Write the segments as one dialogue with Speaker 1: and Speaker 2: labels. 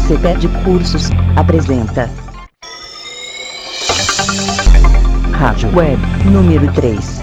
Speaker 1: CETED Cursos apresenta Rádio Web número 3.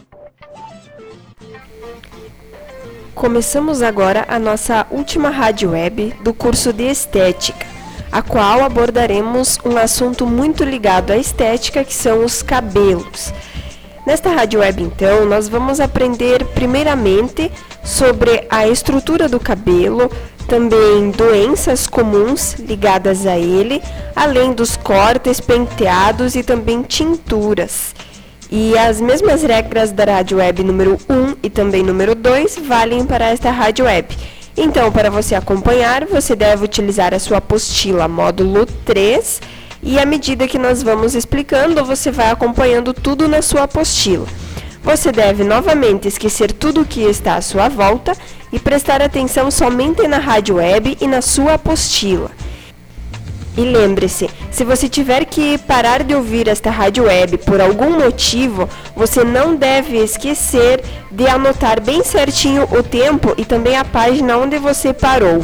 Speaker 2: Começamos agora a nossa última rádio web do curso de Estética, a qual abordaremos um assunto muito ligado à estética, que são os cabelos. Nesta rádio web, então, nós vamos aprender primeiramente sobre a estrutura do cabelo, também doenças comuns ligadas a ele, além dos cortes, penteados e também tinturas. E as mesmas regras da rádio web número 1 e também número 2 valem para esta rádio web. Então, para você acompanhar, você deve utilizar a sua apostila módulo 3 e à medida que nós vamos explicando, você vai acompanhando tudo na sua apostila. Você deve novamente esquecer tudo o que está à sua volta e prestar atenção somente na rádio web e na sua apostila. E lembre-se, se você tiver que parar de ouvir esta rádio web por algum motivo, você não deve esquecer de anotar bem certinho o tempo e também a página onde você parou.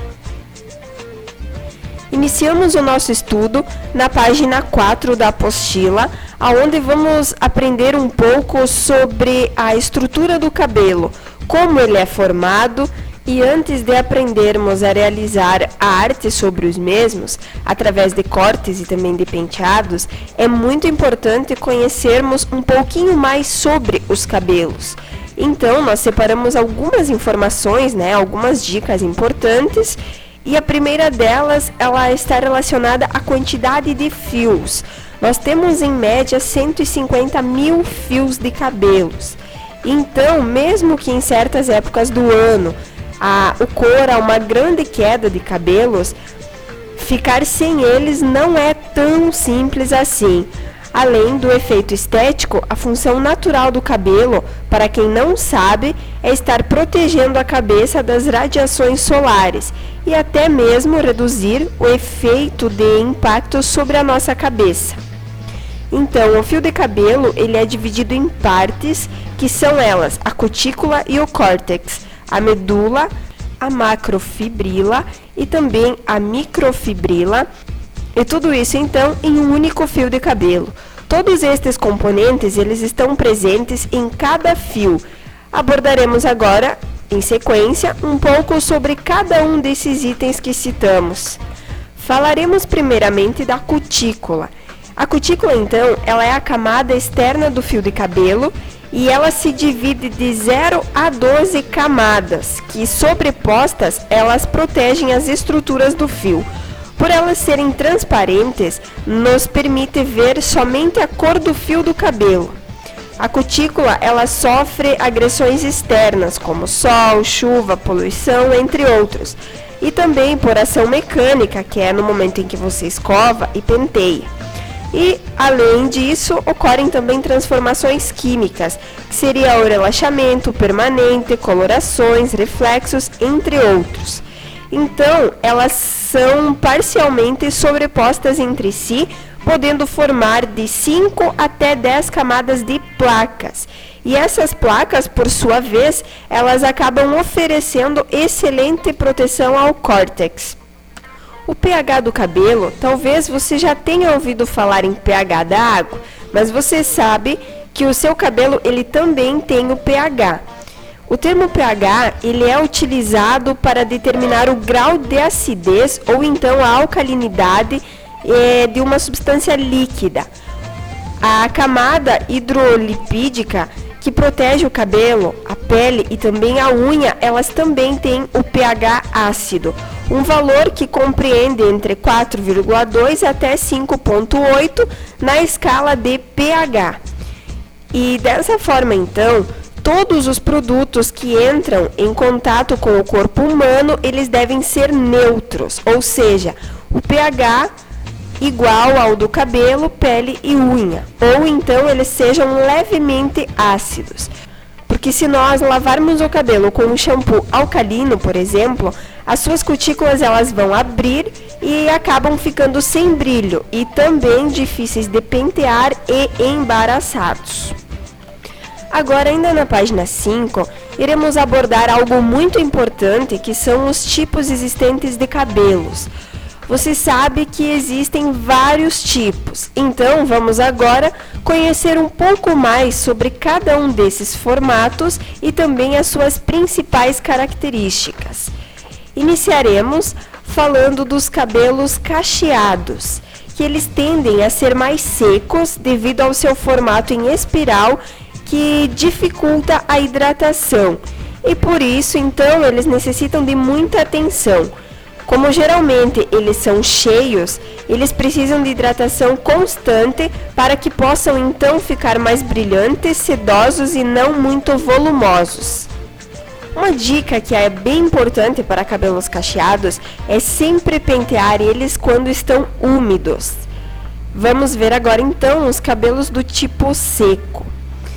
Speaker 2: Iniciamos o nosso estudo na página 4 da apostila, onde vamos aprender um pouco sobre a estrutura do cabelo, como ele é formado. E antes de aprendermos a realizar a arte sobre os mesmos, através de cortes e também de penteados, é muito importante conhecermos um pouquinho mais sobre os cabelos. Então, nós separamos algumas informações, algumas dicas importantes, e a primeira delas, ela está relacionada à quantidade de fios. Nós temos em média 150 mil fios de cabelos. Então, mesmo que em certas épocas do ano, ocorra uma grande queda de cabelos, ficar sem eles não é tão simples assim. Além do efeito estético, a função natural do cabelo, para quem não sabe, é estar protegendo a cabeça das radiações solares e até mesmo reduzir o efeito de impacto sobre a nossa cabeça. Então, o fio de cabelo ele é dividido em partes, que são elas, a cutícula e o córtex, a medula, a macrofibrila e também a microfibrila, e tudo isso então em um único fio de cabelo. Todos estes componentes eles estão presentes em cada fio. Abordaremos agora, em sequência, um pouco sobre cada um desses itens que citamos. Falaremos primeiramente da cutícula. A cutícula então, ela é a camada externa do fio de cabelo, e ela se divide de 0 a 12 camadas, que sobrepostas, elas protegem as estruturas do fio. Por elas serem transparentes, nos permite ver somente a cor do fio do cabelo. A cutícula, ela sofre agressões externas, como sol, chuva, poluição, entre outros. E também por ação mecânica, que é no momento em que você escova e penteia. E, além disso, ocorrem também transformações químicas, que seria o relaxamento permanente, colorações, reflexos, entre outros. Então, elas são parcialmente sobrepostas entre si, podendo formar de 5 até 10 camadas de placas. E essas placas, por sua vez, elas acabam oferecendo excelente proteção ao córtex. O pH do cabelo, talvez você já tenha ouvido falar em pH da água, mas você sabe que o seu cabelo ele também tem o pH. O termo pH ele é utilizado para determinar o grau de acidez ou então a alcalinidade de uma substância líquida. A camada hidrolipídica que protege o cabelo, a pele e também a unha, elas também têm o pH ácido, um valor que compreende entre 4,2 até 5,8 na escala de pH. E dessa forma, então, todos os produtos que entram em contato com o corpo humano, eles devem ser neutros, ou seja, o pH igual ao do cabelo, pele e unha, ou então eles sejam levemente ácidos. Porque se nós lavarmos o cabelo com um shampoo alcalino, por exemplo, as suas cutículas elas vão abrir e acabam ficando sem brilho e também difíceis de pentear e embaraçados. Agora, ainda na página 5, iremos abordar algo muito importante, que são os tipos existentes de cabelos. Você sabe que existem vários tipos, então vamos agora conhecer um pouco mais sobre cada um desses formatos e também as suas principais características. Iniciaremos falando dos cabelos cacheados, que eles tendem a ser mais secos devido ao seu formato em espiral que dificulta a hidratação e por isso então eles necessitam de muita atenção. Como geralmente eles são cheios, eles precisam de hidratação constante para que possam então ficar mais brilhantes, sedosos e não muito volumosos. Uma dica que é bem importante para cabelos cacheados é sempre pentear eles quando estão úmidos. Vamos ver agora então os cabelos do tipo seco.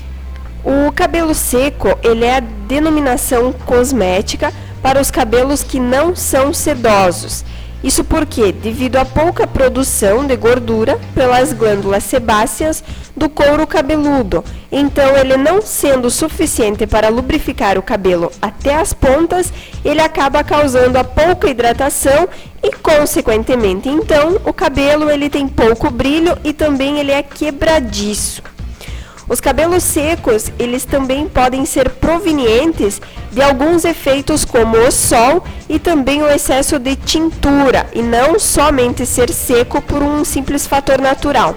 Speaker 2: O cabelo seco, ele é a denominação cosmética para os cabelos que não são sedosos. Isso porque, devido à pouca produção de gordura pelas glândulas sebáceas do couro cabeludo, então ele não sendo suficiente para lubrificar o cabelo até as pontas, ele acaba causando a pouca hidratação e, consequentemente, então, o cabelo ele tem pouco brilho e também ele é quebradiço. Os cabelos secos, eles também podem ser provenientes de alguns efeitos como o sol e também o excesso de tintura, e não somente ser seco por um simples fator natural.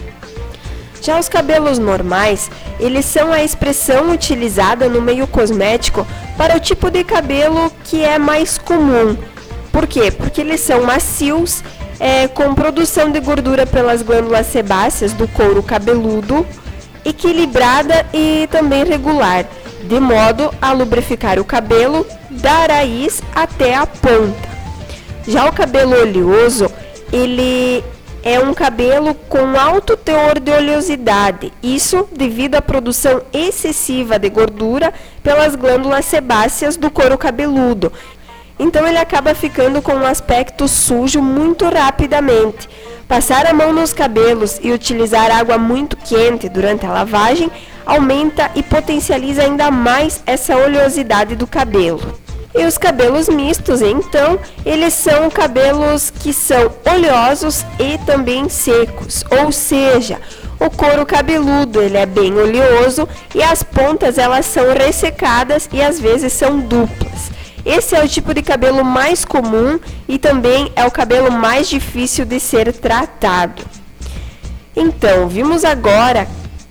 Speaker 2: Já os cabelos normais, eles são a expressão utilizada no meio cosmético para o tipo de cabelo que é mais comum. Por quê? Porque eles são macios, com produção de gordura pelas glândulas sebáceas do couro cabeludo, equilibrada e também regular, de modo a lubrificar o cabelo da raiz até a ponta. Já o cabelo oleoso, ele é um cabelo com alto teor de oleosidade, isso devido à produção excessiva de gordura pelas glândulas sebáceas do couro cabeludo. Então ele acaba ficando com um aspecto sujo muito rapidamente. Passar a mão nos cabelos e utilizar água muito quente durante a lavagem aumenta e potencializa ainda mais essa oleosidade do cabelo. E os cabelos mistos, então, eles são cabelos que são oleosos e também secos, ou seja, o couro cabeludo ele é bem oleoso e as pontas elas são ressecadas e às vezes são duplas. Esse é o tipo de cabelo mais comum e também é o cabelo mais difícil de ser tratado. Então, vimos agora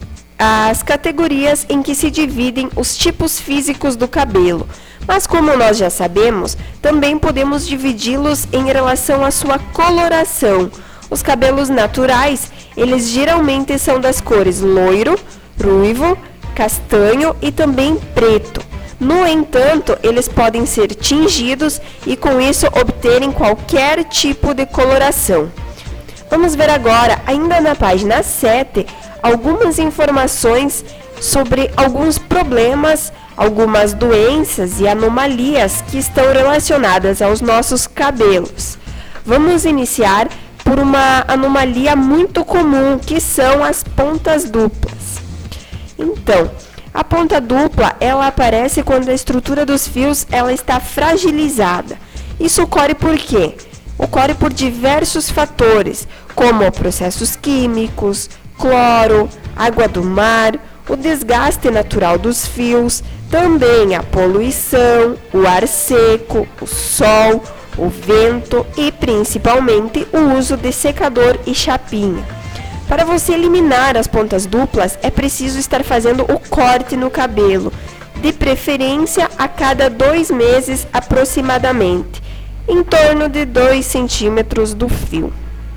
Speaker 2: as categorias em que se dividem os tipos físicos do cabelo. Mas como nós já sabemos, também podemos dividi-los em relação à sua coloração. Os cabelos naturais, eles geralmente são das cores loiro, ruivo, castanho e também preto. No entanto, eles podem ser tingidos e com isso obterem qualquer tipo de coloração. Vamos ver agora, ainda na página 7, algumas informações sobre alguns problemas, algumas doenças e anomalias que estão relacionadas aos nossos cabelos. Vamos iniciar por uma anomalia muito comum, que são as pontas duplas. Então, a ponta dupla, ela aparece quando a estrutura dos fios ela está fragilizada. Isso ocorre por quê? Ocorre por diversos fatores, como processos químicos, cloro, água do mar, o desgaste natural dos fios, também a poluição, o ar seco, o sol, o vento e principalmente o uso de secador e chapinha. Para você eliminar as pontas duplas, é preciso estar fazendo o corte no cabelo, de preferência a cada 2 meses aproximadamente, em torno de 2 centímetros do fio.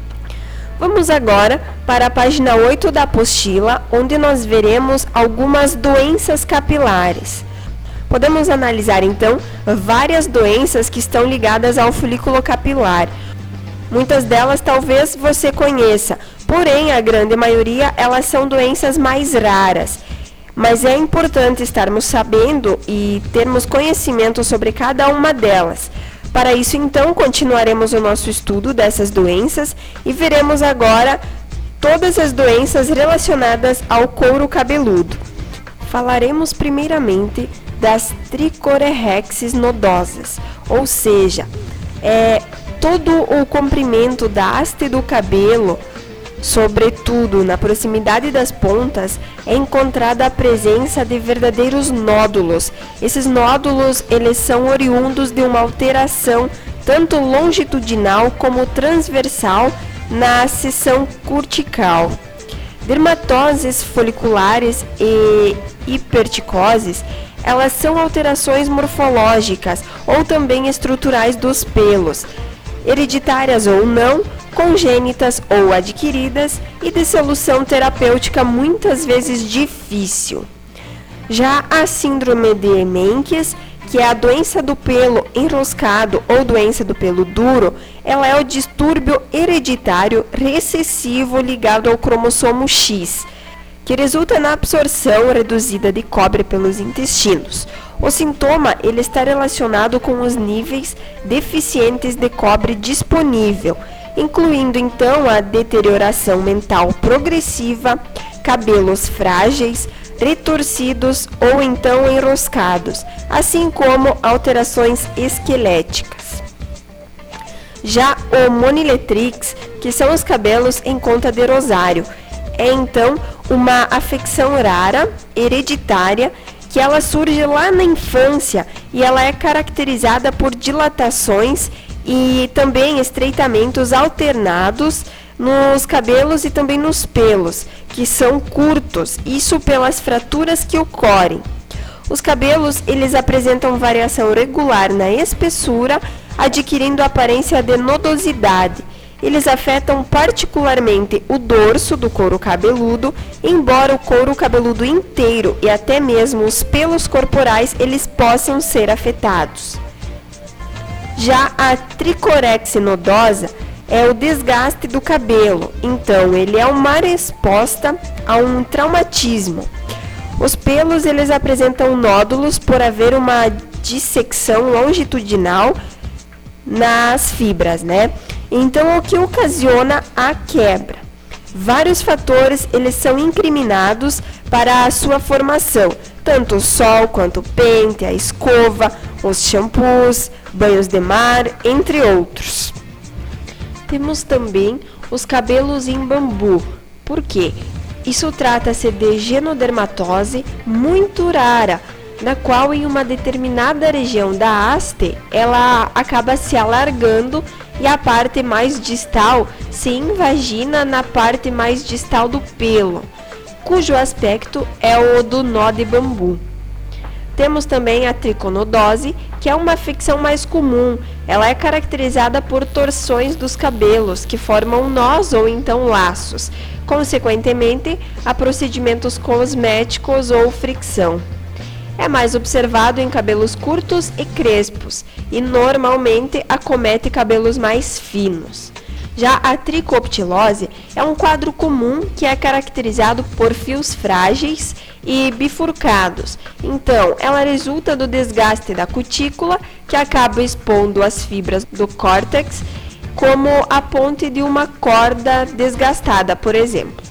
Speaker 2: Vamos agora para a página 8 da apostila, onde nós veremos algumas doenças capilares. Podemos analisar então várias doenças que estão ligadas ao folículo capilar. Muitas delas talvez você conheça, porém a grande maioria elas são doenças mais raras. Mas é importante estarmos sabendo e termos conhecimento sobre cada uma delas. Para isso então continuaremos o nosso estudo dessas doenças e veremos agora todas as doenças relacionadas ao couro cabeludo. Falaremos primeiramente das tricorerexes nodosas, ou seja, todo o comprimento da haste do cabelo, sobretudo na proximidade das pontas, é encontrada a presença de verdadeiros nódulos. Esses nódulos, eles são oriundos de uma alteração tanto longitudinal como transversal na seção cortical. Dermatoses foliculares e hiperticoses, elas são alterações morfológicas ou também estruturais dos pelos, hereditárias ou não, congênitas ou adquiridas e de solução terapêutica muitas vezes difícil. Já a síndrome de Menkes, que é a doença do pelo enroscado ou doença do pelo duro, ela é o distúrbio hereditário recessivo ligado ao cromossomo X, que resulta na absorção reduzida de cobre pelos intestinos. O sintoma ele está relacionado com os níveis deficientes de cobre disponível, incluindo então a deterioração mental progressiva, cabelos frágeis, retorcidos ou então enroscados, assim como alterações esqueléticas. Já o Moniletrix, que são os cabelos em conta de rosário, é então uma afecção rara, hereditária, que ela surge lá na infância e ela é caracterizada por dilatações e também estreitamentos alternados nos cabelos e também nos pelos, que são curtos, isso pelas fraturas que ocorrem. Os cabelos, eles apresentam variação regular na espessura, adquirindo aparência de nodosidade. Eles afetam particularmente o dorso do couro cabeludo, embora o couro cabeludo inteiro e até mesmo os pelos corporais, eles possam ser afetados. Já a tricorexia nodosa é o desgaste do cabelo, então ele é uma resposta a um traumatismo. Os pelos eles apresentam nódulos por haver uma dissecção longitudinal nas fibras, né? Então o que ocasiona a quebra? Vários fatores eles são incriminados para a sua formação, tanto o sol quanto o pente, a escova, os shampoos, banhos de mar, entre outros. Temos também os cabelos em bambu. Por quê? Isso trata-se de genodermatose muito rara, na qual em uma determinada região da haste, ela acaba se alargando e a parte mais distal se invagina na parte mais distal do pelo, cujo aspecto é o do nó de bambu. Temos também a triconodose, que é uma afecção mais comum. Ela é caracterizada por torções dos cabelos, que formam nós ou então laços. Consequentemente, há procedimentos cosméticos ou fricção. É mais observado em cabelos curtos e crespos, e normalmente acomete cabelos mais finos. Já a tricoptilose é um quadro comum que é caracterizado por fios frágeis e bifurcados. Então, ela resulta do desgaste da cutícula, que acaba expondo as fibras do córtex, como a ponte de uma corda desgastada, por exemplo.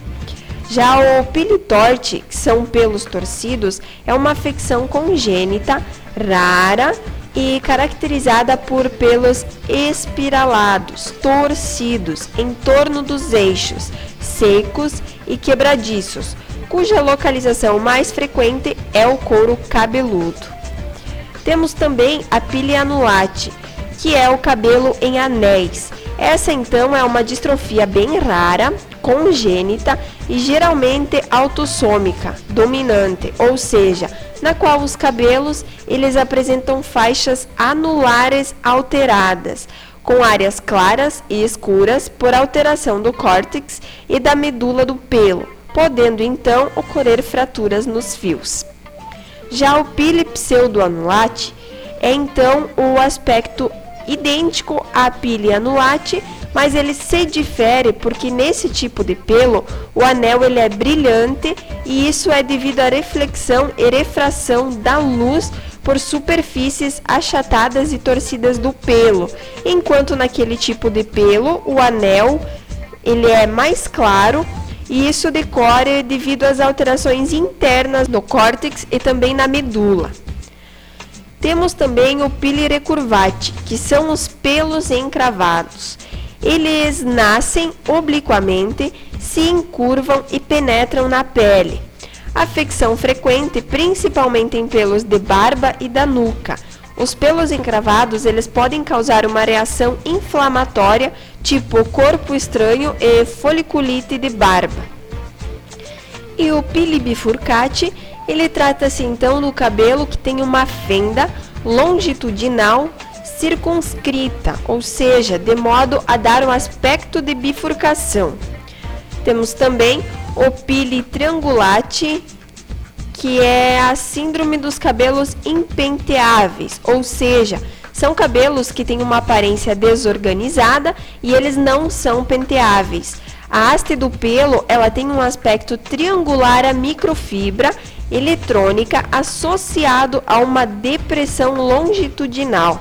Speaker 2: Já o pilitorte, que são pelos torcidos, é uma afecção congênita, rara e caracterizada por pelos espiralados, torcidos, em torno dos eixos, secos e quebradiços, cuja localização mais frequente é o couro cabeludo. Temos também a pili-annulate, que é o cabelo em anéis. Essa então é uma distrofia bem rara, congênita e geralmente autossômica, dominante, ou seja, na qual os cabelos eles apresentam faixas anulares alteradas, com áreas claras e escuras por alteração do córtex e da medula do pelo, podendo então ocorrer fraturas nos fios. Já o pili-pseudo-annulate é então o aspecto idêntico à pili-annulate, mas ele se difere porque nesse tipo de pelo o anel ele é brilhante e isso é devido à reflexão e refração da luz por superfícies achatadas e torcidas do pelo, enquanto naquele tipo de pelo o anel ele é mais claro e isso decorre devido às alterações internas no córtex e também na medula. Temos também o pili recurvati, que são os pelos encravados. Eles nascem obliquamente, se encurvam e penetram na pele. Afecção frequente, principalmente em pelos de barba e da nuca. Os pelos encravados, eles podem causar uma reação inflamatória, tipo corpo estranho e foliculite de barba. E o pili bifurcati, ele trata-se então do cabelo que tem uma fenda longitudinal circunscrita, ou seja, de modo a dar um aspecto de bifurcação. Temos também o pili triangulati, que é a síndrome dos cabelos impenteáveis, ou seja, são cabelos que têm uma aparência desorganizada e eles não são penteáveis. A haste do pelo, ela tem um aspecto triangular a microfibra eletrônica associado a uma depressão longitudinal.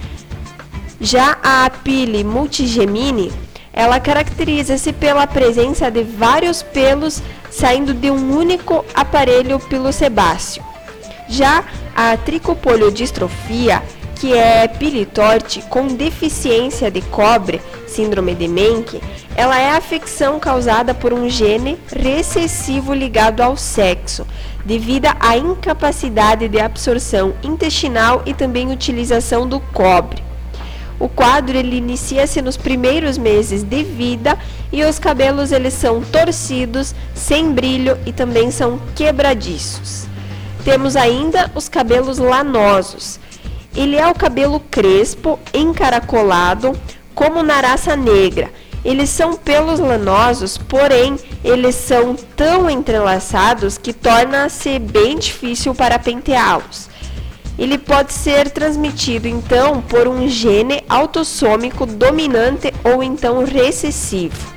Speaker 2: Já a pili multigemini, ela caracteriza-se pela presença de vários pelos saindo de um único aparelho pilosebáceo. Já a tricopoliodistrofia, que é pili torte com deficiência de cobre, síndrome de Menck, ela é a afecção causada por um gene recessivo ligado ao sexo, devido à incapacidade de absorção intestinal e também utilização do cobre. O quadro ele inicia-se nos primeiros meses de vida e os cabelos eles são torcidos, sem brilho e também são quebradiços. Temos ainda os cabelos lanosos. Ele é o cabelo crespo, encaracolado, como na raça negra. Eles são pelos lanosos, porém eles são tão entrelaçados que torna-se bem difícil para penteá-los. Ele pode ser transmitido, então, por um gene autossômico dominante ou então recessivo.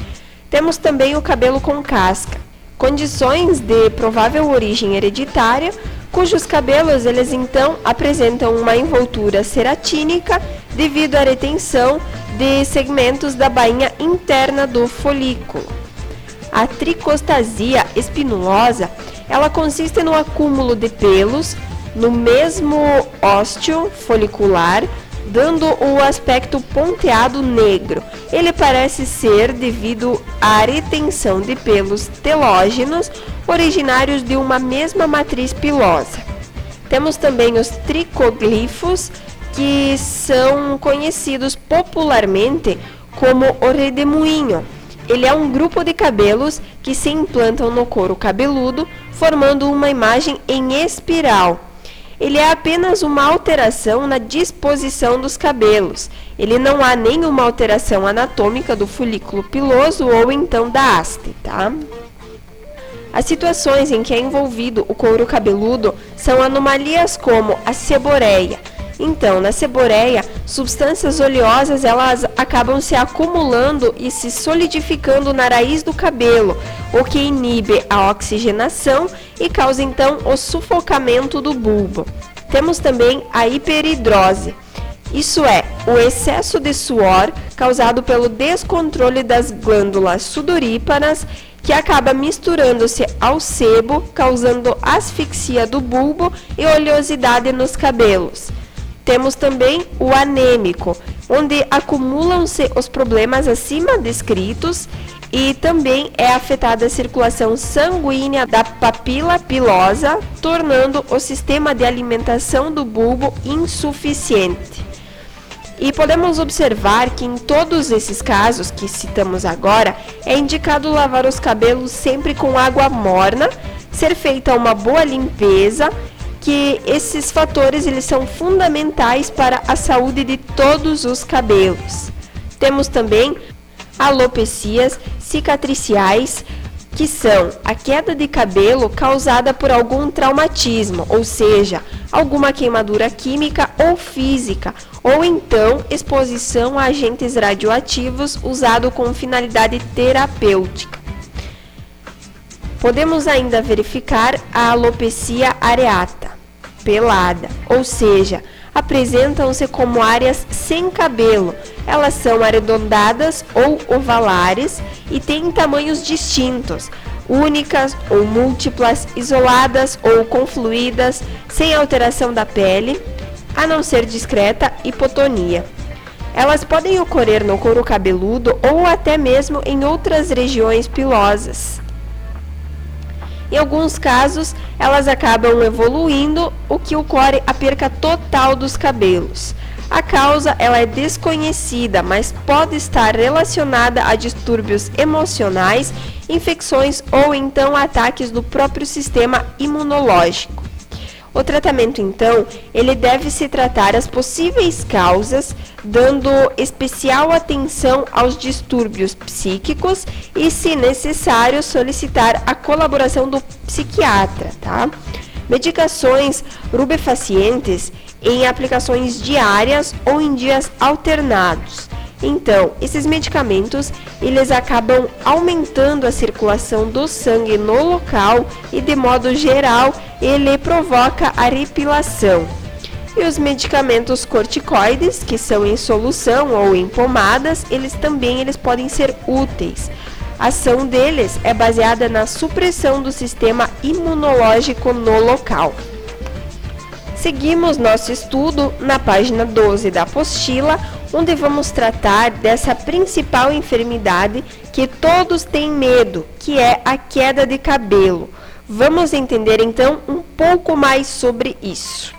Speaker 2: Temos também o cabelo com casca, condições de provável origem hereditária, cujos cabelos, eles então apresentam uma envoltura ceratínica devido à retenção de segmentos da bainha interna do folículo. A tricostasia espinulosa, ela consiste no acúmulo de pelos no mesmo ósteo folicular, dando o aspecto ponteado negro. Ele parece ser devido à retenção de pelos telógenos originários de uma mesma matriz pilosa. Temos também os tricoglifos, que são conhecidos popularmente como o redemoinho. Ele é um grupo de cabelos que se implantam no couro cabeludo, formando uma imagem em espiral. Ele é apenas uma alteração na disposição dos cabelos. Ele não há nenhuma alteração anatômica do folículo piloso ou então da haste, tá? As situações em que é envolvido o couro cabeludo são anomalias como a seboreia. Então, na seboreia, substâncias oleosas elas acabam se acumulando e se solidificando na raiz do cabelo, o que inibe a oxigenação e causa então o sufocamento do bulbo. Temos também a hiperidrose. Isso é, o excesso de suor causado pelo descontrole das glândulas sudoríparas, que acaba misturando-se ao sebo, causando asfixia do bulbo e oleosidade nos cabelos. Temos também o anêmico, onde acumulam-se os problemas acima descritos e também é afetada a circulação sanguínea da papila pilosa, tornando o sistema de alimentação do bulbo insuficiente. E podemos observar que em todos esses casos que citamos agora, é indicado lavar os cabelos sempre com água morna, ser feita uma boa limpeza, que esses fatores eles são fundamentais para a saúde de todos os cabelos. Temos também alopecias cicatriciais, que são a queda de cabelo causada por algum traumatismo, ou seja, alguma queimadura química ou física, ou então exposição a agentes radioativos usado com finalidade terapêutica. Podemos ainda verificar a alopecia areata, pelada, ou seja, apresentam-se como áreas sem cabelo. Elas são arredondadas ou ovalares e têm tamanhos distintos, únicas ou múltiplas, isoladas ou confluídas, sem alteração da pele, a não ser discreta hipotonia. Elas podem ocorrer no couro cabeludo ou até mesmo em outras regiões pilosas. Em alguns casos, elas acabam evoluindo, o que ocorre a perca total dos cabelos. A causa ela é desconhecida, mas pode estar relacionada a distúrbios emocionais, infecções ou então ataques do próprio sistema imunológico. O tratamento, então, ele deve se tratar as possíveis causas, dando especial atenção aos distúrbios psíquicos e, se necessário, solicitar a colaboração do psiquiatra, tá? Medicações rubefacientes em aplicações diárias ou em dias alternados. Então, esses medicamentos, eles acabam aumentando a circulação do sangue no local e, de modo geral, ele provoca a repilação. E os medicamentos corticoides, que são em solução ou em pomadas, eles podem ser úteis. A ação deles é baseada na supressão do sistema imunológico no local. Seguimos nosso estudo na página 12 da apostila, onde vamos tratar dessa principal enfermidade que todos têm medo, que é a queda de cabelo. Vamos entender então um pouco mais sobre isso.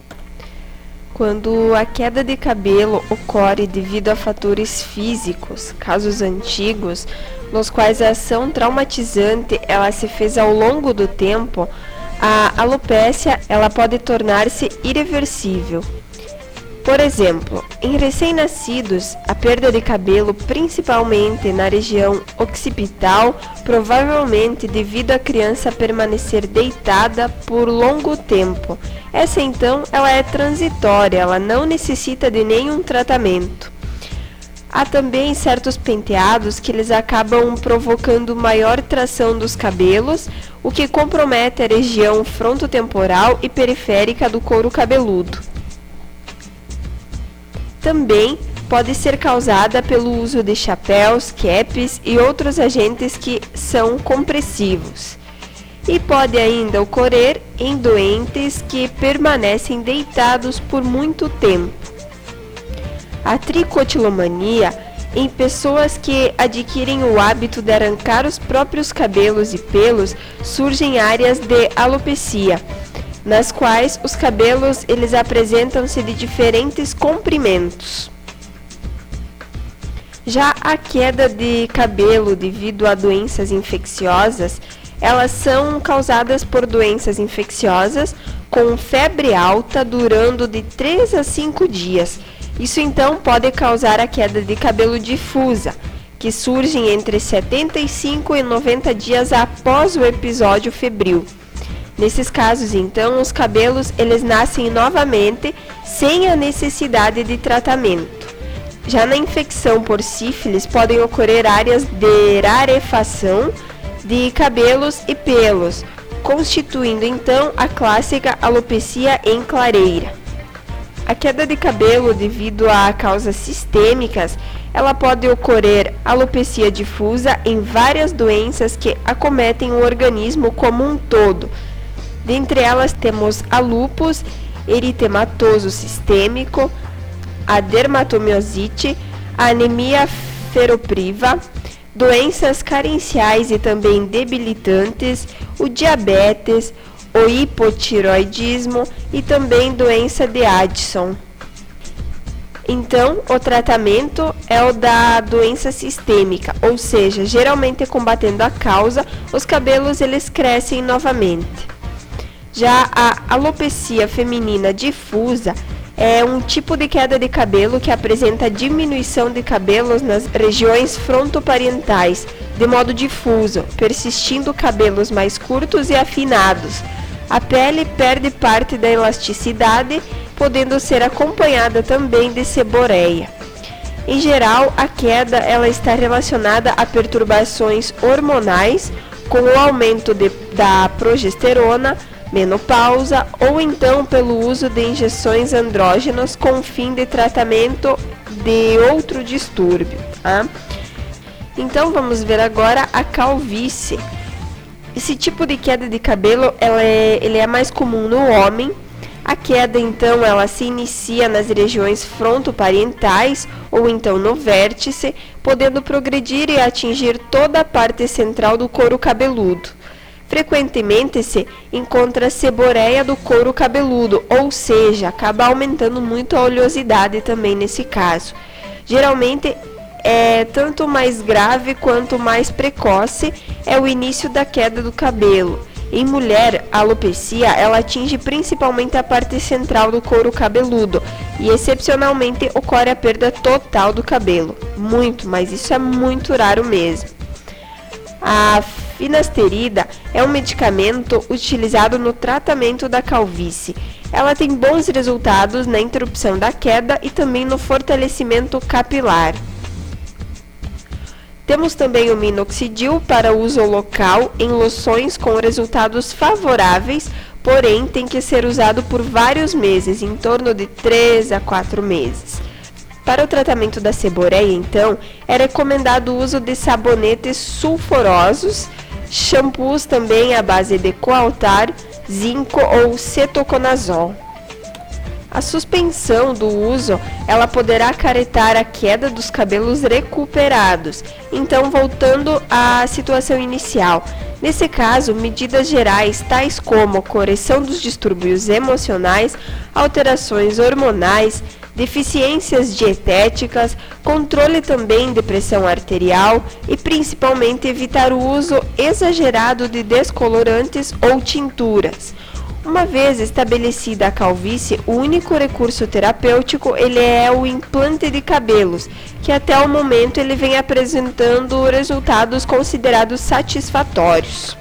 Speaker 2: Quando a queda de cabelo ocorre devido a fatores físicos, casos antigos, nos quais a ação traumatizante ela se fez ao longo do tempo, a alopécia ela pode tornar-se irreversível. Por exemplo, em recém-nascidos, a perda de cabelo, principalmente na região occipital, provavelmente devido à criança permanecer deitada por longo tempo. Essa então, ela é transitória, ela não necessita de nenhum tratamento. Há também certos penteados que eles acabam provocando maior tração dos cabelos, o que compromete a região frontotemporal e periférica do couro cabeludo. Também pode ser causada pelo uso de chapéus, capes e outros agentes que são compressivos. E pode ainda ocorrer em doentes que permanecem deitados por muito tempo. A tricotilomania, em pessoas que adquirem o hábito de arrancar os próprios cabelos e pelos, surgem áreas de alopecia, nas quais os cabelos eles apresentam-se de diferentes comprimentos. Já a queda de cabelo devido a doenças infecciosas, elas são causadas por doenças infecciosas com febre alta durando de 3 a 5 dias. Isso então pode causar a queda de cabelo difusa, que surge entre 75 e 90 dias após o episódio febril. Nesses casos, então, os cabelos eles nascem novamente sem a necessidade de tratamento. Já na infecção por sífilis, podem ocorrer áreas de rarefação de cabelos e pelos, constituindo então a clássica alopecia em clareira. A queda de cabelo devido a causas sistêmicas, ela pode ocorrer alopecia difusa em várias doenças que acometem o organismo como um todo. Dentre elas temos a lúpus eritematoso sistêmico, a dermatomiosite, a anemia ferropriva, doenças carenciais e também debilitantes, o diabetes, o hipotiroidismo e também doença de Addison. Então, o tratamento é o da doença sistêmica, ou seja, geralmente combatendo a causa, os cabelos eles crescem novamente. Já a alopecia feminina difusa é um tipo de queda de cabelo que apresenta diminuição de cabelos nas regiões frontoparietais, de modo difuso, persistindo cabelos mais curtos e afinados. A pele perde parte da elasticidade, podendo ser acompanhada também de seboreia. Em geral, a queda ela está relacionada a perturbações hormonais, com o aumento da progesterona, menopausa ou então pelo uso de injeções andrógenas com fim de tratamento de outro distúrbio. Tá? Então vamos ver agora a calvície. Esse tipo de queda de cabelo ele é mais comum no homem. A queda, então, ela se inicia nas regiões frontoparietais ou então no vértice, podendo progredir e atingir toda a parte central do couro cabeludo. Frequentemente se encontra a seboreia do couro cabeludo, ou seja, acaba aumentando muito a oleosidade também nesse caso. Geralmente é tanto mais grave quanto mais precoce é o início da queda do cabelo. Em mulher, a alopecia ela atinge principalmente a parte central do couro cabeludo e excepcionalmente ocorre a perda total do cabelo. Muito, mas isso é muito raro mesmo. A finasterida é um medicamento utilizado no tratamento da calvície. Ela tem bons resultados na interrupção da queda e também no fortalecimento capilar. Temos também o minoxidil para uso local em loções com resultados favoráveis, porém tem que ser usado por vários meses, em torno de 3 a 4 meses. Para o tratamento da seboreia, então, é recomendado o uso de sabonetes sulfurosos, shampoos também à base de coaltar, zinco ou cetoconazol. A suspensão do uso, ela poderá acarretar a queda dos cabelos recuperados, então voltando à situação inicial. Nesse caso, medidas gerais tais como correção dos distúrbios emocionais, alterações hormonais, deficiências dietéticas, controle também de pressão arterial e principalmente evitar o uso exagerado de descolorantes ou tinturas. Uma vez estabelecida a calvície, o único recurso terapêutico ele é o implante de cabelos, que até o momento ele vem apresentando resultados considerados satisfatórios.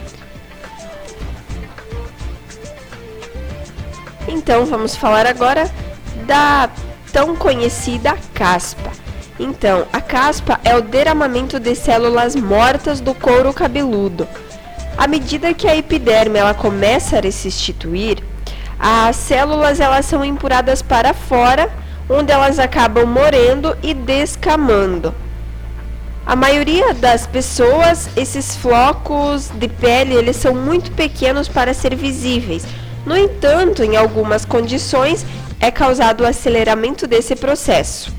Speaker 2: Então vamos falar agora da tão conhecida caspa. Então, a caspa é o derramamento de células mortas do couro cabeludo. À medida que a epiderme ela começa a restituir, as células elas são empurradas para fora, onde elas acabam morrendo e descamando. A maioria das pessoas, esses flocos de pele, eles são muito pequenos para ser visíveis. No entanto, em algumas condições, é causado o aceleramento desse processo.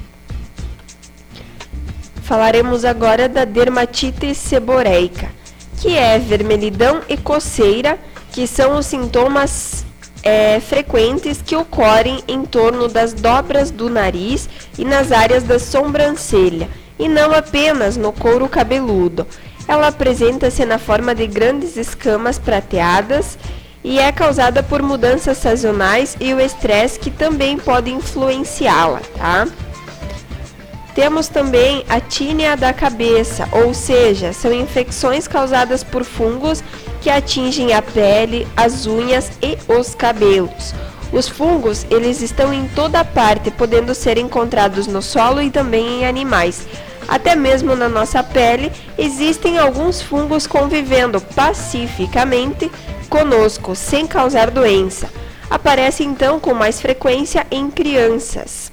Speaker 2: Falaremos agora da dermatite seboreica, que é vermelhidão e coceira, que são os sintomas frequentes que ocorrem em torno das dobras do nariz e nas áreas da sobrancelha, e não apenas no couro cabeludo. Ela apresenta-se na forma de grandes escamas prateadas e é causada por mudanças sazonais e o estresse que também pode influenciá-la, tá? Temos também a tínia da cabeça, ou seja, são infecções causadas por fungos que atingem a pele, as unhas e os cabelos. Os fungos, eles estão em toda parte, podendo ser encontrados no solo e também em animais. Até mesmo na nossa pele, existem alguns fungos convivendo pacificamente conosco, sem causar doença. Aparece então com mais frequência em crianças.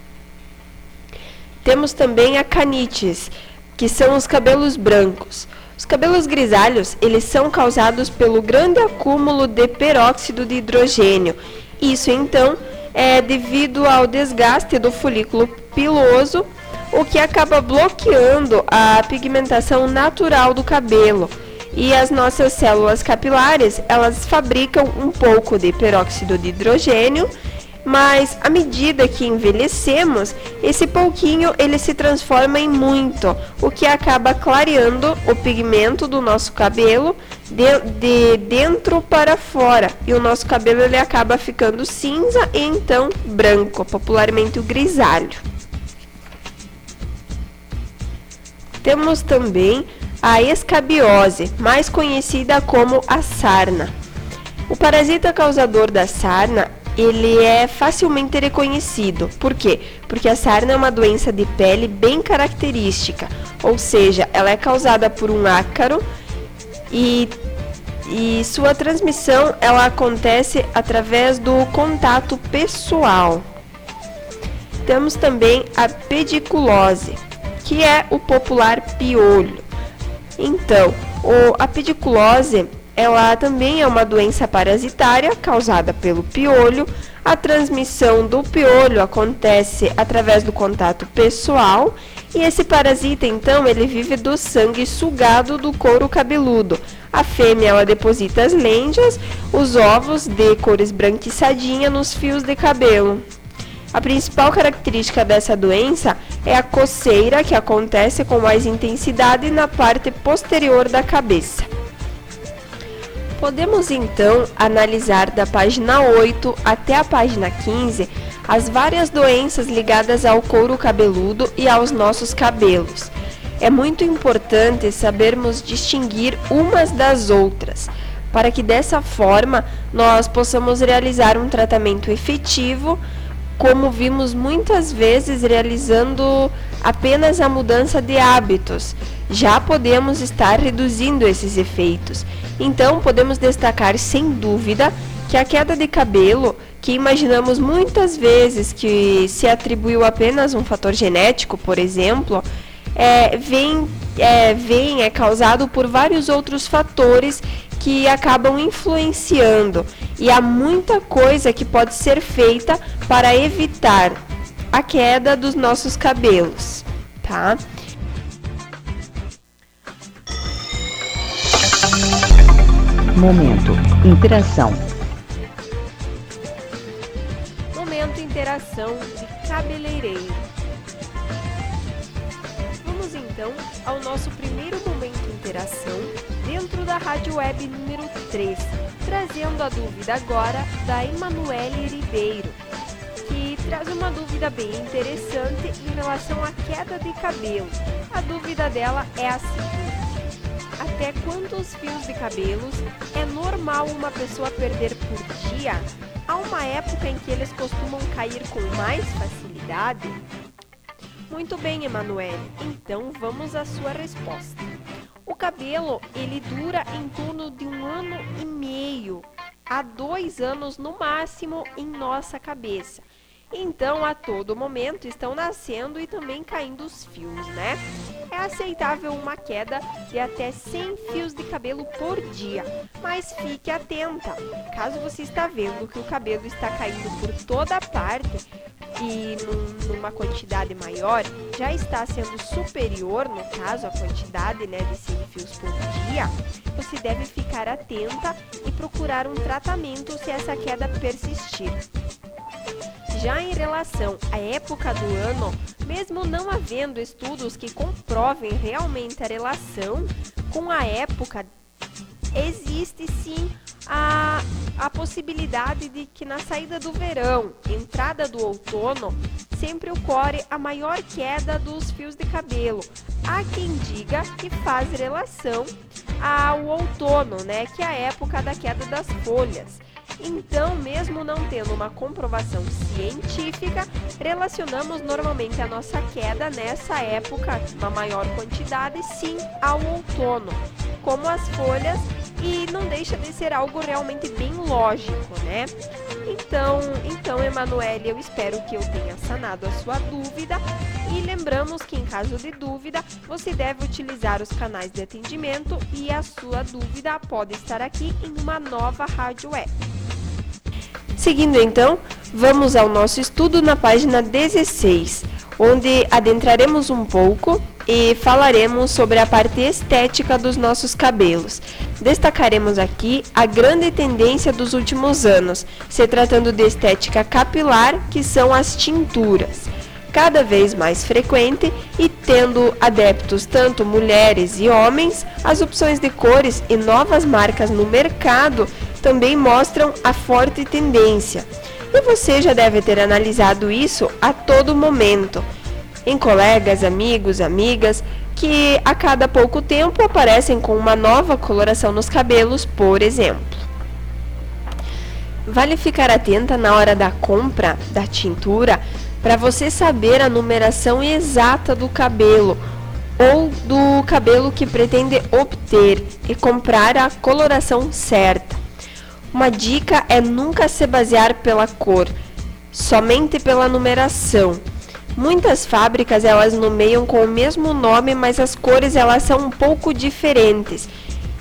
Speaker 2: Temos também a canites, que são os cabelos brancos. Os cabelos grisalhos, eles são causados pelo grande acúmulo de peróxido de hidrogênio. Isso, então, é devido ao desgaste do folículo piloso, o que acaba bloqueando a pigmentação natural do cabelo. E as nossas células capilares, elas fabricam um pouco de peróxido de hidrogênio, mas à medida que envelhecemos, esse pouquinho ele se transforma em muito, o que acaba clareando o pigmento do nosso cabelo de dentro para fora, e o nosso cabelo ele acaba ficando cinza e então branco, popularmente o grisalho. Temos também a escabiose, mais conhecida como a sarna. O parasita causador da sarna ele é facilmente reconhecido. Por quê? Porque a sarna é uma doença de pele bem característica, ou seja, ela é causada por um ácaro e sua transmissão ela acontece através do contato pessoal. Temos também a pediculose, que é o popular piolho. Então, a pediculose ela também é uma doença parasitária causada pelo piolho. A transmissão do piolho acontece através do contato pessoal e esse parasita, então, ele vive do sangue sugado do couro cabeludo. A fêmea, ela deposita as lendas, os ovos de cor esbranquiçadinha nos fios de cabelo. A principal característica dessa doença é a coceira, que acontece com mais intensidade na parte posterior da cabeça. Podemos então analisar da página 8 até a página 15 as várias doenças ligadas ao couro cabeludo e aos nossos cabelos. É muito importante sabermos distinguir umas das outras, para que dessa forma nós possamos realizar um tratamento efetivo, como vimos muitas vezes realizando apenas a mudança de hábitos. Já podemos estar reduzindo esses efeitos. Então, podemos destacar sem dúvida que a queda de cabelo, que imaginamos muitas vezes que se atribuiu apenas um fator genético, por exemplo, é causado por vários outros fatores que acabam influenciando. E há muita coisa que pode ser feita para evitar a queda dos nossos cabelos, tá?
Speaker 1: Momento interação.
Speaker 2: Momento interação de cabeleireiro. Vamos então ao nosso primeiro momento interação dentro da Rádio Web número 3, trazendo a dúvida agora da Emanuele Ribeiro, que traz uma dúvida bem interessante em relação à queda de cabelo. A dúvida dela é a seguinte: até quantos fios de cabelos é normal uma pessoa perder por dia? Há uma época em que eles costumam cair com mais facilidade? Muito bem, Emanuele. Então vamos à sua resposta. O cabelo, ele dura em torno de 1 ano e meio a 2 anos no máximo em nossa cabeça. Então, a todo momento estão nascendo e também caindo os fios, né? É aceitável uma queda de até 100 fios de cabelo por dia, mas fique atenta. Caso você está vendo que o cabelo está caindo por toda parte e numa quantidade maior, já está sendo superior, no caso, a quantidade, né, de 100 fios por dia, você deve ficar atenta e procurar um tratamento se essa queda persistir. Já em relação à época do ano, mesmo não havendo estudos que comprovem realmente a relação com a época, existe sim a possibilidade de que na saída do verão, entrada do outono, sempre ocorre a maior queda dos fios de cabelo. Há quem diga que faz relação ao outono, né, que é a época da queda das folhas. Então, mesmo não tendo uma comprovação científica, relacionamos normalmente a nossa queda nessa época, uma maior quantidade, sim, ao outono, como as folhas, e não deixa de ser algo realmente bem lógico, né? Então, Emanuele, eu espero que eu tenha sanado a sua dúvida, e lembramos que em caso de dúvida, você deve utilizar os canais de atendimento e a sua dúvida pode estar aqui em uma nova rádio web. Seguindo então, vamos ao nosso estudo na página 16, onde adentraremos um pouco e falaremos sobre a parte estética dos nossos cabelos. Destacaremos aqui a grande tendência dos últimos anos, se tratando de estética capilar, que são as tinturas. Cada vez mais frequente e tendo adeptos tanto mulheres e homens, as opções de cores e novas marcas no mercado também mostram a forte tendência. E você já deve ter analisado isso a todo momento, em colegas, amigos, amigas, que a cada pouco tempo aparecem com uma nova coloração nos cabelos, por exemplo. Vale ficar atenta na hora da compra da tintura para você saber a numeração exata do cabelo ou do cabelo que pretende obter e comprar a coloração certa. Uma dica é nunca se basear pela cor, somente pela numeração. Muitas fábricas elas nomeiam com o mesmo nome, mas as cores elas são um pouco diferentes.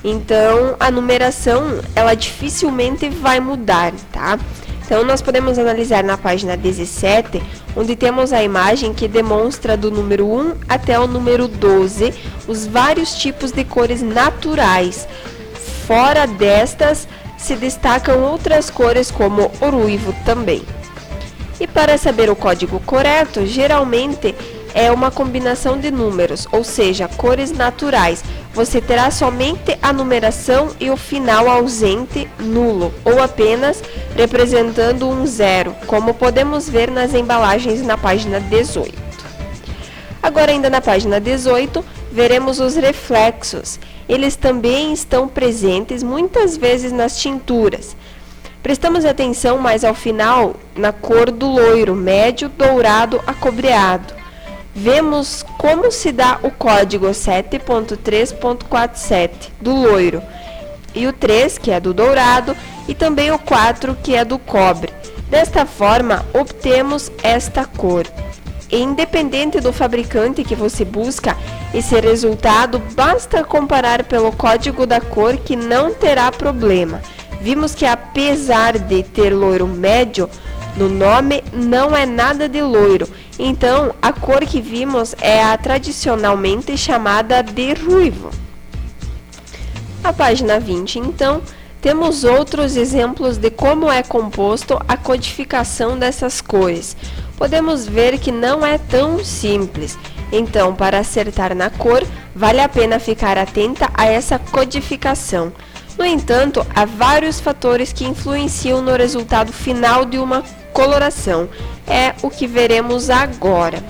Speaker 2: Então, a numeração, ela dificilmente vai mudar, tá? Então, nós podemos analisar na página 17, onde temos a imagem que demonstra do número 1 até o número 12, os vários tipos de cores naturais. Fora destas, se destacam outras cores como o ruivo também. E para saber o código correto, geralmente é uma combinação de números, ou seja, cores naturais. Você terá somente a numeração e o final ausente, nulo, ou apenas representando um zero, como podemos ver nas embalagens na página 18. Agora, ainda na página 18, veremos os reflexos. Eles também estão presentes muitas vezes nas tinturas. Prestamos atenção mais ao final na cor do loiro, médio, dourado, acobreado. Vemos como se dá o código 7.3.47 do loiro, e o 3, que é do dourado, e também o 4, que é do cobre. Desta forma, obtemos esta cor. E independente do fabricante que você busca esse resultado, basta comparar pelo código da cor que não terá problema. Vimos que apesar de ter loiro médio, no nome não é nada de loiro. Então, a cor que vimos é a tradicionalmente chamada de ruivo. Na página 20, então, temos outros exemplos de como é composto a codificação dessas cores. Podemos ver que não é tão simples. Então, para acertar na cor, vale a pena ficar atenta a essa codificação. No entanto, há vários fatores que influenciam no resultado final de uma coloração. É o que veremos agora.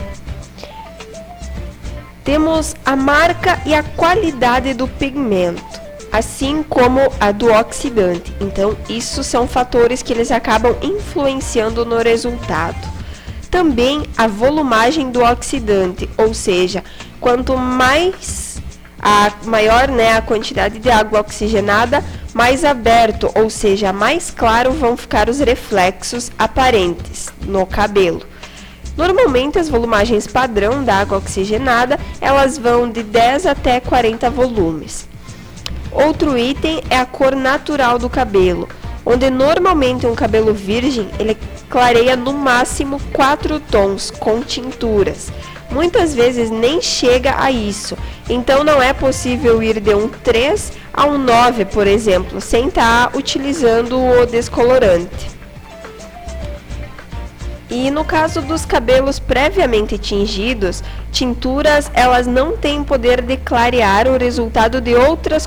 Speaker 2: Temos a marca e a qualidade do pigmento, assim como a do oxidante. Então, isso são fatores que eles acabam influenciando no resultado. Também a volumagem do oxidante, ou seja, quanto maior a quantidade de água oxigenada, mais aberto, ou seja, mais claro vão ficar os reflexos aparentes no cabelo. Normalmente, as volumagens padrão da água oxigenada, elas vão de 10 até 40 volumes. Outro item é a cor natural do cabelo, onde normalmente um cabelo virgem, ele clareia no máximo 4 tons com tinturas. Muitas vezes nem chega a isso, então não é possível ir de um 3 a um 9, por exemplo, sem estar utilizando o descolorante. E no caso dos cabelos previamente tingidos, tinturas elas não têm poder de clarear o resultado de outras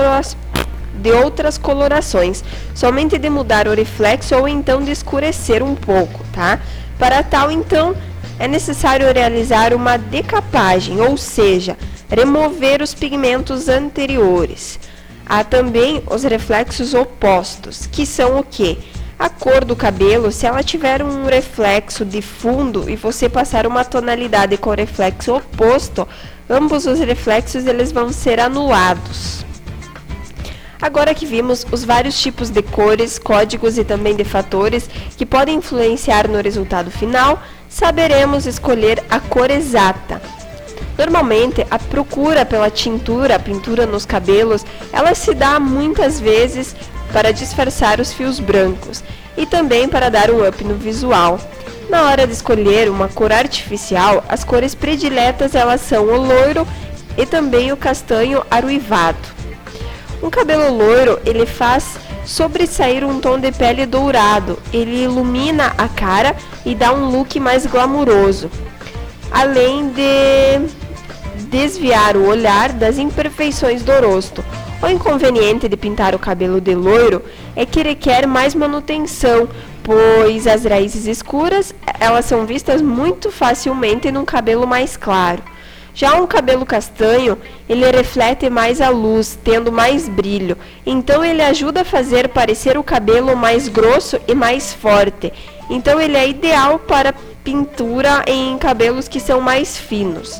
Speaker 2: colorações, somente de mudar o reflexo ou então de escurecer um pouco, tá? Para tal, então, é necessário realizar uma decapagem, ou seja, remover os pigmentos anteriores. Há também os reflexos opostos, que são o quê? A cor do cabelo, se ela tiver um reflexo de fundo e você passar uma tonalidade com reflexo oposto, ambos os reflexos eles vão ser anulados. Agora que vimos os vários tipos de cores, códigos e também de fatores que podem influenciar no resultado final, saberemos escolher a cor exata. Normalmente, a procura pela pintura nos cabelos, ela se dá muitas vezes para disfarçar os fios brancos e também para dar um up no visual. Na hora de escolher uma cor artificial, as cores prediletas elas são o loiro e também o castanho aruivado. Um cabelo loiro, ele faz sobressair um tom de pele dourado, ele ilumina a cara e dá um look mais glamuroso, além de desviar o olhar das imperfeições do rosto. O inconveniente de pintar o cabelo de loiro é que requer mais manutenção, pois as raízes escuras elas são vistas muito facilmente num cabelo mais claro. Já um cabelo castanho, ele reflete mais a luz, tendo mais brilho, então ele ajuda a fazer parecer o cabelo mais grosso e mais forte. Então ele é ideal para pintura em cabelos que são mais finos.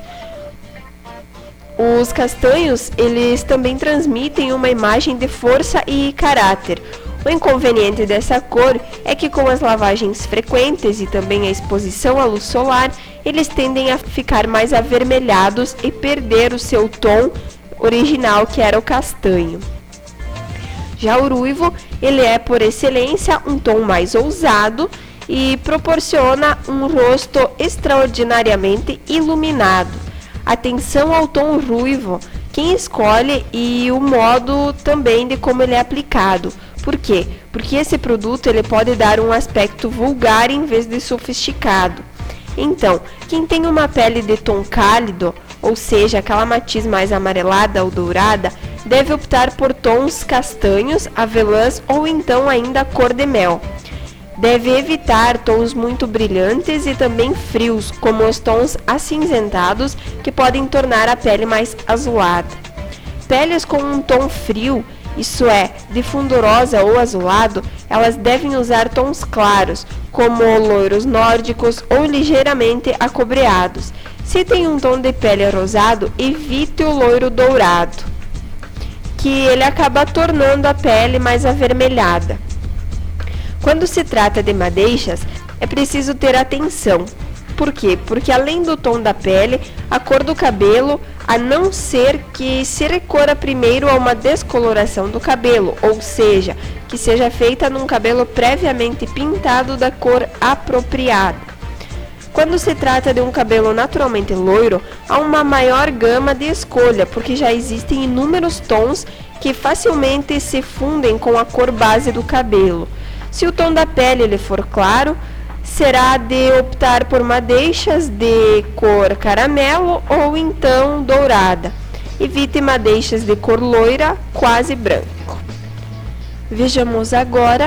Speaker 2: Os castanhos, eles também transmitem uma imagem de força e caráter. O inconveniente dessa cor é que com as lavagens frequentes e também a exposição à luz solar, eles tendem a ficar mais avermelhados e perder o seu tom original, que era o castanho. Já o ruivo, ele é por excelência um tom mais ousado e proporciona um rosto extraordinariamente iluminado. Atenção ao tom ruivo, quem escolhe e o modo também de como ele é aplicado. Por quê? Porque esse produto ele pode dar um aspecto vulgar em vez de sofisticado. Então, quem tem uma pele de tom cálido, ou seja, aquela matiz mais amarelada ou dourada, deve optar por tons castanhos, avelãs ou então ainda cor de mel. Deve evitar tons muito brilhantes e também frios, como os tons acinzentados, que podem tornar a pele mais azulada. Peles com um tom frio, isso é, de fundo rosa ou azulado, elas devem usar tons claros, como loiros nórdicos ou ligeiramente acobreados. Se tem um tom de pele rosado, evite o loiro dourado, que ele acaba tornando a pele mais avermelhada. Quando se trata de madeixas, é preciso ter atenção. Por quê? Porque além do tom da pele, a cor do cabelo, a não ser que se recorra primeiro a uma descoloração do cabelo, ou seja, que seja feita num cabelo previamente pintado da cor apropriada. Quando se trata de um cabelo naturalmente loiro, há uma maior gama de escolha, porque já existem inúmeros tons que facilmente se fundem com a cor base do cabelo. Se o tom da pele ele for claro, será de optar por madeixas de cor caramelo ou então dourada. Evite madeixas de cor loira, quase branco. Vejamos agora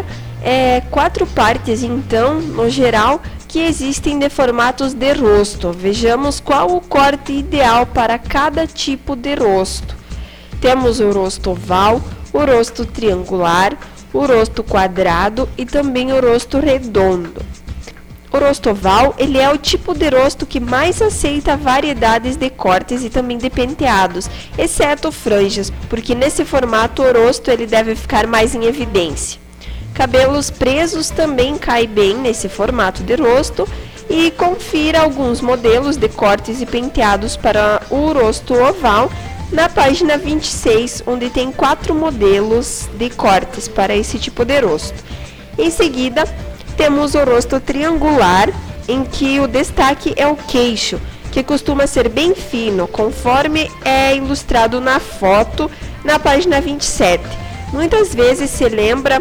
Speaker 2: 4 partes, então, no geral, que existem de formatos de rosto. Vejamos qual o corte ideal para cada tipo de rosto. Temos o rosto oval, o rosto triangular, o rosto quadrado e também o rosto redondo. O rosto oval, ele é o tipo de rosto que mais aceita variedades de cortes e também de penteados, exceto franjas, porque nesse formato o rosto ele deve ficar mais em evidência. Cabelos presos também cai bem nesse formato de rosto e confira alguns modelos de cortes e penteados para o rosto oval na página 26, onde tem 4 modelos de cortes para esse tipo de rosto. Em seguida, temos o rosto triangular, em que o destaque é o queixo, que costuma ser bem fino, conforme é ilustrado na foto na página 27. Muitas vezes se lembra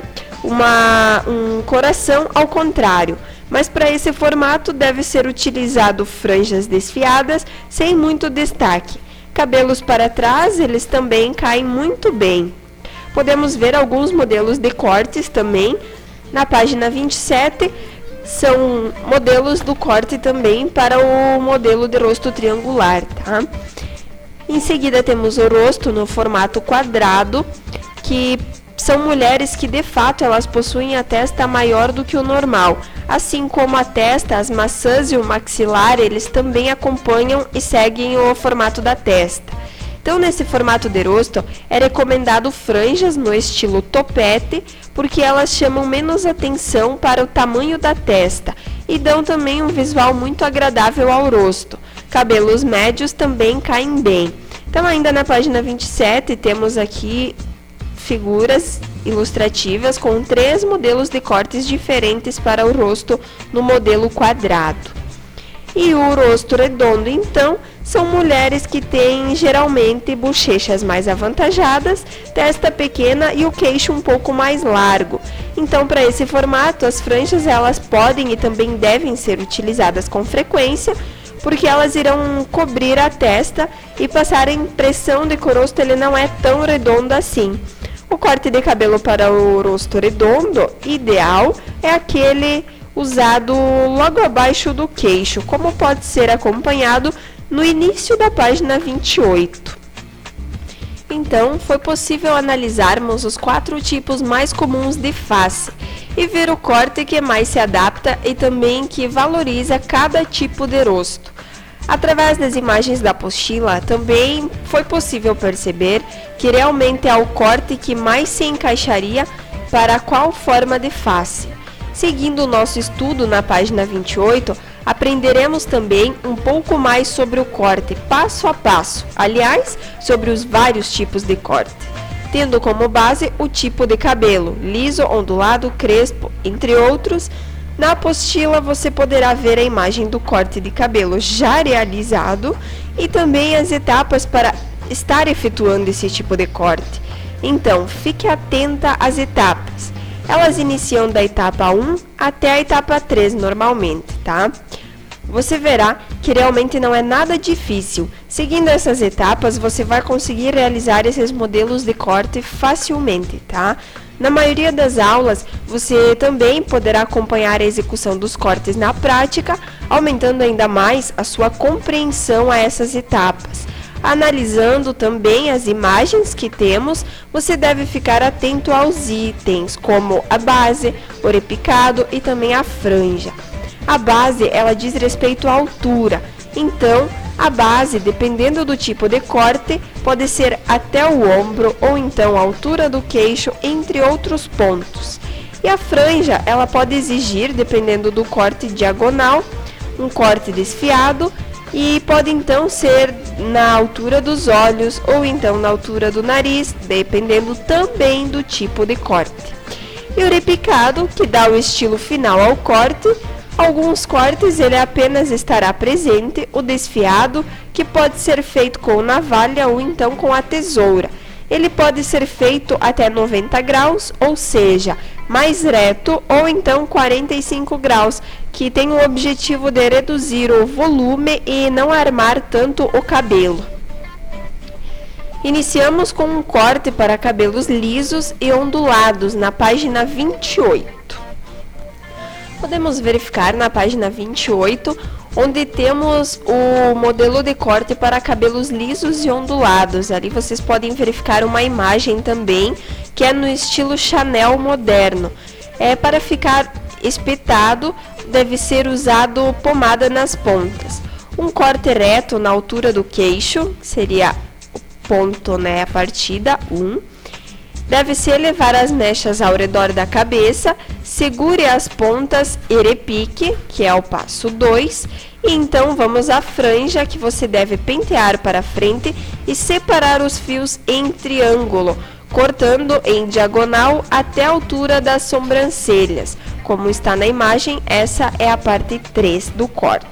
Speaker 2: um coração ao contrário, mas para esse formato deve ser utilizado franjas desfiadas sem muito destaque. Cabelos para trás, eles também caem muito bem. Podemos ver alguns modelos de cortes também. Na página 27, são modelos do corte também para o modelo de rosto triangular, tá? Em seguida, temos o rosto no formato quadrado, que são mulheres que de fato elas possuem a testa maior do que o normal. Assim como a testa, as maçãs e o maxilar, eles também acompanham e seguem o formato da testa. Então, nesse formato de rosto, é recomendado franjas no estilo topete, porque elas chamam menos atenção para o tamanho da testa e dão também um visual muito agradável ao rosto. Cabelos médios também caem bem. Então, ainda na página 27, temos aqui figuras ilustrativas com 3 modelos de cortes diferentes para o rosto no modelo quadrado. E o rosto redondo, então, são mulheres que têm geralmente bochechas mais avantajadas, testa pequena e o queixo um pouco mais largo. Então, para esse formato, as franjas elas podem e também devem ser utilizadas com frequência, porque elas irão cobrir a testa e passar a impressão de que o rosto ele não é tão redondo assim. O corte de cabelo para o rosto redondo ideal é aquele usado logo abaixo do queixo, como pode ser acompanhado no início da página 28. Então, foi possível analisarmos os 4 tipos mais comuns de face e ver o corte que mais se adapta e também que valoriza cada tipo de rosto. Através das imagens da apostila, também foi possível perceber que realmente é o corte que mais se encaixaria para qual forma de face. Seguindo o nosso estudo na página 28, aprenderemos também um pouco mais sobre o corte passo a passo, aliás, sobre os vários tipos de corte. tendo como base o tipo de cabelo, liso, ondulado, crespo, entre outros. Na apostila você poderá ver a imagem do corte de cabelo já realizado e também as etapas para estar efetuando esse tipo de corte. Então, fique atenta às etapas. Elas iniciam da etapa 1 até a etapa 3 normalmente, tá? Você verá que realmente não é nada difícil. Seguindo essas etapas, você vai conseguir realizar esses modelos de corte facilmente, tá? Na maioria das aulas, você também poderá acompanhar a execução dos cortes na prática, aumentando ainda mais a sua compreensão a essas etapas. Analisando também as imagens que temos, você deve ficar atento aos itens, como a base, o repicado e também a franja. A base, ela diz respeito à altura, então a base, dependendo do tipo de corte, pode ser até o ombro ou então a altura do queixo, entre outros pontos. E a franja, ela pode exigir, dependendo do corte diagonal, um corte desfiado e pode então ser na altura dos olhos ou então na altura do nariz, dependendo também do tipo de corte. E o repicado, que dá o estilo final ao corte. Alguns cortes ele apenas estará presente, o desfiado, que pode ser feito com navalha ou então com a tesoura. Ele pode ser feito até 90 graus, ou seja, mais reto, ou então 45 graus, que tem o objetivo de reduzir o volume e não armar tanto o cabelo. Iniciamos com um corte para cabelos lisos e ondulados na página 28. Podemos verificar na página 28, onde temos o modelo de corte para cabelos lisos e ondulados. Ali vocês podem verificar uma imagem também, que é no estilo Chanel moderno. Para ficar espetado, deve ser usado pomada nas pontas. Um corte reto na altura do queixo, que seria o ponto, né, a partida 1. Deve-se elevar as mechas ao redor da cabeça, segure as pontas e repique, que é o passo 2, e então vamos à franja, que você deve pentear para frente e separar os fios em triângulo, cortando em diagonal até a altura das sobrancelhas. Como está na imagem, essa é a parte 3 do corte.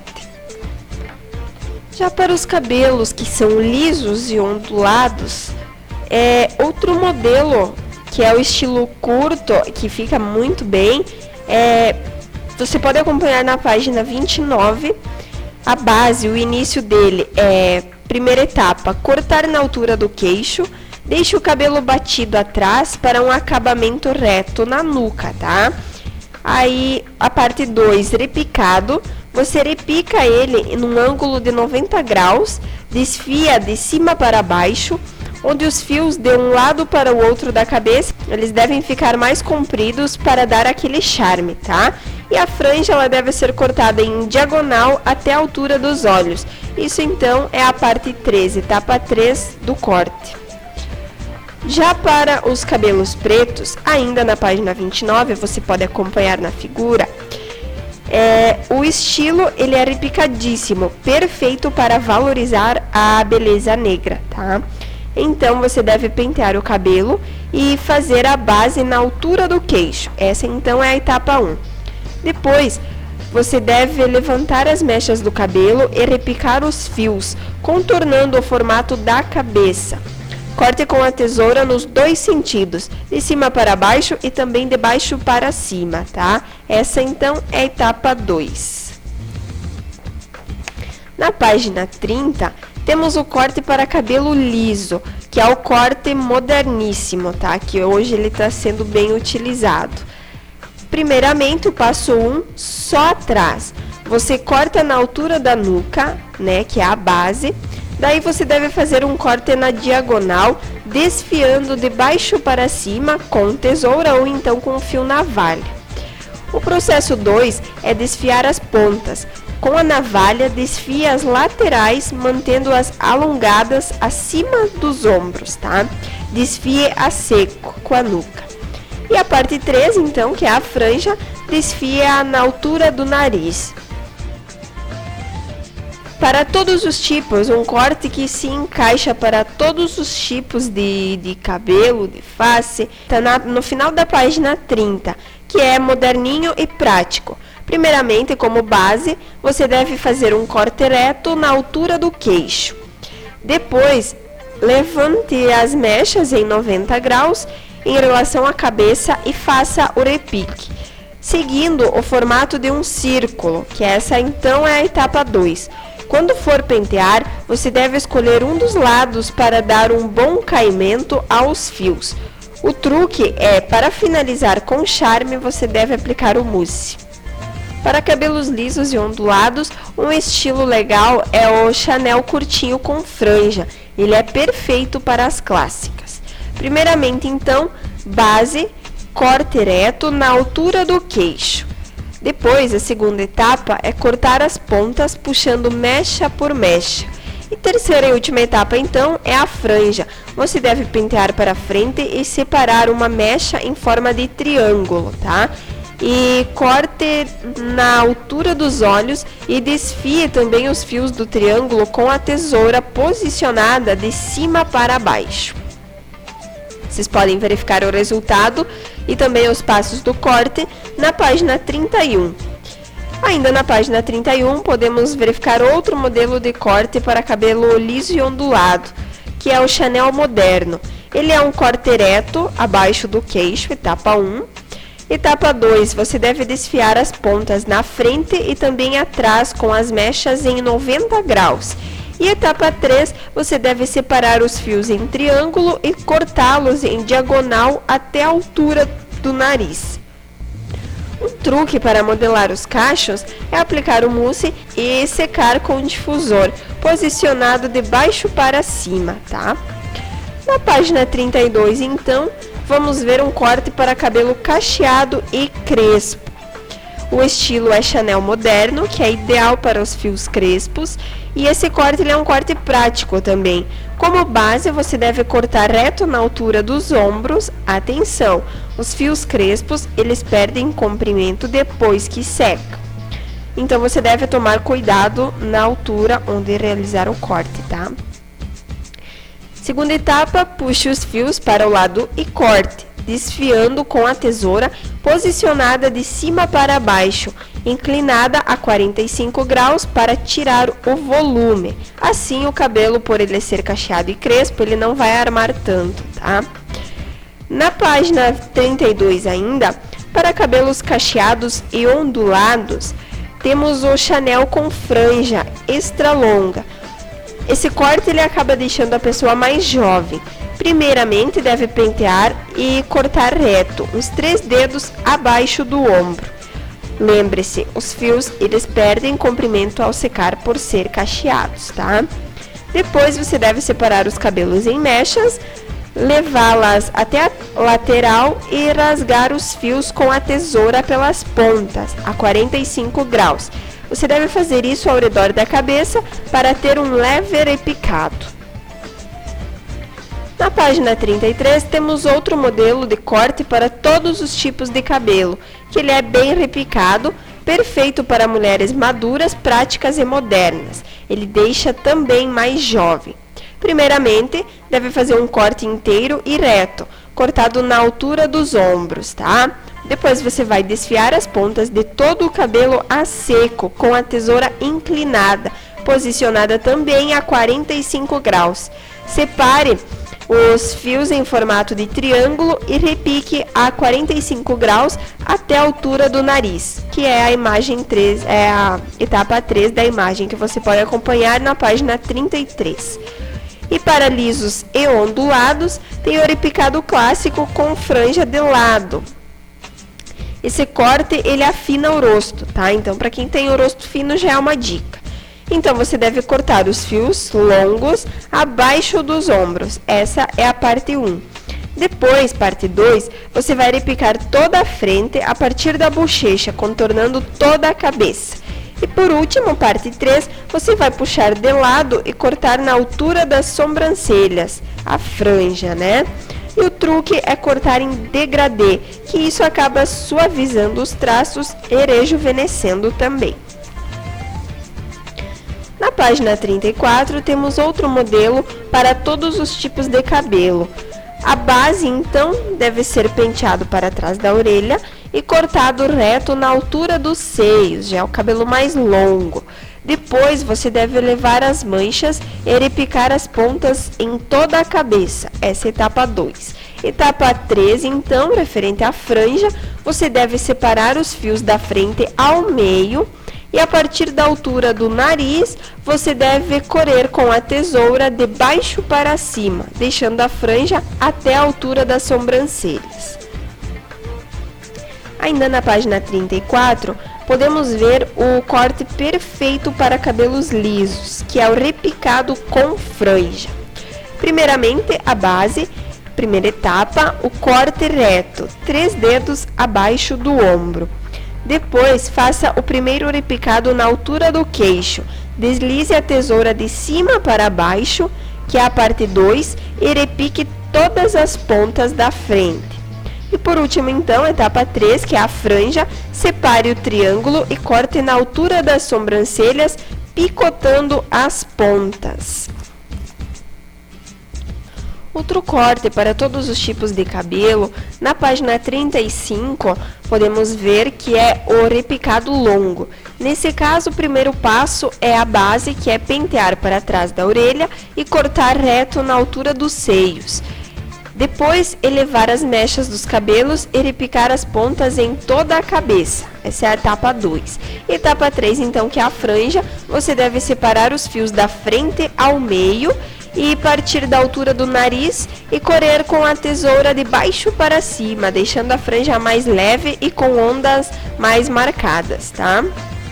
Speaker 2: Já para os cabelos que são lisos e ondulados, outro modelo, que é o estilo curto, que fica muito bem, você pode acompanhar na página 29. A base, o início dele primeira etapa, cortar na altura do queixo, deixe o cabelo batido atrás para um acabamento reto na nuca, tá? Aí, a parte 2, repicado, você repica ele num ângulo de 90 graus, desfia de cima para baixo, onde os fios de um lado para o outro da cabeça, eles devem ficar mais compridos para dar aquele charme, tá? E a franja, ela deve ser cortada em diagonal até a altura dos olhos. Isso então é a parte 3, etapa 3 do corte. Já para os cabelos pretos, ainda na página 29, você pode acompanhar na figura, o estilo ele é repicadíssimo, perfeito para valorizar a beleza negra, tá? Então, você deve pentear o cabelo e fazer a base na altura do queixo. Essa, então, é a etapa 1. Depois, você deve levantar as mechas do cabelo e repicar os fios, contornando o formato da cabeça. Corte com a tesoura nos dois sentidos, de cima para baixo e também de baixo para cima, tá? Essa, então, é a etapa 2. Na página 30... temos o corte para cabelo liso, que é o corte moderníssimo, tá? Que hoje ele está sendo bem utilizado. Primeiramente, o passo 1, só atrás. Você corta na altura da nuca, né? Que é a base. Daí você deve fazer um corte na diagonal, desfiando de baixo para cima com tesoura ou então com fio navalha. O processo 2 é desfiar as pontas. Com a navalha, desfie as laterais, mantendo-as alongadas acima dos ombros, tá? Desfie a seco com a nuca. E a parte 3, então, que é a franja, desfie na altura do nariz. para todos os tipos, um corte que se encaixa para todos os tipos de cabelo, de face, está no final da página 30, que é moderninho e prático. Primeiramente, como base, você deve fazer um corte reto na altura do queixo. Depois, levante as mechas em 90 graus em relação à cabeça e faça o repique, seguindo o formato de um círculo, que essa então é a etapa 2. Quando for pentear, você deve escolher um dos lados para dar um bom caimento aos fios. O truque é, para finalizar com charme, você deve aplicar o mousse. Para cabelos lisos e ondulados, um estilo legal é o Chanel curtinho com franja. Ele é perfeito para as clássicas. Primeiramente, então, base, corte reto na altura do queixo. Depois, a segunda etapa é cortar as pontas puxando mecha por mecha. E terceira e última etapa, então, é a franja. Você deve pentear para frente e separar uma mecha em forma de triângulo, tá? E corte na altura dos olhos e desfie também os fios do triângulo com a tesoura posicionada de cima para baixo. Vocês podem verificar o resultado e também os passos do corte na página 31. Ainda na página 31, podemos verificar outro modelo de corte para cabelo liso e ondulado, que é o Chanel moderno. Ele é um corte reto, abaixo do queixo, etapa 1. Etapa 2, você deve desfiar as pontas na frente e também atrás com as mechas em 90 graus. E etapa 3, você deve separar os fios em triângulo e cortá-los em diagonal até a altura do nariz. Um truque para modelar os cachos é aplicar o mousse e secar com um difusor, posicionado de baixo para cima, tá? Na página 32, então, vamos ver um corte para cabelo cacheado e crespo. O estilo é Chanel moderno, que é ideal para os fios crespos, e esse corte ele é um corte prático também. Como base, você deve cortar reto na altura dos ombros. Atenção, os fios crespos, eles perdem comprimento depois que secam. Então, você deve tomar cuidado na altura onde realizar o corte, tá? Segunda etapa, puxe os fios para o lado e corte, desfiando com a tesoura posicionada de cima para baixo, inclinada a 45 graus para tirar o volume. Assim, o cabelo, por ele ser cacheado e crespo, ele não vai armar tanto, tá? Na página 32 ainda, para cabelos cacheados e ondulados, temos o Chanel com franja extra longa. Esse corte ele acaba deixando a pessoa mais jovem. Primeiramente, deve pentear e cortar reto, uns 3 dedos abaixo do ombro. Lembre-se, os fios eles perdem comprimento ao secar por ser cacheados, tá? Depois, você deve separar os cabelos em mechas, levá-las até a lateral e rasgar os fios com a tesoura pelas pontas, a 45 graus. Você deve fazer isso ao redor da cabeça para ter um leve repicado. Na página 33, temos outro modelo de corte para todos os tipos de cabelo, que ele é bem repicado, perfeito para mulheres maduras, práticas e modernas. Ele deixa também mais jovem. Primeiramente, deve fazer um corte inteiro e reto, cortado na altura dos ombros, tá? Depois você vai desfiar as pontas de todo o cabelo a seco, com a tesoura inclinada, posicionada também a 45 graus. Separe os fios em formato de triângulo e repique a 45 graus até a altura do nariz, que é a imagem 3, é a etapa 3 da imagem que você pode acompanhar na página 33. E para lisos e ondulados, tem o repicado clássico com franja de lado. Esse corte, ele afina o rosto, tá? Então, para quem tem o rosto fino, já é uma dica. Então, você deve cortar os fios longos abaixo dos ombros. Essa é a parte 1. Depois, parte 2, você vai repicar toda a frente a partir da bochecha, contornando toda a cabeça. E por último, parte 3, você vai puxar de lado e cortar na altura das sobrancelhas, a franja, né? E o truque é cortar em degradê, que isso acaba suavizando os traços e rejuvenescendo também. Na página 34, temos outro modelo para todos os tipos de cabelo. A base, então, deve ser penteado para trás da orelha e cortado reto na altura dos seios, já é o cabelo mais longo. Depois, você deve levar as manchas e repicar as pontas em toda a cabeça. Essa é a etapa 2. Etapa 3, então, referente à franja, você deve separar os fios da frente ao meio e a partir da altura do nariz, você deve correr com a tesoura de baixo para cima, deixando a franja até a altura das sobrancelhas. Ainda na página 34, podemos ver o corte perfeito para cabelos lisos, que é o repicado com franja. Primeiramente, a base, primeira etapa, o corte reto, 3 dedos abaixo do ombro. Depois, faça o primeiro repicado na altura do queixo. Deslize a tesoura de cima para baixo, que é a parte 2, e repique todas as pontas da frente. E por último, então, etapa 3, que é a franja, separe o triângulo e corte na altura das sobrancelhas, picotando as pontas. Outro corte para todos os tipos de cabelo, na página 35, podemos ver que é o repicado longo. Nesse caso, o primeiro passo é a base, que é pentear para trás da orelha e cortar reto na altura dos seios. Depois, elevar as mechas dos cabelos e repicar as pontas em toda a cabeça. Essa é a etapa 2. Etapa 3, então, que é a franja, você deve separar os fios da frente ao meio e partir da altura do nariz e correr com a tesoura de baixo para cima, deixando a franja mais leve e com ondas mais marcadas, tá?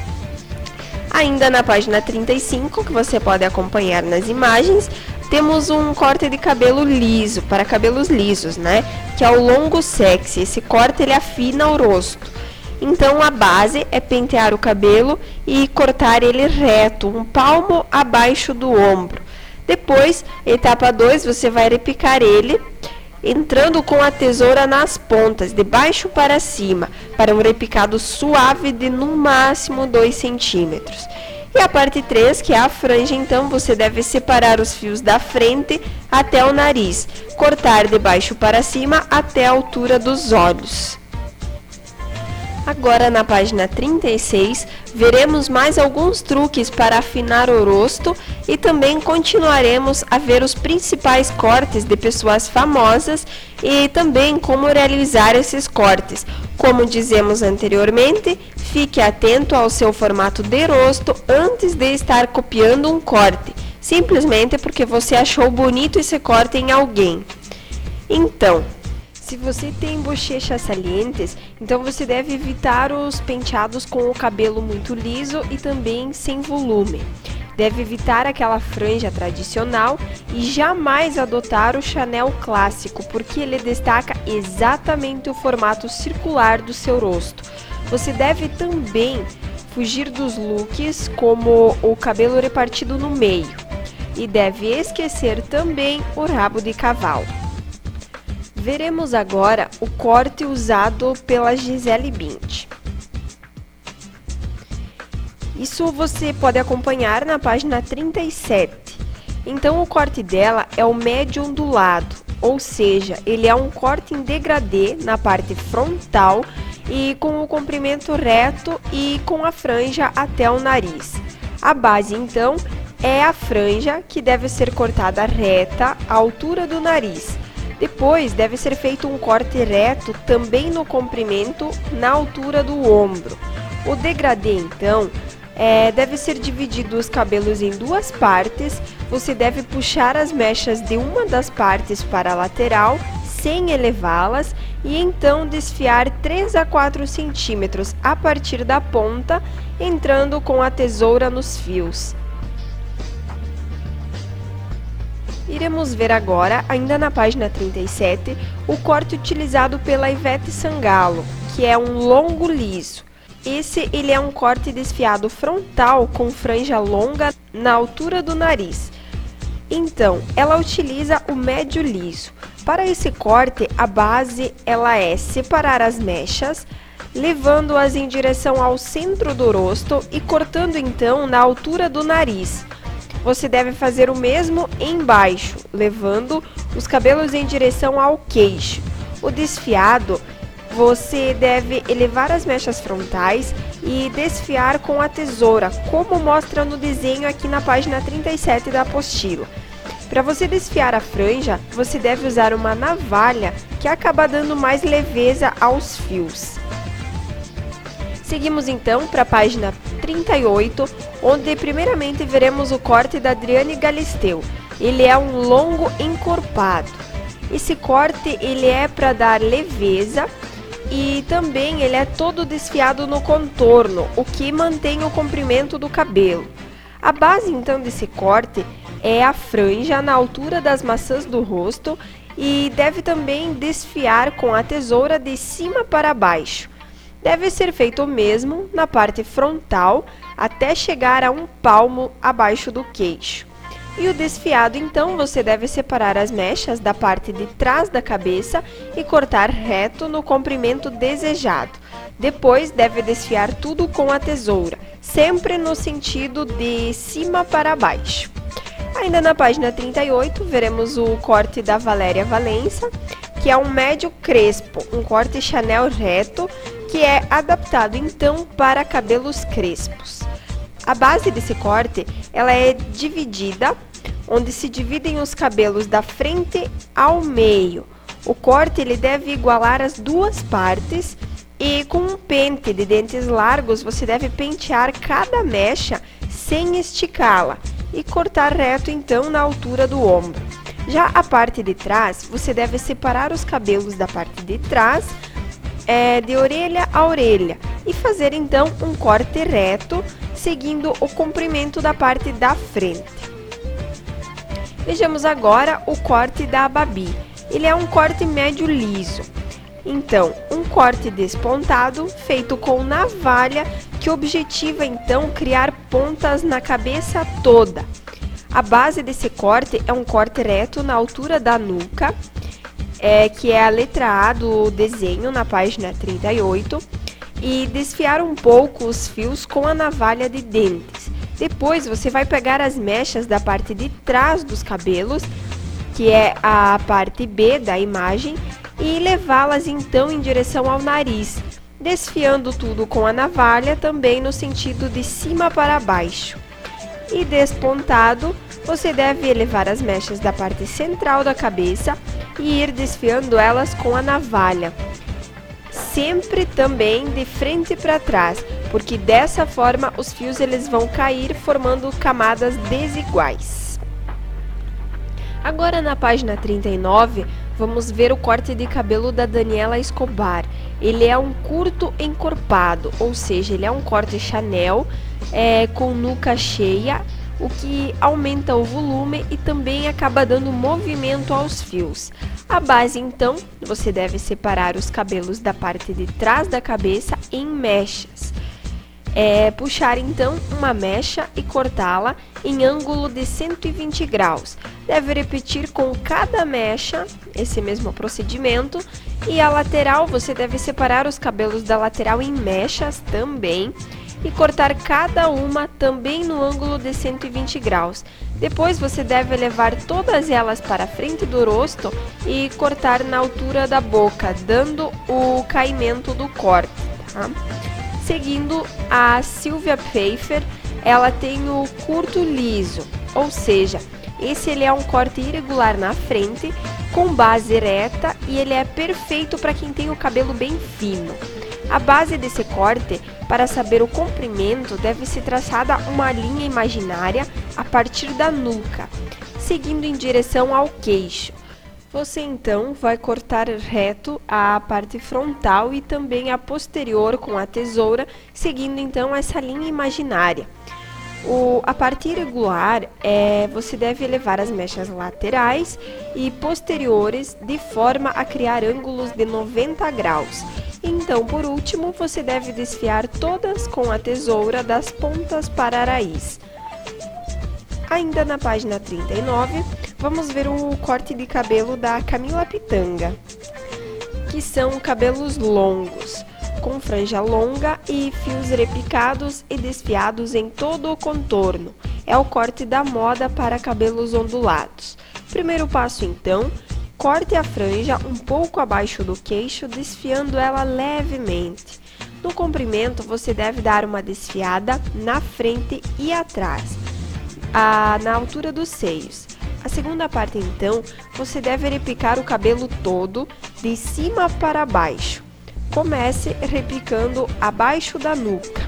Speaker 2: Ainda na página 35, que você pode acompanhar nas imagens, temos um corte de cabelo liso, para cabelos lisos, né? Que é o longo sexy. Esse corte ele afina o rosto. Então, a base é pentear o cabelo e cortar ele reto, um palmo abaixo do ombro. Depois, etapa 2, você vai repicar ele, entrando com a tesoura nas pontas, de baixo para cima, para um repicado suave de no máximo 2 centímetros. E a parte 3, que é a franja, então, você deve separar os fios da frente até o nariz, cortar de baixo para cima até a altura dos olhos. Agora, na página 36, veremos mais alguns truques para afinar o rosto e também continuaremos a ver os principais cortes de pessoas famosas e também como realizar esses cortes. Como dizemos anteriormente, fique atento ao seu formato de rosto antes de estar copiando um corte, simplesmente porque você achou bonito esse corte em alguém. Então, se você tem bochechas salientes, então você deve evitar os penteados com o cabelo muito liso e também sem volume. Deve evitar aquela franja tradicional e jamais adotar o Chanel clássico, porque ele destaca exatamente o formato circular do seu rosto. Você deve também fugir dos looks como o cabelo repartido no meio e deve esquecer também o rabo de cavalo. Veremos agora o corte usado pela Gisele Bündchen. Isso você pode acompanhar na página 37. Então, o corte dela é o médio ondulado, ou seja, ele é um corte em degradê na parte frontal e com o comprimento reto e com a franja até o nariz. A base, então, é a franja, que deve ser cortada reta à altura do nariz. Depois, deve ser feito um corte reto também no comprimento, na altura do ombro. O degradê, então, deve ser dividido os cabelos em 2 partes. Você deve puxar as mechas de uma das partes para a lateral, sem elevá-las, e então desfiar 3 a 4 centímetros a partir da ponta, entrando com a tesoura nos fios. Iremos ver agora, ainda na página 37, o corte utilizado pela Ivete Sangalo, que é um longo liso. Ele é um corte desfiado frontal com franja longa na altura do nariz. Então, ela utiliza o médio liso. Para esse corte, a base ela é separar as mechas, levando-as em direção ao centro do rosto e cortando então na altura do nariz. Você deve fazer o mesmo embaixo, levando os cabelos em direção ao queixo. O desfiado, você deve elevar as mechas frontais e desfiar com a tesoura, como mostra no desenho aqui na página 37 da apostila. Para você desfiar a franja, você deve usar uma navalha que acaba dando mais leveza aos fios. Seguimos então para a página 38, onde primeiramente veremos o corte da Adriane Galisteu. Ele é um longo encorpado. Esse corte ele é para dar leveza e também ele é todo desfiado no contorno, o que mantém o comprimento do cabelo. A base então desse corte é a franja na altura das maçãs do rosto e deve também desfiar com a tesoura de cima para baixo. Deve ser feito o mesmo na parte frontal até chegar a um palmo abaixo do queixo. E o desfiado então você deve separar as mechas da parte de trás da cabeça e cortar reto no comprimento desejado. Depois deve desfiar tudo com a tesoura, sempre no sentido de cima para baixo. Ainda na página 38 veremos o corte da Valéria Valença, que é um médio crespo, um corte Chanel reto, que é adaptado então para cabelos crespos. A base desse corte ela é dividida, onde se dividem os cabelos da frente ao meio. O corte ele deve igualar as duas partes e com um pente de dentes largos você deve pentear cada mecha sem esticá-la e cortar reto então na altura do ombro. Já a parte de trás, você deve separar os cabelos da parte de trás, de orelha a orelha, e fazer então um corte reto, seguindo o comprimento da parte da frente. Vejamos agora o corte da Babi. Ele é um corte médio liso. Então, um corte despontado, feito com navalha, que objetiva então criar pontas na cabeça toda. A base desse corte é um corte reto na altura da nuca, que é a letra A do desenho na página 38, e desfiar um pouco os fios com a navalha de dentes. Depois você vai pegar as mechas da parte de trás dos cabelos, que é a parte B da imagem, e levá-las então em direção ao nariz, desfiando tudo com a navalha também no sentido de cima para baixo. E despontado, você deve elevar as mechas da parte central da cabeça e ir desfiando elas com a navalha, sempre também de frente para trás, porque dessa forma os fios eles vão cair formando camadas desiguais. Agora na página 39, vamos ver o corte de cabelo da Daniela Escobar. Ele é um curto encorpado, ou seja, ele é um corte Chanel com nuca cheia, o que aumenta o volume e também acaba dando movimento aos fios. A base então, você deve separar os cabelos da parte de trás da cabeça em mechas. Puxar então uma mecha e cortá-la em ângulo de 120 graus. Deve repetir com cada mecha esse mesmo procedimento, e a lateral você deve separar os cabelos da lateral em mechas também e cortar cada uma também no ângulo de 120 graus. Depois você deve levar todas elas para a frente do rosto e cortar na altura da boca, dando o caimento do corte, tá? Seguindo a Silvia Pfeiffer, ela tem o curto liso, ou seja, ele é um corte irregular na frente, com base reta, e ele é perfeito para quem tem o cabelo bem fino. A base desse corte, para saber o comprimento, deve ser traçada uma linha imaginária a partir da nuca, seguindo em direção ao queixo. Você então vai cortar reto a parte frontal e também a posterior com a tesoura, seguindo então essa linha imaginária. A parte irregular, você deve elevar as mechas laterais e posteriores de forma a criar ângulos de 90 graus. Então, por último, você deve desfiar todas com a tesoura das pontas para a raiz. Ainda na página 39, vamos ver o corte de cabelo da Camila Pitanga, que são cabelos longos. com franja longa e fios repicados e desfiados em todo o contorno. É o corte da moda para cabelos ondulados. Primeiro passo então, corte a franja um pouco abaixo do queixo, desfiando ela levemente. No comprimento, você deve dar uma desfiada na frente e atrás, na altura dos seios. A segunda parte então, você deve repicar o cabelo todo, de cima para baixo. Comece repicando abaixo da nuca.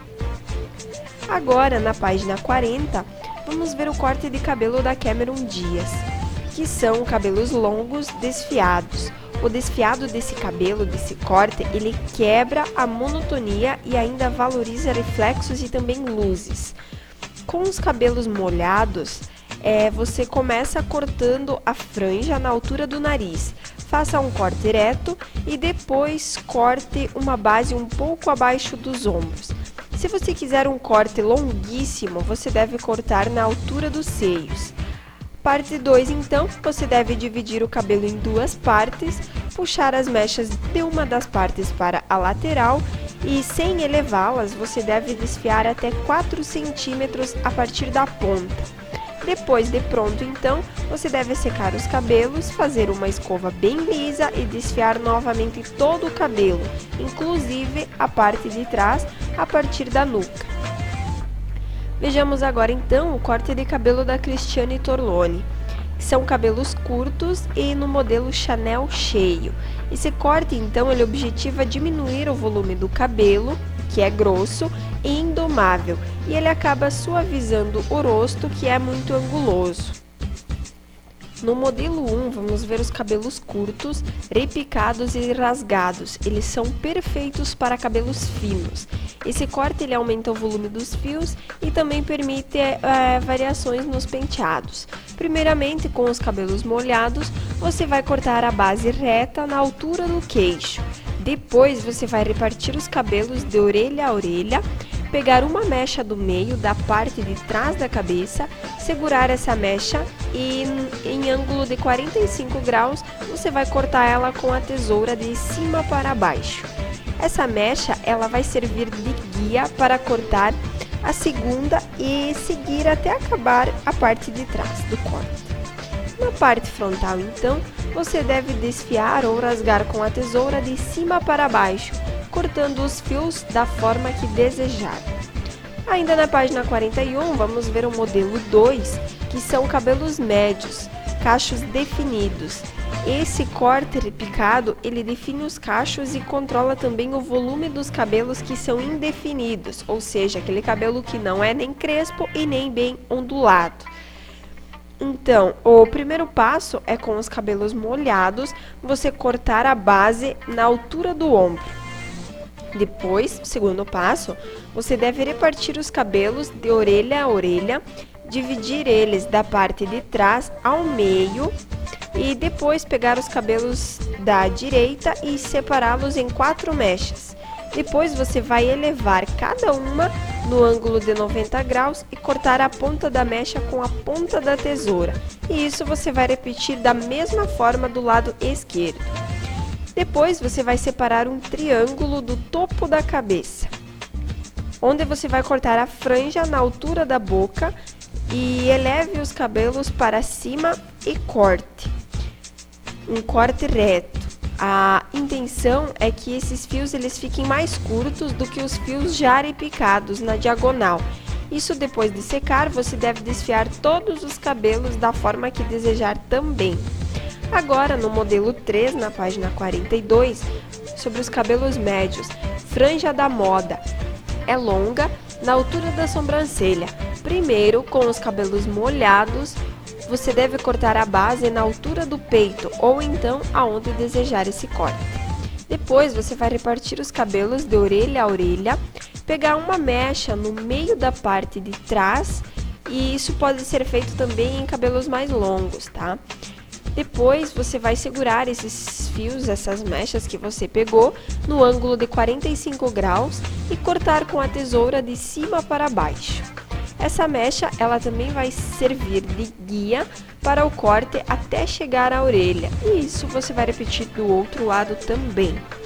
Speaker 2: Agora, na página 40, vamos ver o corte de cabelo da Cameron Diaz, que são cabelos longos desfiados. O desfiado desse cabelo, desse corte, ele quebra a monotonia e ainda valoriza reflexos e também luzes. Com os cabelos molhados, você começa cortando a franja na altura do nariz. Faça um corte reto e depois corte uma base um pouco abaixo dos ombros. Se você quiser um corte longuíssimo, você deve cortar na altura dos seios. Parte 2, então, você deve dividir o cabelo em duas partes, puxar as mechas de uma das partes para a lateral e, sem elevá-las, você deve desfiar até 4 centímetros a partir da ponta. Depois de pronto, então, você deve secar os cabelos, fazer uma escova bem lisa e desfiar novamente todo o cabelo, inclusive a parte de trás, a partir da nuca. Vejamos agora então o corte de cabelo da Cristiane Torlone. São cabelos curtos e no modelo Chanel cheio. Esse corte então ele objetiva diminuir o volume do cabelo, que é grosso e indomável, e ele acaba suavizando o rosto, que é muito anguloso. No modelo 1, vamos ver os cabelos curtos, repicados e rasgados. Eles são perfeitos para cabelos finos. Esse corte ele aumenta o volume dos fios e também permite variações nos penteados. Primeiramente, com os cabelos molhados, você vai cortar a base reta na altura do queixo. Depois, você vai repartir os cabelos de orelha a orelha, pegar uma mecha do meio da parte de trás da cabeça, segurar essa mecha e em ângulo de 45 graus você vai cortar ela com a tesoura de cima para baixo. Essa mecha ela vai servir de guia para cortar a segunda e seguir até acabar a parte de trás do corte. Na parte frontal então, você deve desfiar ou rasgar com a tesoura de cima para baixo, cortando os fios da forma que desejar. Ainda na página 41, vamos ver o modelo 2, que são cabelos médios, cachos definidos. Esse corte repicado, ele define os cachos e controla também o volume dos cabelos que são indefinidos, ou seja, aquele cabelo que não é nem crespo e nem bem ondulado. Então, o primeiro passo é com os cabelos molhados, você cortar a base na altura do ombro. Depois, segundo passo, você deve repartir os cabelos de orelha a orelha, dividir eles da parte de trás ao meio e depois pegar os cabelos da direita e separá-los em 4 mechas. Depois você vai elevar cada uma no ângulo de 90 graus e cortar a ponta da mecha com a ponta da tesoura. E isso você vai repetir da mesma forma do lado esquerdo. Depois você vai separar um triângulo do topo da cabeça, onde você vai cortar a franja na altura da boca e eleve os cabelos para cima e corte. Um corte reto. A intenção é que esses fios eles fiquem mais curtos do que os fios já repicados na diagonal. Isso depois de secar, você deve desfiar todos os cabelos da forma que desejar também. Agora, no modelo 3, na página 42, sobre os cabelos médios, franja da moda. É longa, na altura da sobrancelha. Primeiro, com os cabelos molhados, você deve cortar a base na altura do peito ou então aonde desejar esse corte. Depois você vai repartir os cabelos de orelha a orelha, pegar uma mecha no meio da parte de trás e isso pode ser feito também em cabelos mais longos, tá? Depois você vai segurar esses fios, essas mechas que você pegou, no ângulo de 45 graus e cortar com a tesoura de cima para baixo. Essa mecha, ela também vai servir de guia para o corte até chegar à orelha. E isso você vai repetir do outro lado também.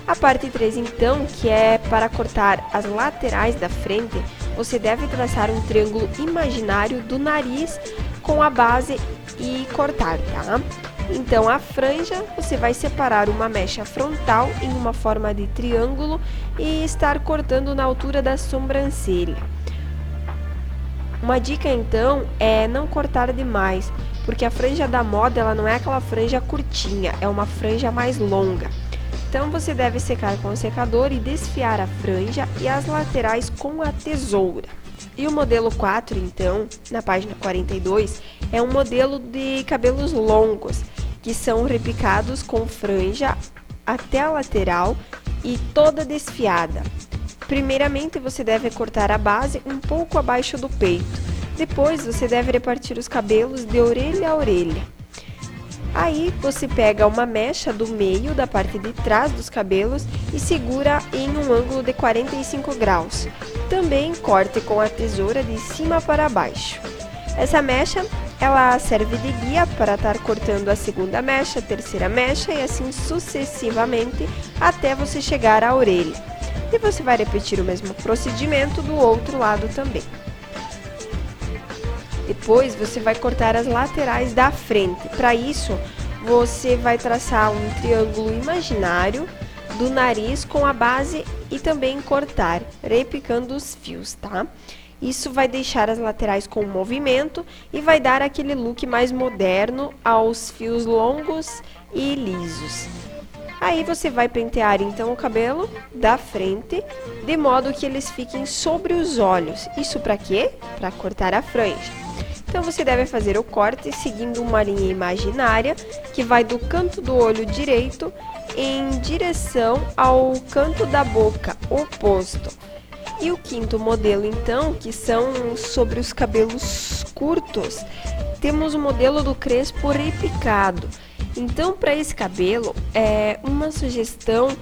Speaker 2: A parte 3, então, que é para cortar as laterais da frente, você deve traçar um triângulo imaginário do nariz com a base e cortar, tá? Então, a franja, você vai separar uma mecha frontal em uma forma de triângulo e estar cortando na altura da sobrancelha. Uma dica, então, é não cortar demais, porque a franja da moda, ela não é aquela franja curtinha, é uma franja mais longa. Então, você deve secar com o secador e desfiar a franja e as laterais com a tesoura. E o modelo 4, então, na página 42, é um modelo de cabelos longos, que são repicados com franja até a lateral e toda desfiada. Primeiramente, você deve cortar a base um pouco abaixo do peito. Depois, você deve repartir os cabelos de orelha a orelha. Aí, você pega uma mecha do meio da parte de trás dos cabelos e segura em um ângulo de 45 graus. Também corte com a tesoura de cima para baixo. Essa mecha, ela serve de guia para estar cortando a segunda mecha, a terceira mecha e assim sucessivamente até você chegar à orelha. E você vai repetir o mesmo procedimento do outro lado também. Depois, você vai cortar as laterais da frente. Para isso, você vai traçar um triângulo imaginário do nariz com a base e também cortar, repicando os fios, tá? Isso vai deixar as laterais com movimento e vai dar aquele look mais moderno aos fios longos e lisos. Aí você vai pentear então o cabelo da frente, de modo que eles fiquem sobre os olhos. Isso para quê? Para cortar a franja. Então, você deve fazer o corte seguindo uma linha imaginária que vai do canto do olho direito em direção ao canto da boca oposto. E o quinto modelo, então, que são sobre os cabelos curtos, temos o modelo do crespo repicado. Então, para esse cabelo, uma sugestão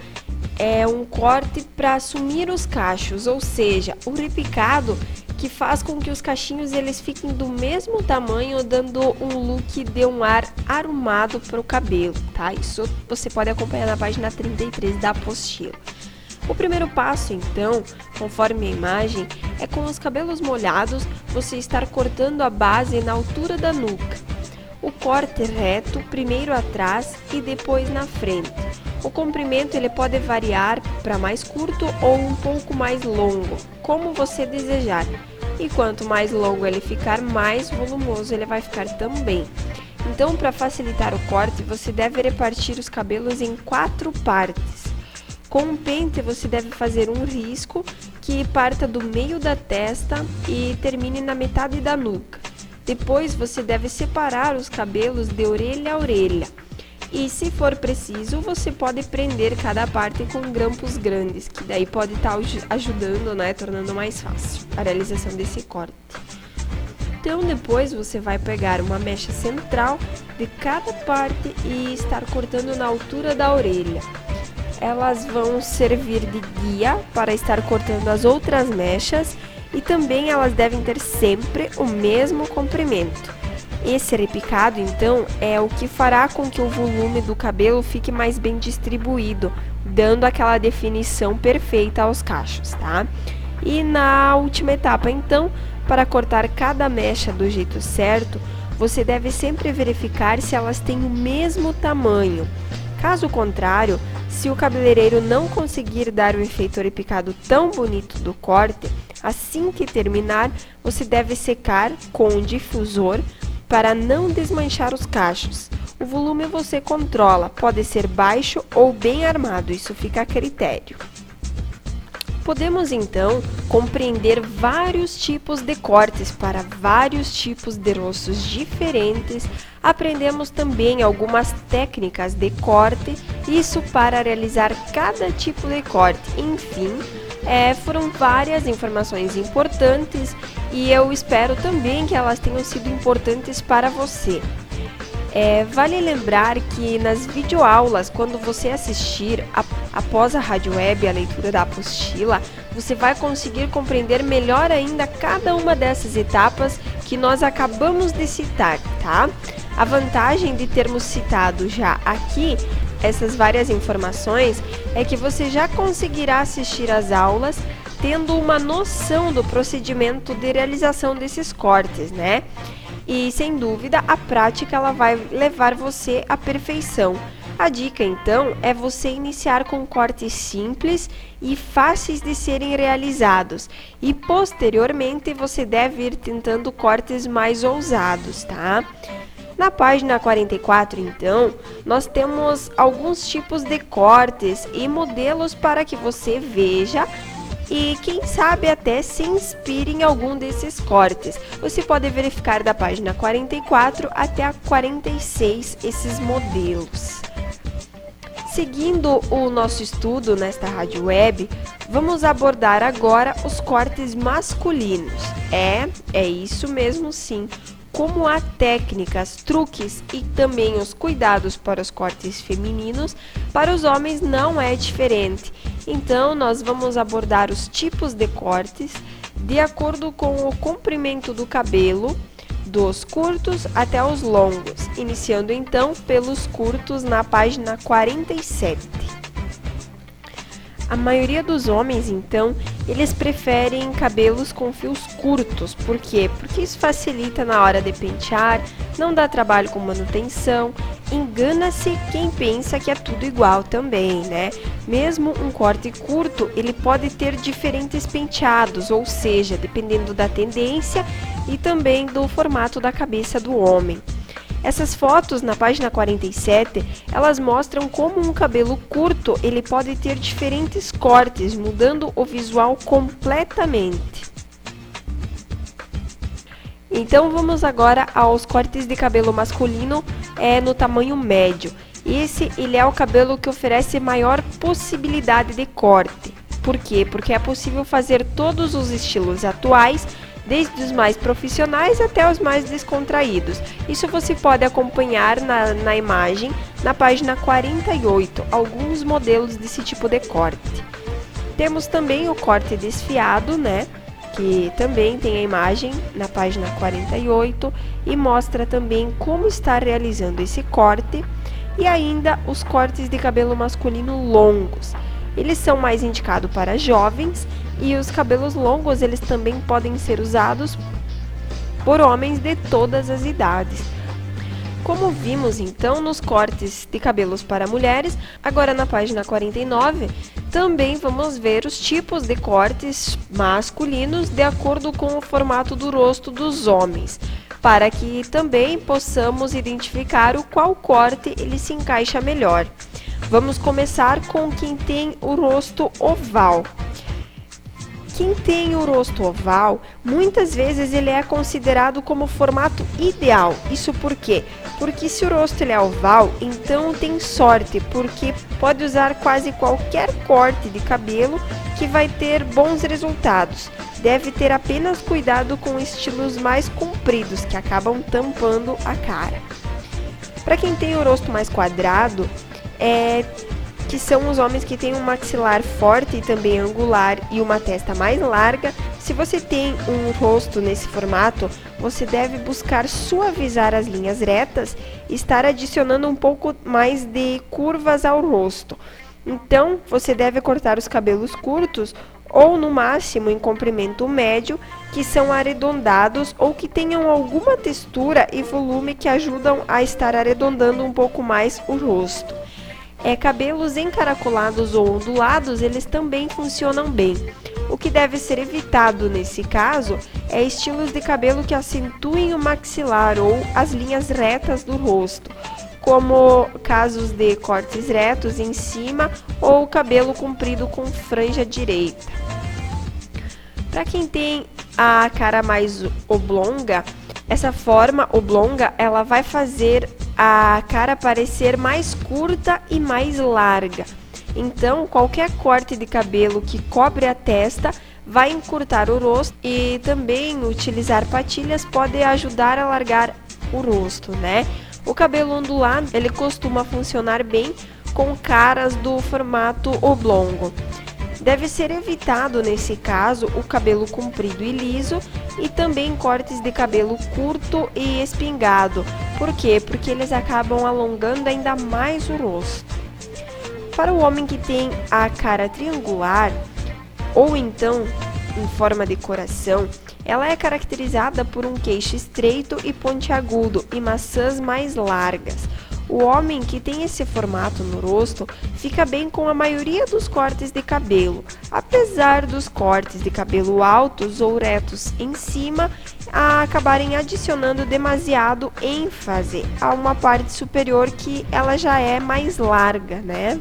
Speaker 2: é um corte para assumir os cachos, ou seja, o repicado que faz com que os cachinhos eles fiquem do mesmo tamanho, dando um look de um ar arrumado para o cabelo, tá? Isso você pode acompanhar na página 33 da apostila. O primeiro passo, então, conforme a imagem, é com os cabelos molhados, você estar cortando a base na altura da nuca. O corte reto, primeiro atrás e depois na frente. O comprimento ele pode variar para mais curto ou um pouco mais longo, como você desejar. E quanto mais longo ele ficar, mais volumoso ele vai ficar também. Então, para facilitar o corte, você deve repartir os cabelos em 4 partes. Com um pente, você deve fazer um risco que parta do meio da testa e termine na metade da nuca. Depois, você deve separar os cabelos de orelha a orelha. E, se for preciso, você pode prender cada parte com grampos grandes, que daí pode estar ajudando, né, tornando mais fácil a realização desse corte. Então, depois você vai pegar uma mecha central de cada parte e estar cortando na altura da orelha. Elas vão servir de guia para estar cortando as outras mechas e também elas devem ter sempre o mesmo comprimento. Esse repicado, então, é o que fará com que o volume do cabelo fique mais bem distribuído, dando aquela definição perfeita aos cachos, tá? E na última etapa, então, para cortar cada mecha do jeito certo, você deve sempre verificar se elas têm o mesmo tamanho. Caso contrário, se o cabeleireiro não conseguir dar o efeito repicado tão bonito do corte, assim que terminar, você deve secar com um difusor para não desmanchar os cachos. O volume você controla, pode ser baixo ou bem armado, isso fica a critério. Podemos então compreender vários tipos de cortes para vários tipos de rostos diferentes. Aprendemos também algumas técnicas de corte, isso para realizar cada tipo de corte. Enfim, foram várias informações importantes e eu espero também que elas tenham sido importantes para você. Vale lembrar que nas videoaulas, quando você assistir após a rádio web a leitura da apostila, você vai conseguir compreender melhor ainda cada uma dessas etapas que nós acabamos de citar, tá? A vantagem de termos citado já aqui essas várias informações é que você já conseguirá assistir às aulas tendo uma noção do procedimento de realização desses cortes, né? E sem dúvida a prática ela vai levar você à perfeição. A dica então é você iniciar com cortes simples e fáceis de serem realizados e posteriormente você deve ir tentando cortes mais ousados, tá? Na página 44, então, nós temos alguns tipos de cortes e modelos para que você veja e quem sabe até se inspire em algum desses cortes. Você pode verificar da página 44 até a 46 esses modelos. Seguindo o nosso estudo nesta rádio web, vamos abordar agora os cortes masculinos. É isso mesmo sim. Como há técnicas, truques e também os cuidados para os cortes femininos, para os homens não é diferente. Então, nós vamos abordar os tipos de cortes de acordo com o comprimento do cabelo, dos curtos até os longos, iniciando então pelos curtos na página 47. A maioria dos homens, então, eles preferem cabelos com fios curtos. Por quê? Porque isso facilita na hora de pentear, não dá trabalho com manutenção, engana-se quem pensa que é tudo igual também, né? Mesmo um corte curto, ele pode ter diferentes penteados, ou seja, dependendo da tendência e também do formato da cabeça do homem. Essas fotos na página 47, elas mostram como um cabelo curto ele pode ter diferentes cortes, mudando o visual completamente. Então vamos agora aos cortes de cabelo masculino no tamanho médio. Esse ele é o cabelo que oferece maior possibilidade de corte. Por quê? Porque é possível fazer todos os estilos atuais, desde os mais profissionais até os mais descontraídos. Isso você pode acompanhar na imagem, na página 48, alguns modelos desse tipo de corte. Temos também o corte desfiado, né? Que também tem a imagem na página 48 e mostra também como está realizando esse corte. E ainda os cortes de cabelo masculino longos. Eles são mais indicados para jovens e os cabelos longos eles também podem ser usados por homens de todas as idades. Como vimos então nos cortes de cabelos para mulheres, agora na página 49, também vamos ver os tipos de cortes masculinos de acordo com o formato do rosto dos homens, para que também possamos identificar o qual corte ele se encaixa melhor. Vamos começar com quem tem o rosto oval. Quem tem o rosto oval, muitas vezes ele é considerado como o formato ideal. Isso por quê? Porque se o rosto ele é oval, então tem sorte, porque pode usar quase qualquer corte de cabelo que vai ter bons resultados. Deve ter apenas cuidado com estilos mais compridos, que acabam tampando a cara. Para quem tem o rosto mais quadrado, que são os homens que têm um maxilar forte e também angular e uma testa mais larga. Se você tem um rosto nesse formato, você deve buscar suavizar as linhas retas e estar adicionando um pouco mais de curvas ao rosto. Então, você deve cortar os cabelos curtos ou no máximo em comprimento médio, que são arredondados ou que tenham alguma textura e volume que ajudam a estar arredondando um pouco mais o rosto. Cabelos encaracolados ou ondulados, eles também funcionam bem. O que deve ser evitado nesse caso é estilos de cabelo que acentuem o maxilar ou as linhas retas do rosto, como casos de cortes retos em cima ou cabelo comprido com franja direita. Para quem tem a cara mais oblonga, essa forma oblonga ela vai fazer a cara parecer mais curta e mais larga. Então, qualquer corte de cabelo que cobre a testa vai encurtar o rosto e também utilizar patilhas pode ajudar a alargar o rosto, né? O cabelo ondulado, ele costuma funcionar bem com caras do formato oblongo. Deve ser evitado, nesse caso, o cabelo comprido e liso e também cortes de cabelo curto e espingado. Por quê? Porque eles acabam alongando ainda mais o rosto. Para o homem que tem a cara triangular, ou então em forma de coração, ela é caracterizada por um queixo estreito e pontiagudo e maçãs mais largas. O homem que tem esse formato no rosto fica bem com a maioria dos cortes de cabelo, apesar dos cortes de cabelo altos ou retos em cima acabarem adicionando demasiado ênfase a uma parte superior que ela já é mais larga, né?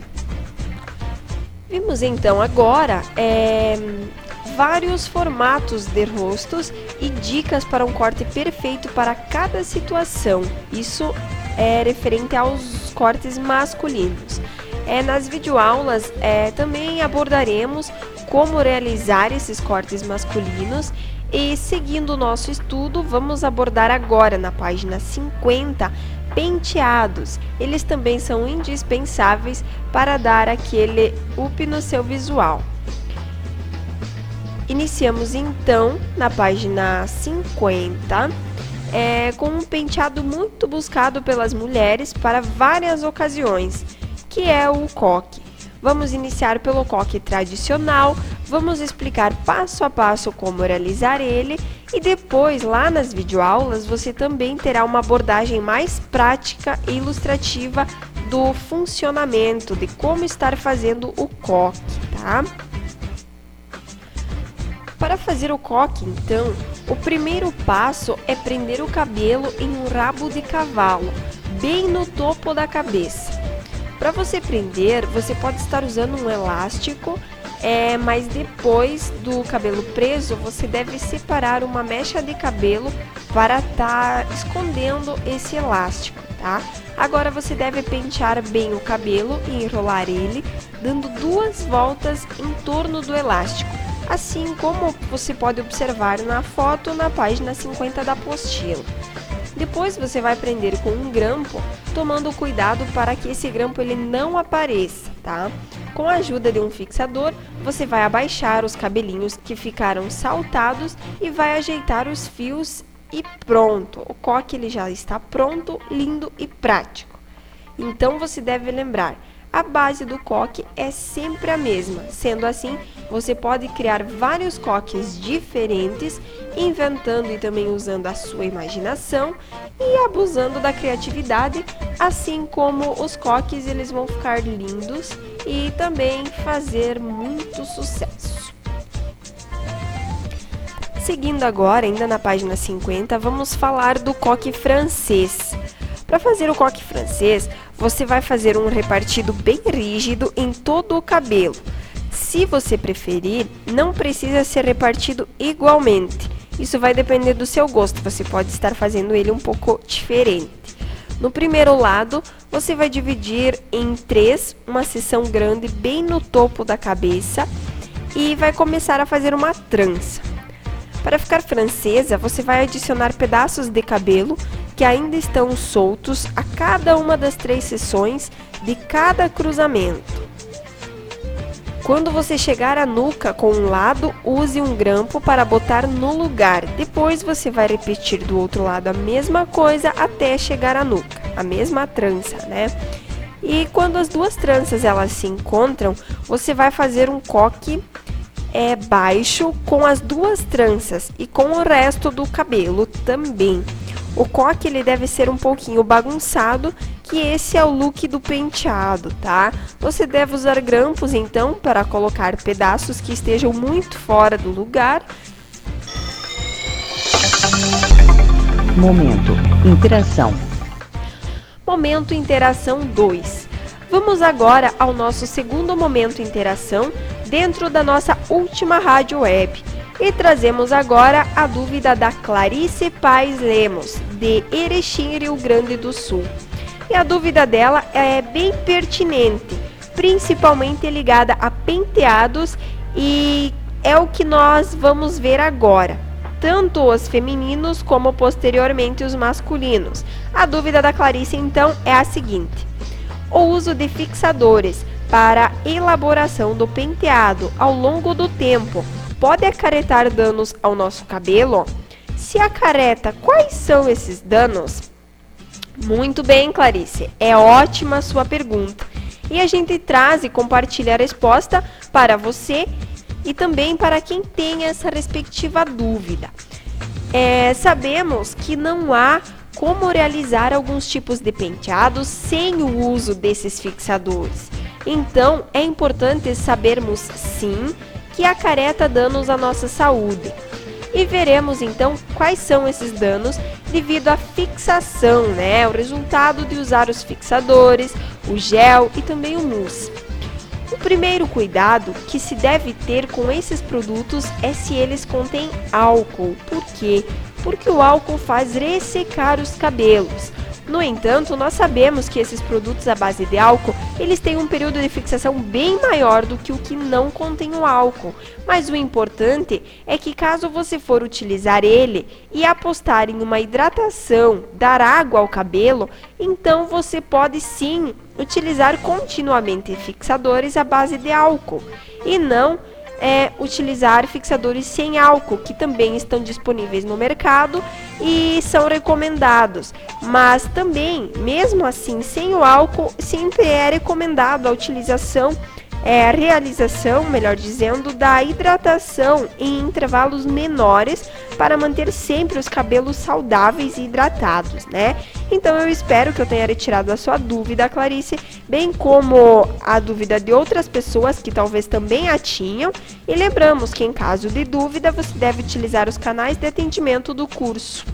Speaker 2: Vimos então agora vários formatos de rostos e dicas para um corte perfeito para cada situação. Isso é referente aos cortes masculinos. Nas videoaulas também abordaremos como realizar esses cortes masculinos e, seguindo o nosso estudo, vamos abordar agora na página 50 penteados. Eles também são indispensáveis para dar aquele up no seu visual. Iniciamos então na página 50 com um penteado muito buscado pelas mulheres para várias ocasiões, que é o coque. Vamos iniciar pelo coque tradicional, vamos explicar passo a passo como realizar ele e depois, lá nas videoaulas, você também terá uma abordagem mais prática e ilustrativa do funcionamento, de como estar fazendo o coque, tá? Para fazer o coque, então, o primeiro passo é prender o cabelo em um rabo de cavalo, bem no topo da cabeça. Para você prender, você pode estar usando um elástico, mas depois do cabelo preso, você deve separar uma mecha de cabelo para estar escondendo esse elástico, tá? Agora você deve pentear bem o cabelo e enrolar ele, dando 2 voltas em torno do elástico, assim como você pode observar na foto na página 50 da apostila. Depois você vai prender com um grampo, tomando cuidado para que esse grampo ele não apareça, tá? Com a ajuda de um fixador, você vai abaixar os cabelinhos que ficaram saltados e vai ajeitar os fios e pronto. O coque ele já está pronto, lindo e prático. Então você deve lembrar, a base do coque é sempre a mesma. Sendo assim, você pode criar vários coques diferentes, inventando e também usando a sua imaginação e abusando da criatividade, assim como os coques eles vão ficar lindos e também fazer muito sucesso. Seguindo agora, ainda na página 50, vamos falar do coque francês. Para fazer o coque francês, você vai fazer um repartido bem rígido em todo o cabelo. Se você preferir, não precisa ser repartido igualmente. Isso vai depender do seu gosto, você pode estar fazendo ele um pouco diferente. No primeiro lado, você vai dividir em 3, uma seção grande bem no topo da cabeça e vai começar a fazer uma trança. Para ficar francesa, você vai adicionar pedaços de cabelo que ainda estão soltos a cada uma das 3 seções de cada cruzamento. Quando você chegar à nuca com um lado, use um grampo para botar no lugar. Depois você vai repetir do outro lado a mesma coisa até chegar à nuca, a mesma trança, né? E quando as 2 tranças elas se encontram, você vai fazer um coque baixo com as 2 tranças e com o resto do cabelo também. O coque ele deve ser um pouquinho bagunçado, que esse é o look do penteado, tá? Você deve usar grampos então para colocar pedaços que estejam muito fora do lugar.
Speaker 1: Momento interação.
Speaker 2: Momento interação 2. Vamos agora ao nosso segundo momento interação dentro da nossa última rádio web. E trazemos agora a dúvida da Clarice Paes Lemos, de Erechim, Rio Grande do Sul. E a dúvida dela é bem pertinente, principalmente ligada a penteados, e é o que nós vamos ver agora, tanto os femininos como posteriormente os masculinos. A dúvida da Clarice então é a seguinte: o uso de fixadores para a elaboração do penteado ao longo do tempo pode acarretar danos ao nosso cabelo? Se acarreta, quais são esses danos? Muito bem, Clarice, é ótima a sua pergunta. E a gente traz e compartilha a resposta para você e também para quem tem essa respectiva dúvida. Sabemos que não há como realizar alguns tipos de penteados sem o uso desses fixadores. Então, é importante sabermos sim que acarreta danos à nossa saúde. E veremos então quais são esses danos devido à fixação, né? O resultado de usar os fixadores, o gel e também o mousse. O primeiro cuidado que se deve ter com esses produtos é se eles contêm álcool. Por quê? Porque o álcool faz ressecar os cabelos. No entanto, nós sabemos que esses produtos à base de álcool, eles têm um período de fixação bem maior do que o que não contém o álcool. Mas o importante é que caso você for utilizar ele e apostar em uma hidratação, dar água ao cabelo, então você pode sim utilizar continuamente fixadores à base de álcool e não utilizar fixadores sem álcool, que também estão disponíveis no mercado e são recomendados. Mas também, mesmo assim, sem o álcool, sempre é recomendado a utilização, a realização, melhor dizendo, da hidratação em intervalos menores para manter sempre os cabelos saudáveis e hidratados, né? Então eu espero que eu tenha retirado a sua dúvida, Clarice, bem como a dúvida de outras pessoas que talvez também a tinham. E lembramos que em caso de dúvida, você deve utilizar os canais de atendimento do curso.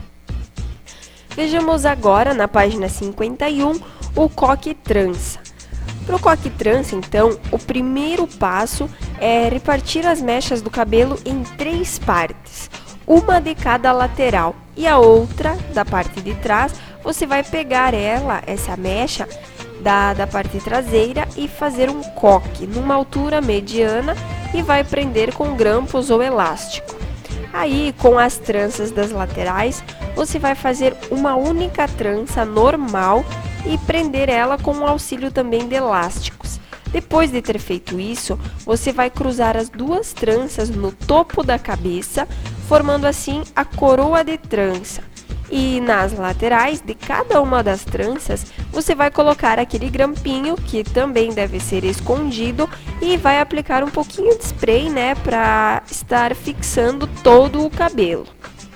Speaker 2: Vejamos agora na página 51 o coque trança. Para o coque trança, então, o primeiro passo é repartir as mechas do cabelo em 3 partes, uma de cada lateral, e a outra, da parte de trás, você vai pegar essa mecha da parte traseira e fazer um coque numa altura mediana e vai prender com grampos ou elástico. Aí, com as tranças das laterais, você vai fazer uma única trança normal e prender ela com o auxílio também de elásticos. Depois de ter feito isso, você vai cruzar as 2 tranças no topo da cabeça, formando assim a coroa de trança. E nas laterais de cada uma das tranças, você vai colocar aquele grampinho, que também deve ser escondido, e vai aplicar um pouquinho de spray, né, para estar fixando todo o cabelo.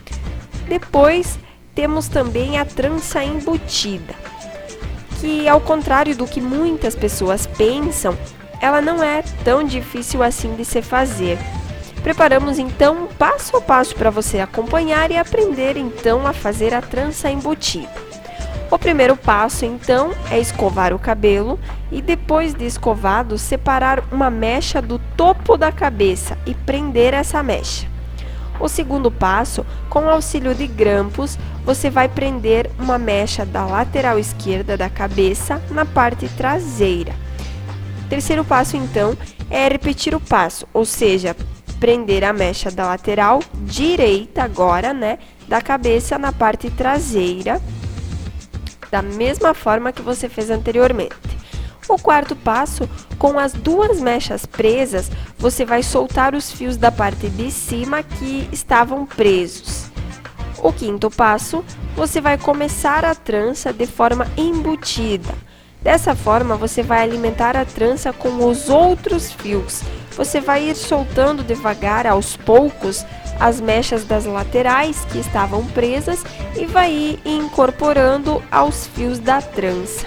Speaker 2: Depois, temos também a trança embutida, que ao contrário do que muitas pessoas pensam, ela não é tão difícil assim de se fazer. Preparamos então um passo a passo para você acompanhar e aprender então a fazer a trança embutida. O primeiro passo então é escovar o cabelo e depois de escovado separar uma mecha do topo da cabeça e prender essa mecha. O segundo passo, com o auxílio de grampos, você vai prender uma mecha da lateral esquerda da cabeça na parte traseira. O terceiro passo, então, é repetir o passo, ou seja, prender a mecha da lateral direita agora, né, da cabeça na parte traseira, da mesma forma que você fez anteriormente. O quarto passo, com as 2 mechas presas, você vai soltar os fios da parte de cima que estavam presos. O quinto passo, você vai começar a trança de forma embutida. Dessa forma, você vai alimentar a trança com os outros fios. Você vai ir soltando devagar, aos poucos, as mechas das laterais que estavam presas e vai ir incorporando aos fios da trança.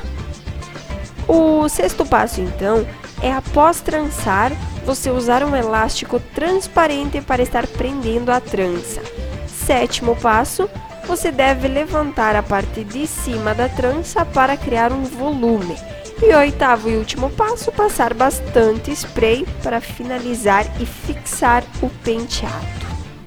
Speaker 2: O sexto passo, então, é após trançar, você usar um elástico transparente para estar prendendo a trança. Sétimo passo, você deve levantar a parte de cima da trança para criar um volume. E oitavo e último passo, passar bastante spray para finalizar e fixar o penteado.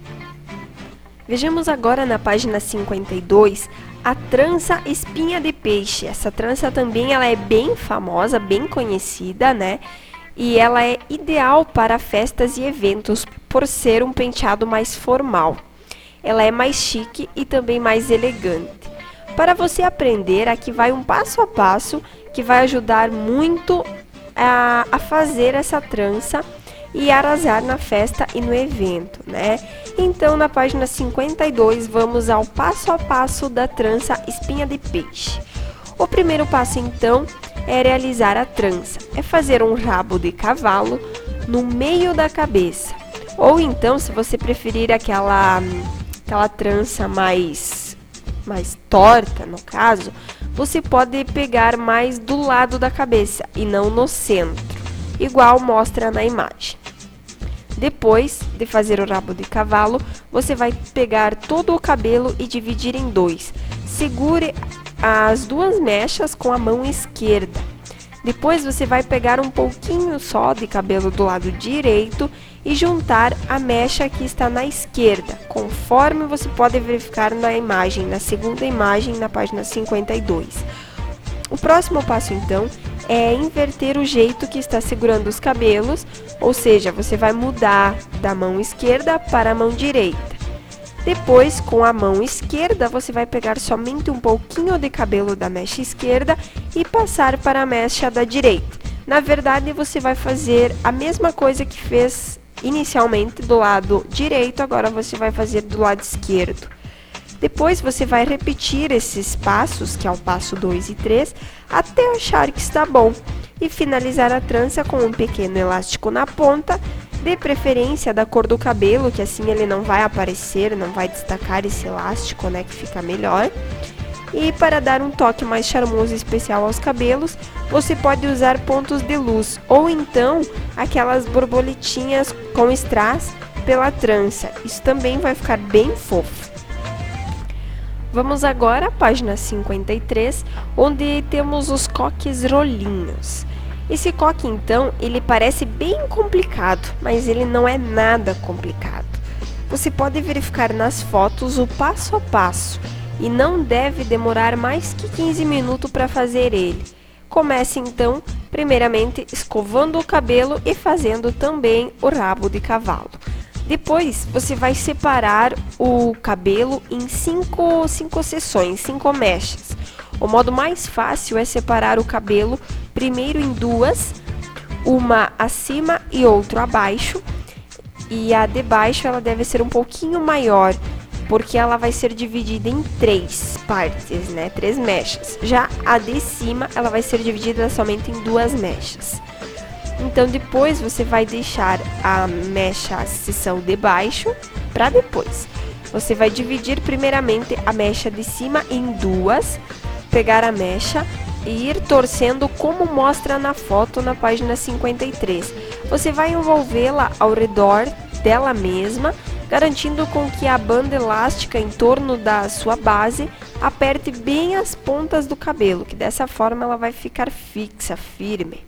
Speaker 2: Vejamos agora na página 52 a trança espinha de peixe. Essa trança também ela é bem famosa, bem conhecida, né? E ela é ideal para festas e eventos por ser um penteado mais formal. Ela é mais chique e também mais elegante. Para você aprender, aqui vai um passo a passo que vai ajudar muito a fazer essa trança e arrasar na festa e no evento, né? Então, na página 52, vamos ao passo a passo da trança espinha de peixe. O primeiro passo, então, é realizar a trança, é fazer um rabo de cavalo no meio da cabeça. Ou então, se você preferir aquela trança mais torta, no caso, você pode pegar mais do lado da cabeça e não no centro, igual mostra na imagem. Depois de fazer o rabo de cavalo, você vai pegar todo o cabelo e dividir em dois. Segure as duas mechas com a mão esquerda. Depois você vai pegar um pouquinho só de cabelo do lado direito e juntar a mecha que está na esquerda, conforme você pode verificar na imagem, na segunda imagem, na página 52. O próximo passo, então, é inverter o jeito que está segurando os cabelos, ou seja, você vai mudar da mão esquerda para a mão direita. Depois, com a mão esquerda, você vai pegar somente um pouquinho de cabelo da mecha esquerda e passar para a mecha da direita. Na verdade, você vai fazer a mesma coisa que fez inicialmente do lado direito, agora você vai fazer do lado esquerdo. Depois você vai repetir esses passos, que é o passo 2 e 3, até achar que está bom. E finalizar a trança com um pequeno elástico na ponta, de preferência da cor do cabelo, que assim ele não vai aparecer, não vai destacar esse elástico, né, que fica melhor. E para dar um toque mais charmoso e especial aos cabelos, você pode usar pontos de luz, ou então aquelas borboletinhas com strass pela trança. Isso também vai ficar bem fofo. Vamos agora à página 53, onde temos os coques rolinhos. Esse coque, então, ele parece bem complicado, mas ele não é nada complicado. Você pode verificar nas fotos o passo a passo e não deve demorar mais que 15 minutos para fazer ele. Comece, então, primeiramente escovando o cabelo e fazendo também o rabo de cavalo. Depois, você vai separar o cabelo em 5 sessões, 5 mechas. O modo mais fácil é separar o cabelo primeiro em duas, uma acima e outra abaixo. E a de baixo ela deve ser um pouquinho maior, porque ela vai ser dividida em 3 partes, né? 3 mechas. Já a de cima, ela vai ser dividida somente em 2 mechas. Então, depois você vai deixar a mecha, a seção de baixo, para depois. Você vai dividir primeiramente a mecha de cima em 2, pegar a mecha e ir torcendo como mostra na foto na página 53. Você vai envolvê-la ao redor dela mesma, garantindo com que a banda elástica em torno da sua base aperte bem as pontas do cabelo, que dessa forma ela vai ficar fixa, firme.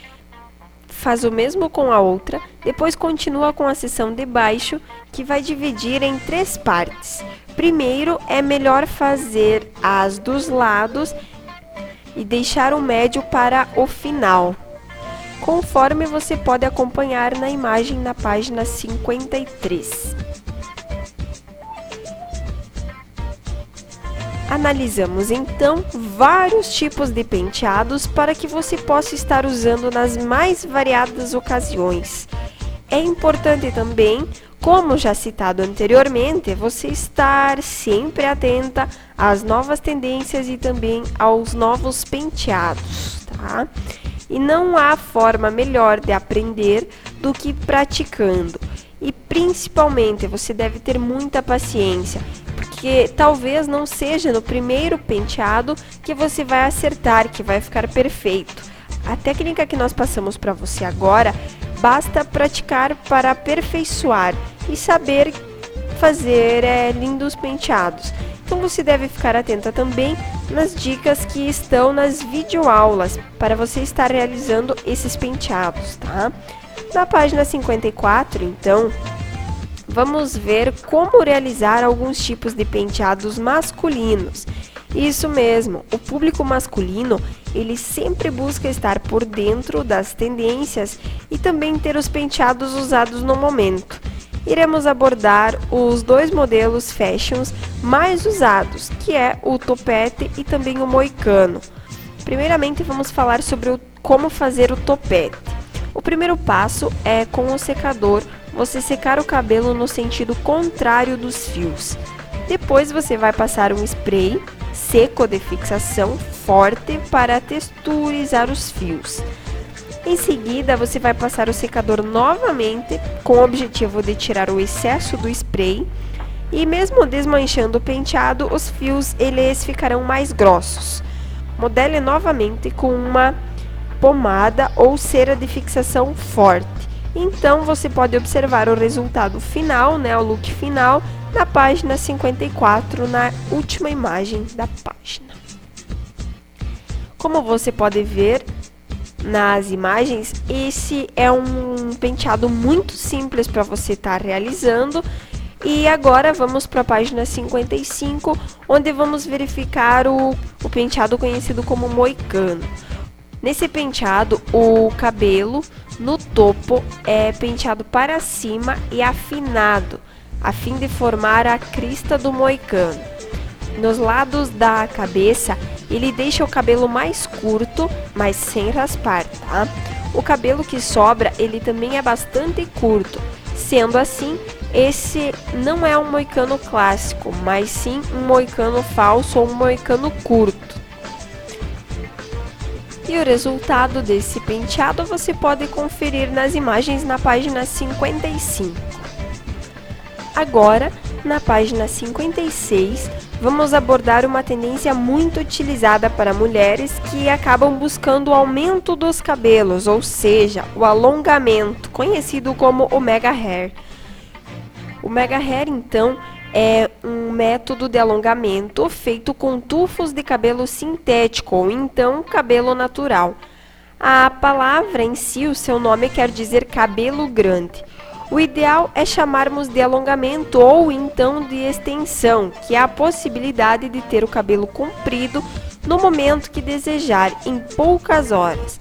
Speaker 2: Faz o mesmo com a outra, depois continua com a seção de baixo, que vai dividir em 3 partes. Primeiro, é melhor fazer as dos lados e deixar o médio para o final, conforme você pode acompanhar na imagem na página 53. Analisamos então vários tipos de penteados para que você possa estar usando nas mais variadas ocasiões. É importante também, como já citado anteriormente, você estar sempre atenta às novas tendências e também aos novos penteados, tá? E não há forma melhor de aprender do que praticando. E principalmente você deve ter muita paciência, porque talvez não seja no primeiro penteado que você vai acertar, que vai ficar perfeito. A técnica que nós passamos para você agora, basta praticar para aperfeiçoar e saber fazer lindos penteados. Então você deve ficar atenta também nas dicas que estão nas videoaulas para você estar realizando esses penteados, tá? Na página 54, então, vamos ver como realizar alguns tipos de penteados masculinos. Isso mesmo, o público masculino, ele sempre busca estar por dentro das tendências e também ter os penteados usados no momento. Iremos abordar os 2 modelos fashions mais usados, que é o topete e também o moicano. Primeiramente, vamos falar sobre como fazer o topete. O primeiro passo é, com o secador, você secar o cabelo no sentido contrário dos fios. Depois você vai passar um spray, seco de fixação forte para texturizar os fios. Em seguida, você vai passar o secador novamente com o objetivo de tirar o excesso do spray e mesmo desmanchando o penteado, os fios eles ficarão mais grossos. Modele novamente com uma pomada ou cera de fixação forte. Então, você pode observar o resultado final, o look final, na página 54, na última imagem da página. Como você pode ver nas imagens, esse é um penteado muito simples para você estar realizando. E agora vamos para a página 55, onde vamos verificar o penteado conhecido como moicano. Nesse penteado, o cabelo no topo é penteado para cima e afinado, a fim de formar a crista do moicano. Nos lados da cabeça, ele deixa o cabelo mais curto, mas sem raspar, tá? O cabelo que sobra, ele também é bastante curto. Sendo assim, esse não é um moicano clássico, mas sim um moicano falso ou um moicano curto. E o resultado desse penteado você pode conferir nas imagens na página 55. Agora, na página 56, vamos abordar uma tendência muito utilizada para mulheres que acabam buscando o aumento dos cabelos, ou seja, o alongamento, conhecido como o mega hair. O mega hair, então, é um método de alongamento feito com tufos de cabelo sintético ou então cabelo natural. A palavra em si, o seu nome quer dizer cabelo grande. O ideal é chamarmos de alongamento ou então de extensão, que é a possibilidade de ter o cabelo comprido no momento que desejar, em poucas horas.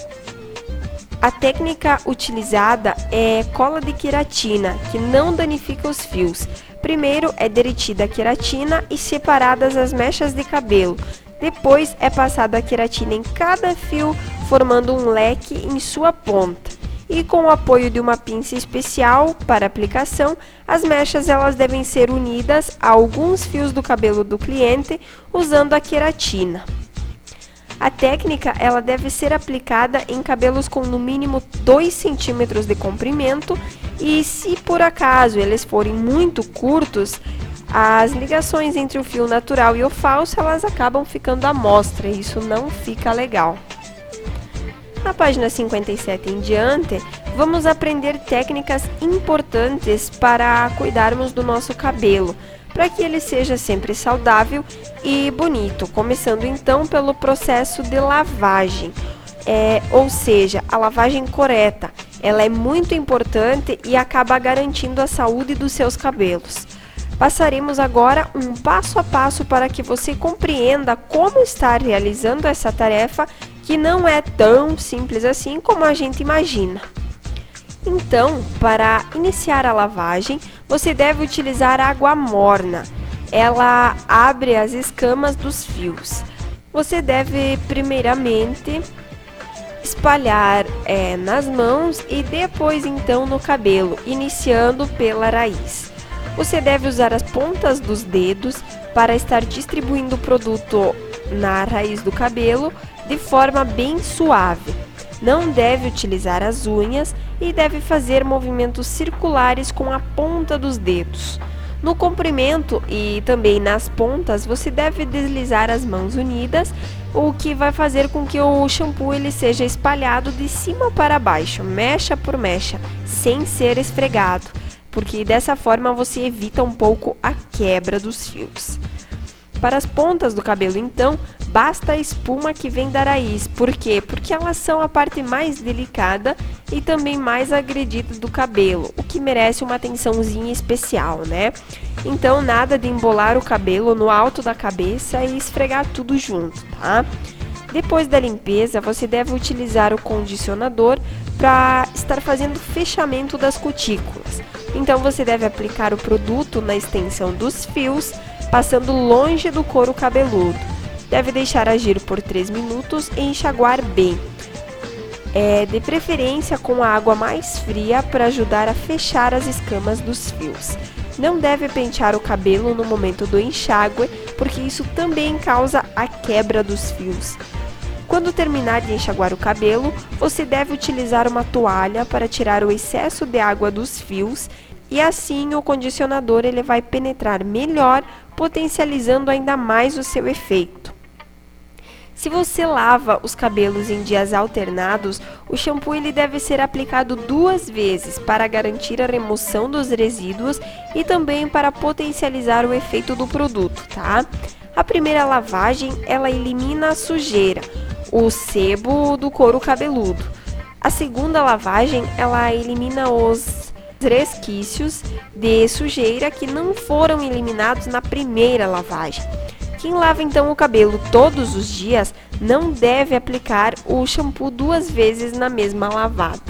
Speaker 2: A técnica utilizada é cola de queratina, que não danifica os fios. Primeiro é derretida a queratina e separadas as mechas de cabelo. Depois é passada a queratina em cada fio, formando um leque em sua ponta. E com o apoio de uma pinça especial para aplicação, as mechas elas devem ser unidas a alguns fios do cabelo do cliente usando a queratina. A técnica ela deve ser aplicada em cabelos com no mínimo 2 centímetros de comprimento e se por acaso eles forem muito curtos, as ligações entre o fio natural e o falso elas acabam ficando à mostra e isso não fica legal. Na página 57 em diante, vamos aprender técnicas importantes para cuidarmos do nosso cabelo, para que ele seja sempre saudável e bonito, começando então pelo processo de lavagem, ou seja, a lavagem correta. Ela é muito importante e acaba garantindo a saúde dos seus cabelos. Passaremos agora um passo a passo para que você compreenda como estar realizando essa tarefa, que não é tão simples assim como a gente imagina. Então, para iniciar a lavagem, você deve utilizar água morna. Ela abre as escamas dos fios. Você deve, primeiramente, espalhar nas mãos e depois, então, no cabelo, iniciando pela raiz. Você deve usar as pontas dos dedos para estar distribuindo o produto na raiz do cabelo de forma bem suave. Não deve utilizar as unhas e deve fazer movimentos circulares com a ponta dos dedos. No comprimento e também nas pontas, você deve deslizar as mãos unidas, o que vai fazer com que o shampoo ele seja espalhado de cima para baixo, mecha por mecha, sem ser esfregado, porque dessa forma você evita um pouco a quebra dos fios. Para as pontas do cabelo, então, basta a espuma que vem da raiz. Por quê? Porque elas são a parte mais delicada e também mais agredida do cabelo, o que merece uma atençãozinha especial, né? Então, nada de embolar o cabelo no alto da cabeça e esfregar tudo junto, tá? Depois da limpeza, você deve utilizar o condicionador para estar fazendo fechamento das cutículas. Então, você deve aplicar o produto na extensão dos fios, passando longe do couro cabeludo. Deve deixar agir por 3 minutos e enxaguar bem. De preferência com a água mais fria para ajudar a fechar as escamas dos fios. Não deve pentear o cabelo no momento do enxágue, porque isso também causa a quebra dos fios. Quando terminar de enxaguar o cabelo, você deve utilizar uma toalha para tirar o excesso de água dos fios e assim o condicionador ele vai penetrar melhor, potencializando ainda mais o seu efeito. Se você lava os cabelos em dias alternados, o shampoo ele deve ser aplicado 2 vezes para garantir a remoção dos resíduos e também para potencializar o efeito do produto, tá? A primeira lavagem, ela elimina a sujeira, o sebo do couro cabeludo. A segunda lavagem, ela elimina os resquícios de sujeira que não foram eliminados na primeira lavagem. Quem lava então o cabelo todos os dias não deve aplicar o shampoo 2 vezes na mesma lavada.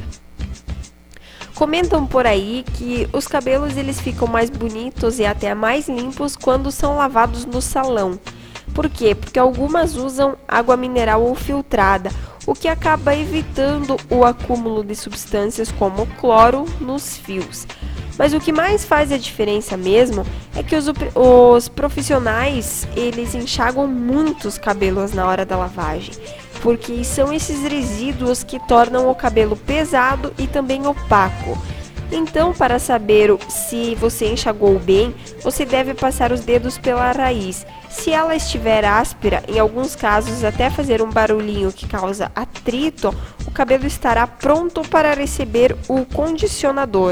Speaker 2: Comentam por aí que os cabelos eles ficam mais bonitos e até mais limpos quando são lavados no salão. Por quê? Porque algumas usam água mineral ou filtrada, o que acaba evitando o acúmulo de substâncias como cloro nos fios. Mas o que mais faz a diferença mesmo é que os profissionais, eles enxagam muitos cabelos na hora da lavagem, porque são esses resíduos que tornam o cabelo pesado e também opaco. Então, para saber se você enxagou bem, você deve passar os dedos pela raiz. Se ela estiver áspera, em alguns casos até fazer um barulhinho que causa atrito, o cabelo estará pronto para receber o condicionador.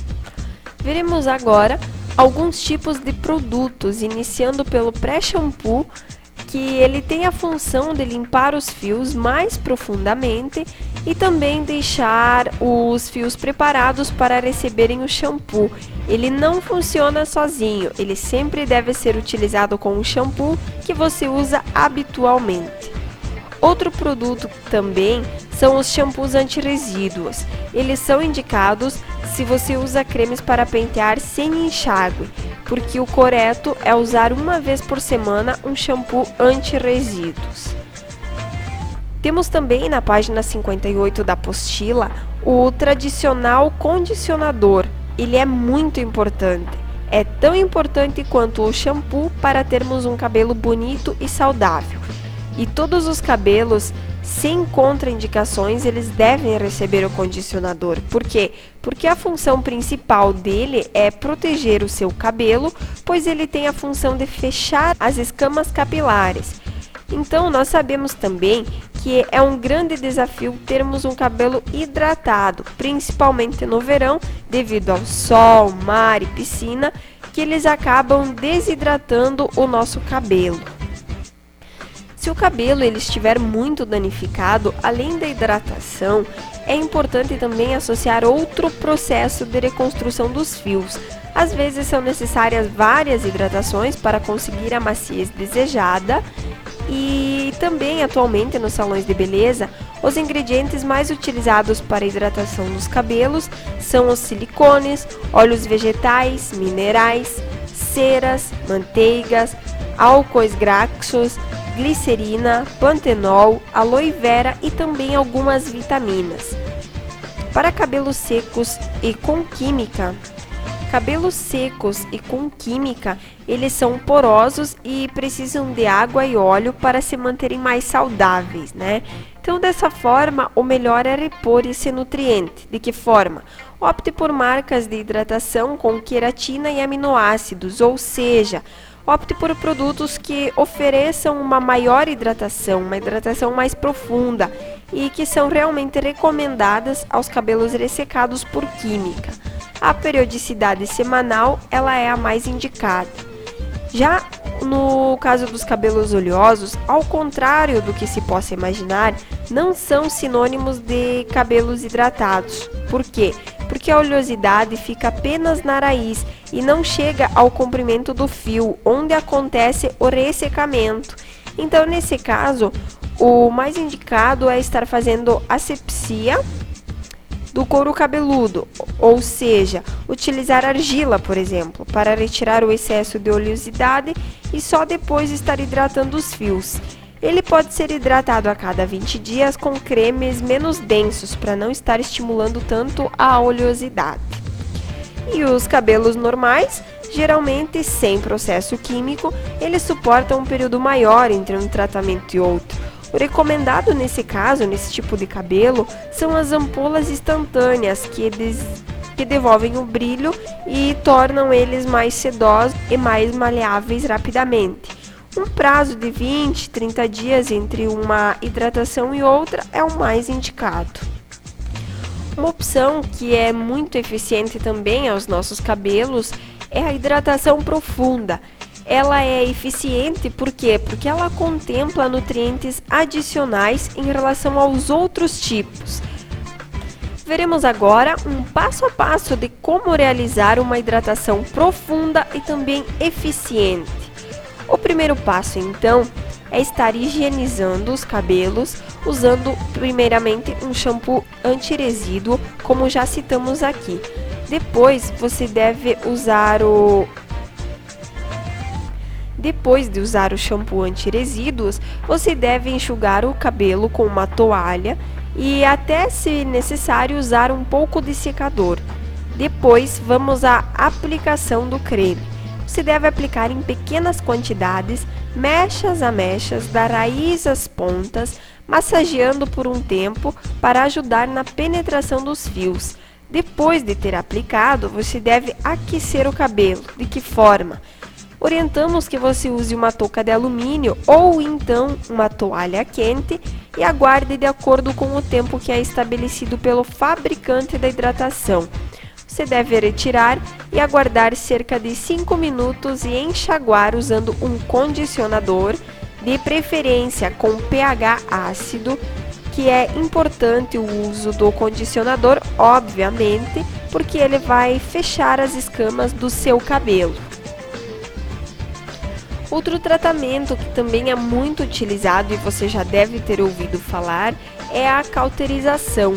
Speaker 2: Veremos agora alguns tipos de produtos, iniciando pelo pré-shampoo, que ele tem a função de limpar os fios mais profundamente e também deixar os fios preparados para receberem o shampoo. Ele não funciona sozinho, ele sempre deve ser utilizado com o shampoo que você usa habitualmente. Outro produto também são os shampoos anti-resíduos. Eles são indicados se você usa cremes para pentear sem enxágue, porque o correto é usar 1 vez por semana um shampoo anti-resíduos. Temos também na página 58 da apostila o tradicional condicionador. Ele é muito importante. É tão importante quanto o shampoo para termos um cabelo bonito e saudável. E todos os cabelos sem contraindicações, eles devem receber o condicionador. Por quê? Porque a função principal dele é proteger o seu cabelo, pois ele tem a função de fechar as escamas capilares. Então, nós sabemos também que é um grande desafio termos um cabelo hidratado, principalmente no verão, devido ao sol, mar e piscina, que eles acabam desidratando o nosso cabelo. Se o cabelo ele estiver muito danificado, além da hidratação, é importante também associar outro processo de reconstrução dos fios. Às vezes são necessárias várias hidratações para conseguir a maciez desejada e também atualmente nos salões de beleza, os ingredientes mais utilizados para a hidratação dos cabelos são os silicones, óleos vegetais, minerais, ceras, manteigas, álcoois graxos, glicerina, pantenol, aloe vera e também algumas vitaminas. Para cabelos secos e com química, eles são porosos e precisam de água e óleo para se manterem mais saudáveis, né? Então, dessa forma, o melhor é repor esse nutriente. De que forma? Opte por marcas de hidratação com queratina e aminoácidos, ou seja, opte por produtos que ofereçam uma maior hidratação, uma hidratação mais profunda e que são realmente recomendadas aos cabelos ressecados por química. A periodicidade semanal, ela é a mais indicada. Já no caso dos cabelos oleosos, ao contrário do que se possa imaginar, não são sinônimos de cabelos hidratados. Por quê? Porque a oleosidade fica apenas na raiz e não chega ao comprimento do fio, onde acontece o ressecamento. Então, nesse caso, o mais indicado é estar fazendo asepsia do couro cabeludo, ou seja, utilizar argila, por exemplo, para retirar o excesso de oleosidade e só depois estar hidratando os fios. Ele pode ser hidratado a cada 20 dias com cremes menos densos, para não estar estimulando tanto a oleosidade. E os cabelos normais Geralmente, sem processo químico, ele suporta um período maior entre um tratamento e outro. O recomendado nesse caso, nesse tipo de cabelo, são as ampolas instantâneas que devolvem o brilho e tornam eles mais sedosos e mais maleáveis rapidamente. Um prazo de 20, 30 dias entre uma hidratação e outra é o mais indicado. Uma opção que é muito eficiente também aos nossos cabelos é a hidratação profunda. Ela é eficiente por quê? Porque ela contempla nutrientes adicionais em relação aos outros tipos. Veremos agora um passo a passo de como realizar uma hidratação profunda e também eficiente. O primeiro passo, então, é estar higienizando os cabelos usando primeiramente um shampoo anti-resíduo, como já citamos aqui. Depois de usar o shampoo anti-resíduos, você deve enxugar o cabelo com uma toalha e até, se necessário, usar um pouco de secador. Depois, vamos à aplicação do creme. Você deve aplicar em pequenas quantidades, mechas a mechas, da raiz às pontas, massageando por um tempo para ajudar na penetração dos fios. Depois de ter aplicado, você deve aquecer o cabelo. De que forma? Orientamos que você use uma touca de alumínio ou então uma toalha quente e aguarde de acordo com o tempo que é estabelecido pelo fabricante da hidratação. Você deve retirar e aguardar cerca de 5 minutos e enxaguar usando um condicionador, de preferência com pH ácido, que é importante o uso do condicionador, obviamente, porque ele vai fechar as escamas do seu cabelo. Outro tratamento que também é muito utilizado e você já deve ter ouvido falar é a cauterização.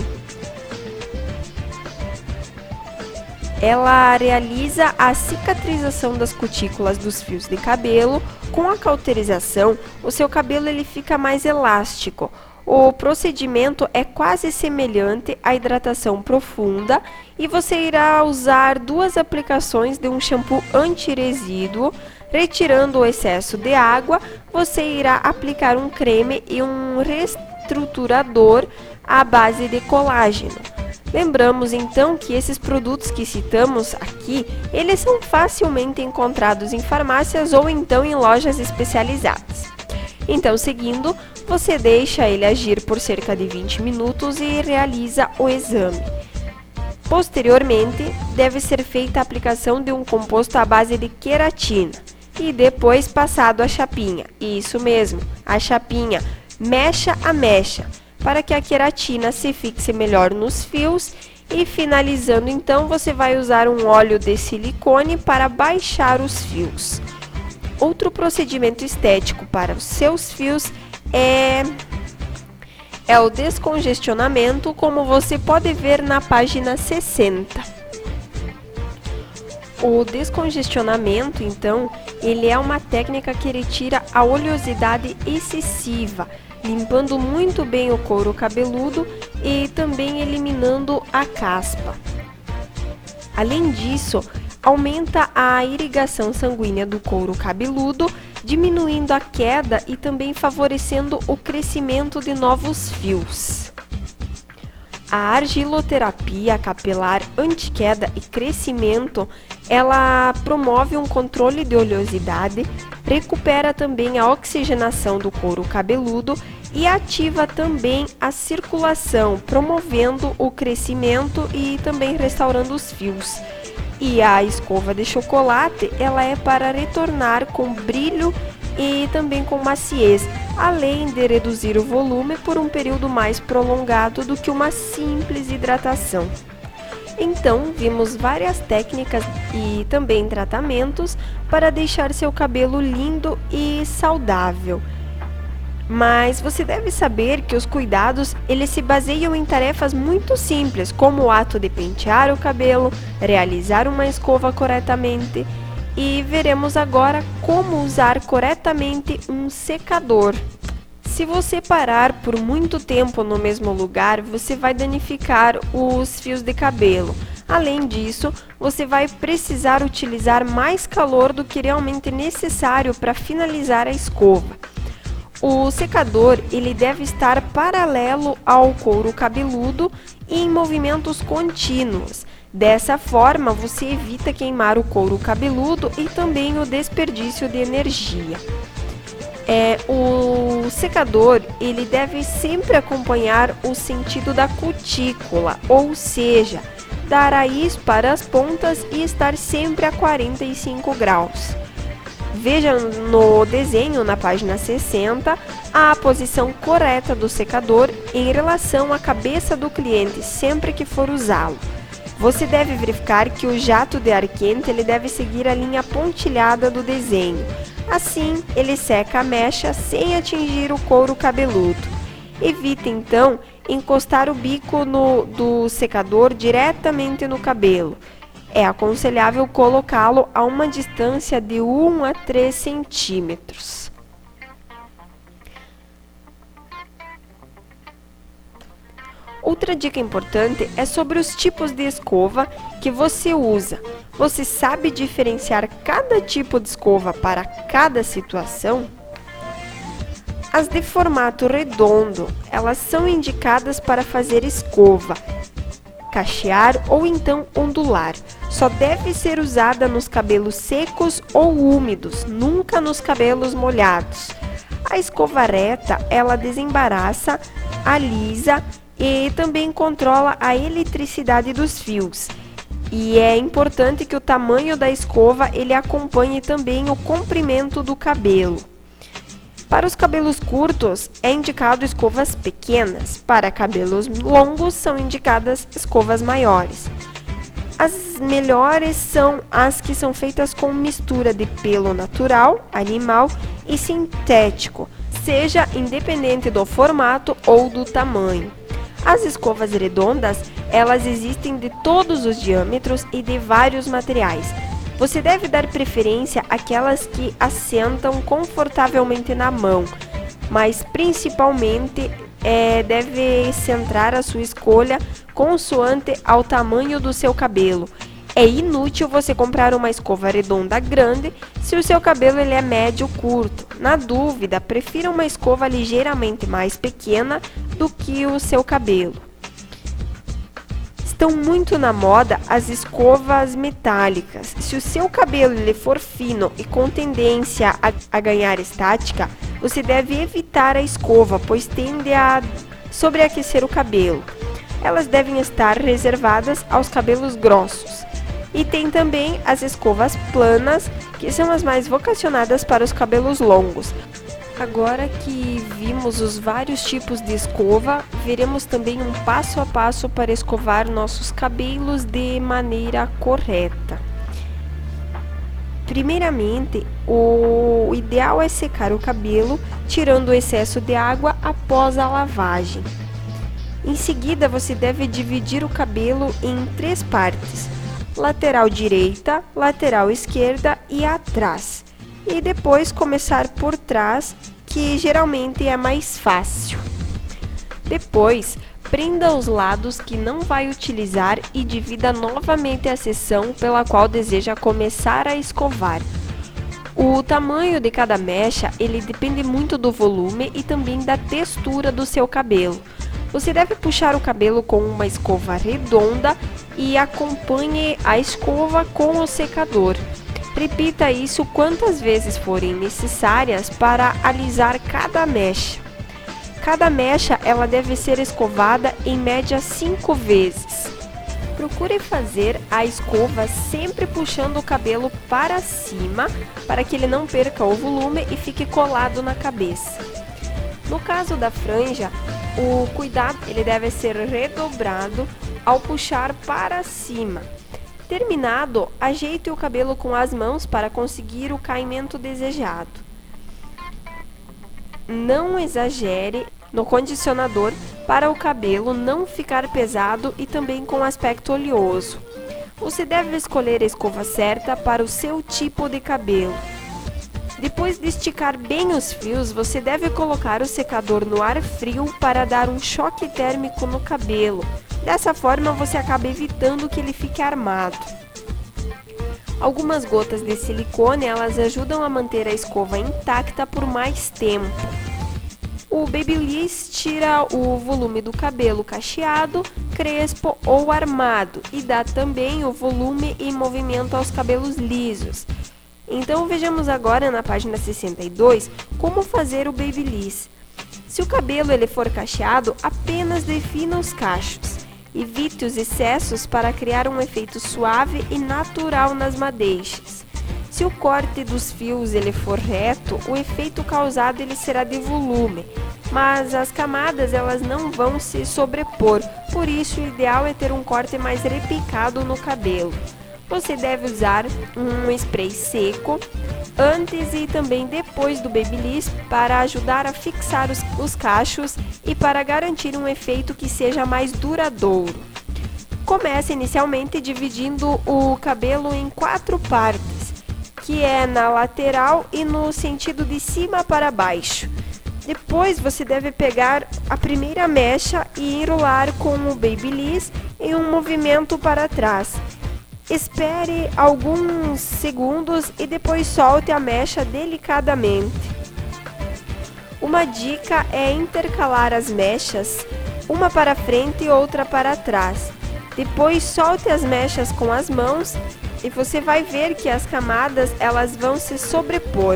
Speaker 2: Ela realiza a cicatrização das cutículas dos fios de cabelo. Com a cauterização, o seu cabelo ele fica mais elástico. O procedimento é quase semelhante à hidratação profunda e você irá usar 2 aplicações de um shampoo anti-resíduo. Retirando o excesso de água, você irá aplicar um creme e um reestruturador à base de colágeno. Lembramos então que esses produtos que citamos aqui, eles são facilmente encontrados em farmácias ou então em lojas especializadas. Então, seguindo, você deixa ele agir por cerca de 20 minutos e realiza o exame. Posteriormente, deve ser feita a aplicação de um composto à base de queratina e depois passado a chapinha. Isso mesmo, a chapinha, mecha a mecha, para que a queratina se fixe melhor nos fios e finalizando então você vai usar um óleo de silicone para baixar os fios. Outro procedimento estético para os seus fios é o descongestionamento, como você pode ver na página 60. O descongestionamento, então, ele é uma técnica que retira a oleosidade excessiva, limpando muito bem o couro cabeludo e também eliminando a caspa. Além disso, aumenta a irrigação sanguínea do couro cabeludo, diminuindo a queda e também favorecendo o crescimento de novos fios. A argiloterapia capilar anti-queda e crescimento, ela promove um controle de oleosidade, recupera também a oxigenação do couro cabeludo e ativa também a circulação, promovendo o crescimento e também restaurando os fios. E a escova de chocolate, ela é para retornar com brilho e também com maciez, além de reduzir o volume por um período mais prolongado do que uma simples hidratação. Então, vimos várias técnicas e também tratamentos para deixar seu cabelo lindo e saudável. Mas você deve saber que os cuidados, eles se baseiam em tarefas muito simples, como o ato de pentear o cabelo, realizar uma escova corretamente, e veremos agora como usar corretamente um secador. Se você parar por muito tempo no mesmo lugar, você vai danificar os fios de cabelo. Além disso, você vai precisar utilizar mais calor do que realmente necessário para finalizar a escova. O secador ele deve estar paralelo ao couro cabeludo e em movimentos contínuos. Dessa forma, você evita queimar o couro cabeludo e também o desperdício de energia. O secador ele deve sempre acompanhar o sentido da cutícula, ou seja, da raiz para as pontas e estar sempre a 45 graus. Veja no desenho na página 60 a posição correta do secador em relação à cabeça do cliente sempre que for usá-lo. Você deve verificar que o jato de ar quente ele deve seguir a linha pontilhada do desenho. Assim, ele seca a mecha sem atingir o couro cabeludo. Evite então encostar o bico do secador diretamente no cabelo. É aconselhável colocá-lo a uma distância de 1 a 3 centímetros. Outra dica importante é sobre os tipos de escova que você usa. Você sabe diferenciar cada tipo de escova para cada situação? As de formato redondo, elas são indicadas para fazer escova, cachear ou então ondular. Só deve ser usada nos cabelos secos ou úmidos, nunca nos cabelos molhados. A escova reta, ela desembaraça, alisa e também controla a eletricidade dos fios. E é importante que o tamanho da escova ele acompanhe também o comprimento do cabelo. Para os cabelos curtos, é indicado escovas pequenas. Para cabelos longos, são indicadas escovas maiores. As melhores são as que são feitas com mistura de pelo natural, animal e sintético, seja independente do formato ou do tamanho. As escovas redondas, elas existem de todos os diâmetros e de vários materiais. Você deve dar preferência àquelas que assentam confortavelmente na mão, mas principalmente deve centrar a sua escolha consoante ao tamanho do seu cabelo. É inútil você comprar uma escova redonda grande se o seu cabelo ele é médio curto. Na dúvida, prefira uma escova ligeiramente mais pequena do que o seu cabelo. Estão muito na moda as escovas metálicas. Se o seu cabelo ele for fino e com tendência a ganhar estática, você deve evitar a escova, pois tende a sobreaquecer o cabelo. Elas devem estar reservadas aos cabelos grossos. E tem também as escovas planas, que são as mais vocacionadas para os cabelos longos. Agora que vimos os vários tipos de escova, veremos também um passo a passo para escovar nossos cabelos de maneira correta. Primeiramente, o ideal é secar o cabelo, tirando o excesso de água após a lavagem. Em seguida, você deve dividir o cabelo em 3 partes: lateral direita, lateral esquerda e atrás. E depois começar por trás, que geralmente é mais fácil. Depois, prenda os lados que não vai utilizar e divida novamente a seção pela qual deseja começar a escovar. O tamanho de cada mecha, ele depende muito do volume e também da textura do seu cabelo. Você deve puxar o cabelo com uma escova redonda e acompanhe a escova com o secador. Repita isso quantas vezes forem necessárias para alisar cada mecha. Cada mecha ela deve ser escovada em média 5 vezes. Procure fazer a escova sempre puxando o cabelo para cima, para que ele não perca o volume e fique colado na cabeça. No caso da franja, o cuidado ele deve ser redobrado ao puxar para cima. Terminado, ajeite o cabelo com as mãos para conseguir o caimento desejado. Não exagere no condicionador para o cabelo não ficar pesado e também com aspecto oleoso. Você deve escolher a escova certa para o seu tipo de cabelo. Depois de esticar bem os fios, você deve colocar o secador no ar frio para dar um choque térmico no cabelo. Dessa forma, você acaba evitando que ele fique armado. Algumas gotas de silicone, elas ajudam a manter a escova intacta por mais tempo. O Babyliss tira o volume do cabelo cacheado, crespo ou armado e dá também o volume e movimento aos cabelos lisos. Então vejamos agora na página 62 como fazer o Babyliss. Se o cabelo for cacheado, apenas defina os cachos. Evite os excessos para criar um efeito suave e natural nas madeixas. Se o corte dos fios for reto, o efeito causado será de volume, mas as camadas elas não vão se sobrepor, por isso o ideal é ter um corte mais repicado no cabelo. Você deve usar um spray seco antes e também depois do Babyliss para ajudar a fixar os cachos e para garantir um efeito que seja mais duradouro. Comece inicialmente dividindo o cabelo em 4 partes, que é na lateral e no sentido de cima para baixo. Depois você deve pegar a primeira mecha e enrolar com o Babyliss em um movimento para trás. Espere alguns segundos e depois solte a mecha delicadamente. Uma dica é intercalar as mechas, uma para frente e outra para trás. Depois solte as mechas com as mãos e você vai ver que as camadas elas vão se sobrepor.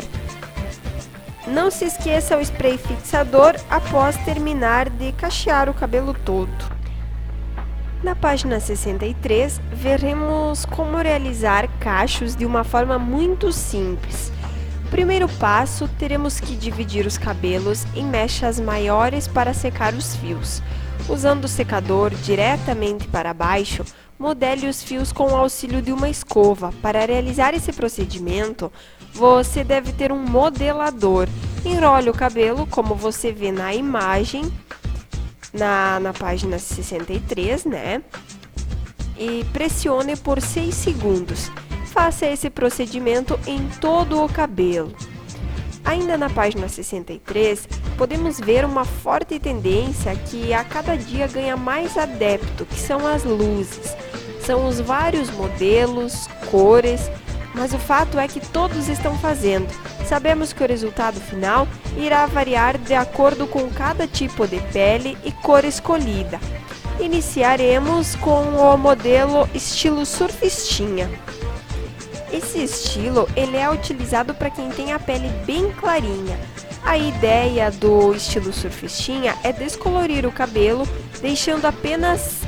Speaker 2: Não se esqueça o spray fixador após terminar de cachear o cabelo todo. Na página 63, veremos como realizar cachos de uma forma muito simples. Primeiro passo, teremos que dividir os cabelos em mechas maiores para secar os fios. Usando o secador diretamente para baixo, modele os fios com o auxílio de uma escova. Para realizar esse procedimento, você deve ter um modelador. Enrole o cabelo, como você vê na imagem, na página 63, né? E pressione por 6 segundos. Faça esse procedimento em todo o cabelo. Ainda na página 63, podemos ver uma forte tendência que a cada dia ganha mais adepto, que são as luzes. São os vários modelos, cores, mas o fato é que todos estão fazendo. Sabemos que o resultado final irá variar de acordo com cada tipo de pele e cor escolhida. Iniciaremos com o modelo estilo surfistinha. Esse estilo é utilizado para quem tem a pele bem clarinha. A ideia do estilo surfistinha é descolorir o cabelo, deixando apenas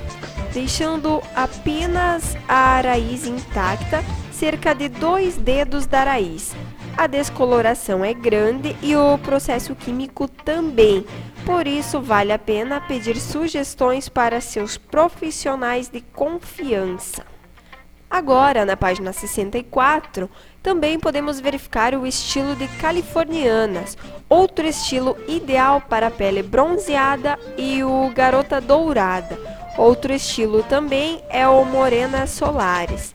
Speaker 2: a raiz intacta, cerca de 2 dedos da raiz. A descoloração é grande e o processo químico também, por isso vale a pena pedir sugestões para seus profissionais de confiança. Agora, na página 64, também podemos verificar o estilo de californianas, outro estilo ideal para a pele bronzeada, e o garota dourada. Outro estilo também é o morena solares.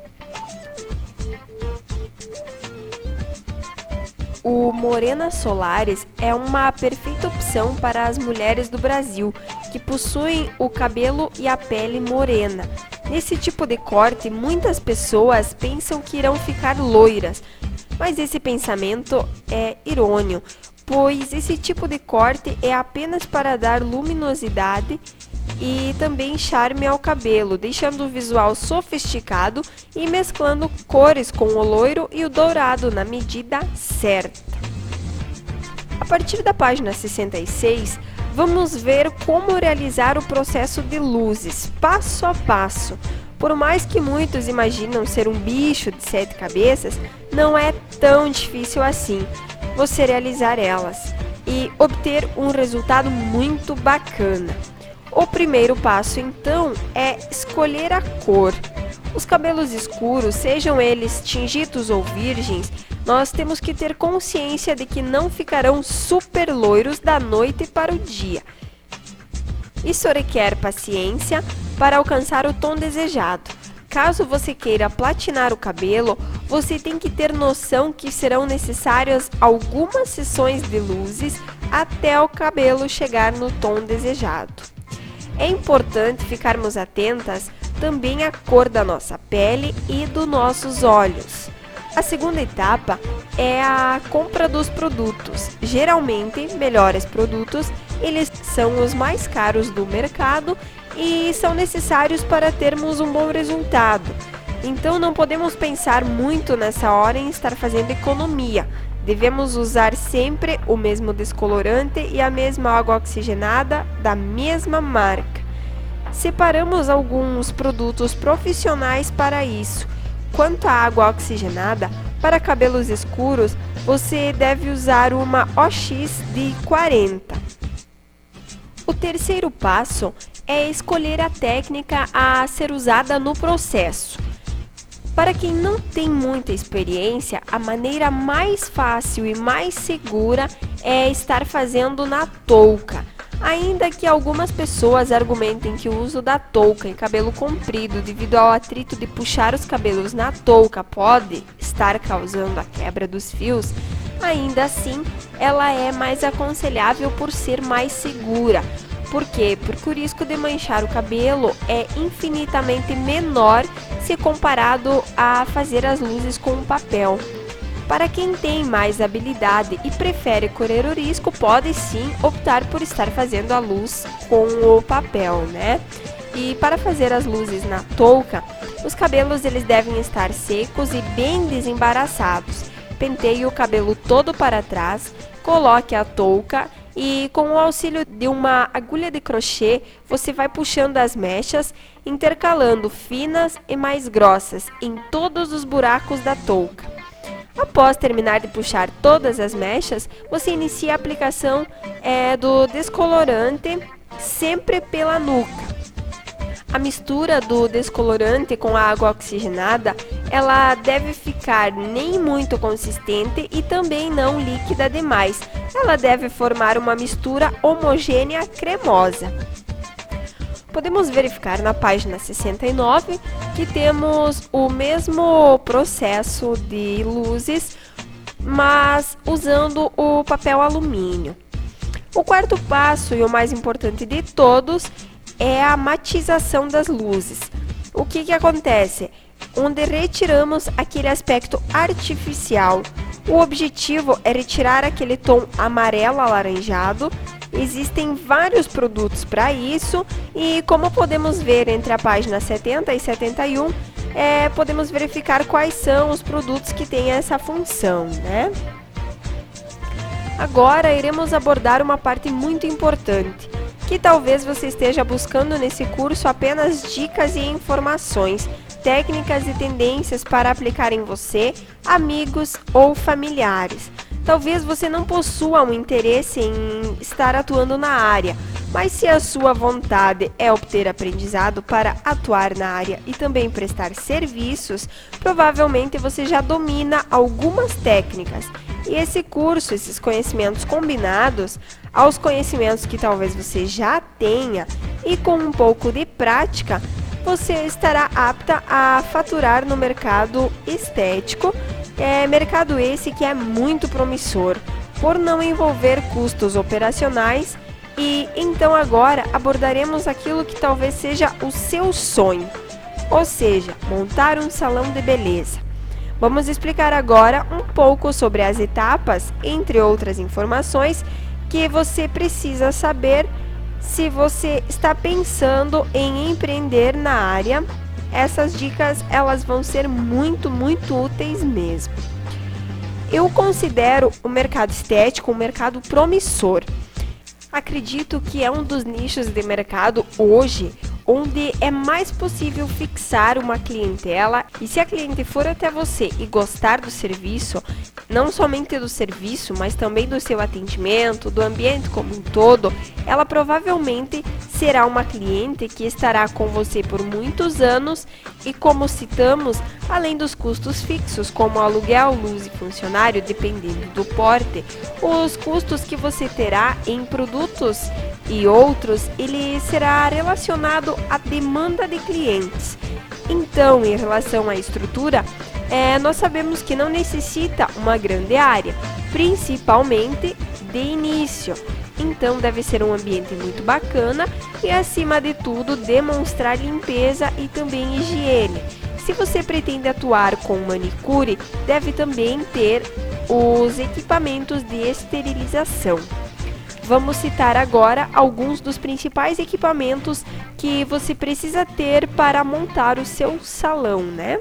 Speaker 2: O Morena Solares é uma perfeita opção para as mulheres do Brasil que possuem o cabelo e a pele morena. Nesse tipo de corte, muitas pessoas pensam que irão ficar loiras, mas esse pensamento é errôneo, pois esse tipo de corte é apenas para dar luminosidade e também charme ao cabelo, deixando o visual sofisticado e mesclando cores com o loiro e o dourado na medida certa. A partir da página 66, vamos ver como realizar o processo de luzes, passo a passo. Por mais que muitos imaginam ser um bicho de 7 cabeças, não é tão difícil assim você realizar elas e obter um resultado muito bacana. O primeiro passo, então, é escolher a cor. Os cabelos escuros, sejam eles tingidos ou virgens, nós temos que ter consciência de que não ficarão super loiros da noite para o dia. Isso requer paciência para alcançar o tom desejado. Caso você queira platinar o cabelo, você tem que ter noção que serão necessárias algumas sessões de luzes até o cabelo chegar no tom desejado. é importante ficarmos atentas também à cor da nossa pele e dos nossos olhos. A segunda etapa é a compra dos produtos. Geralmente, melhores produtos, eles são os mais caros do mercado e são necessários para termos um bom resultado. Então, não podemos pensar muito nessa hora em estar fazendo economia. Devemos usar sempre o mesmo descolorante e a mesma água oxigenada da mesma marca. Separamos alguns produtos profissionais para isso. Quanto à água oxigenada, para cabelos escuros, você deve usar uma OX de 40. O terceiro passo é escolher a técnica a ser usada no processo. Para quem não tem muita experiência, a maneira mais fácil e mais segura é estar fazendo na touca. Ainda que algumas pessoas argumentem que o uso da touca em cabelo comprido devido ao atrito de puxar os cabelos na touca pode estar causando a quebra dos fios, ainda assim ela é mais aconselhável por ser mais segura. Por quê? Porque o risco de manchar o cabelo é infinitamente menor se comparado a fazer as luzes com o papel. Para quem tem mais habilidade e prefere correr o risco, pode sim optar por estar fazendo a luz com o papel, né? E para fazer as luzes na touca, os cabelos eles devem estar secos e bem desembaraçados. Penteie o cabelo todo para trás, coloque a touca e com o auxílio de uma agulha de crochê, você vai puxando as mechas, intercalando finas e mais grossas em todos os buracos da touca. Após terminar de puxar todas as mechas, você inicia a aplicação do descolorante sempre pela nuca. A mistura do descolorante com a água oxigenada, ela deve ficar nem muito consistente e também não líquida demais. Ela deve formar uma mistura homogênea cremosa. Podemos verificar na página 69 que temos o mesmo processo de luzes, mas usando o papel alumínio. O quarto passo e o mais importante de todos é a matização das luzes. O que acontece? Onde retiramos aquele aspecto artificial. O objetivo é retirar aquele tom amarelo alaranjado. Existem vários produtos para isso e, como podemos ver entre a página 70 e 71, podemos verificar quais são os produtos que têm essa função, né? Agora iremos abordar uma parte muito importante, que talvez você esteja buscando nesse curso apenas dicas e informações, técnicas e tendências para aplicar em você, amigos ou familiares. Talvez você não possua um interesse em estar atuando na área, mas se a sua vontade é obter aprendizado para atuar na área e também prestar serviços, provavelmente você já domina algumas técnicas. E esse curso, esses conhecimentos combinados aos conhecimentos que talvez você já tenha e com um pouco de prática, você estará apta a faturar no mercado estético. Mercado esse que é muito promissor, por não envolver custos operacionais, e então agora abordaremos aquilo que talvez seja o seu sonho, ou seja, montar um salão de beleza. Vamos explicar agora um pouco sobre as etapas, entre outras informações, que você precisa saber se você está pensando em empreender na área. Essas dicas elas vão ser muito úteis mesmo. Eu considero o mercado estético um mercado promissor. Acredito que é um dos nichos de mercado hoje onde é mais possível fixar uma clientela, e se a cliente for até você e gostar do serviço, não somente do serviço, mas também do seu atendimento, do ambiente como um todo, ela provavelmente será uma cliente que estará com você por muitos anos e, como citamos, além dos custos fixos, como aluguel, luz e funcionário, dependendo do porte, os custos que você terá em produtos e outros, ele será relacionado à demanda de clientes. Então, em relação à estrutura, nós sabemos que não necessita uma grande área, principalmente de início. então deve ser um ambiente muito bacana e, acima de tudo, demonstrar limpeza e também higiene. Se você pretende atuar com manicure, deve também ter os equipamentos de esterilização. Vamos citar agora alguns dos principais equipamentos que você precisa ter para montar o seu salão, né?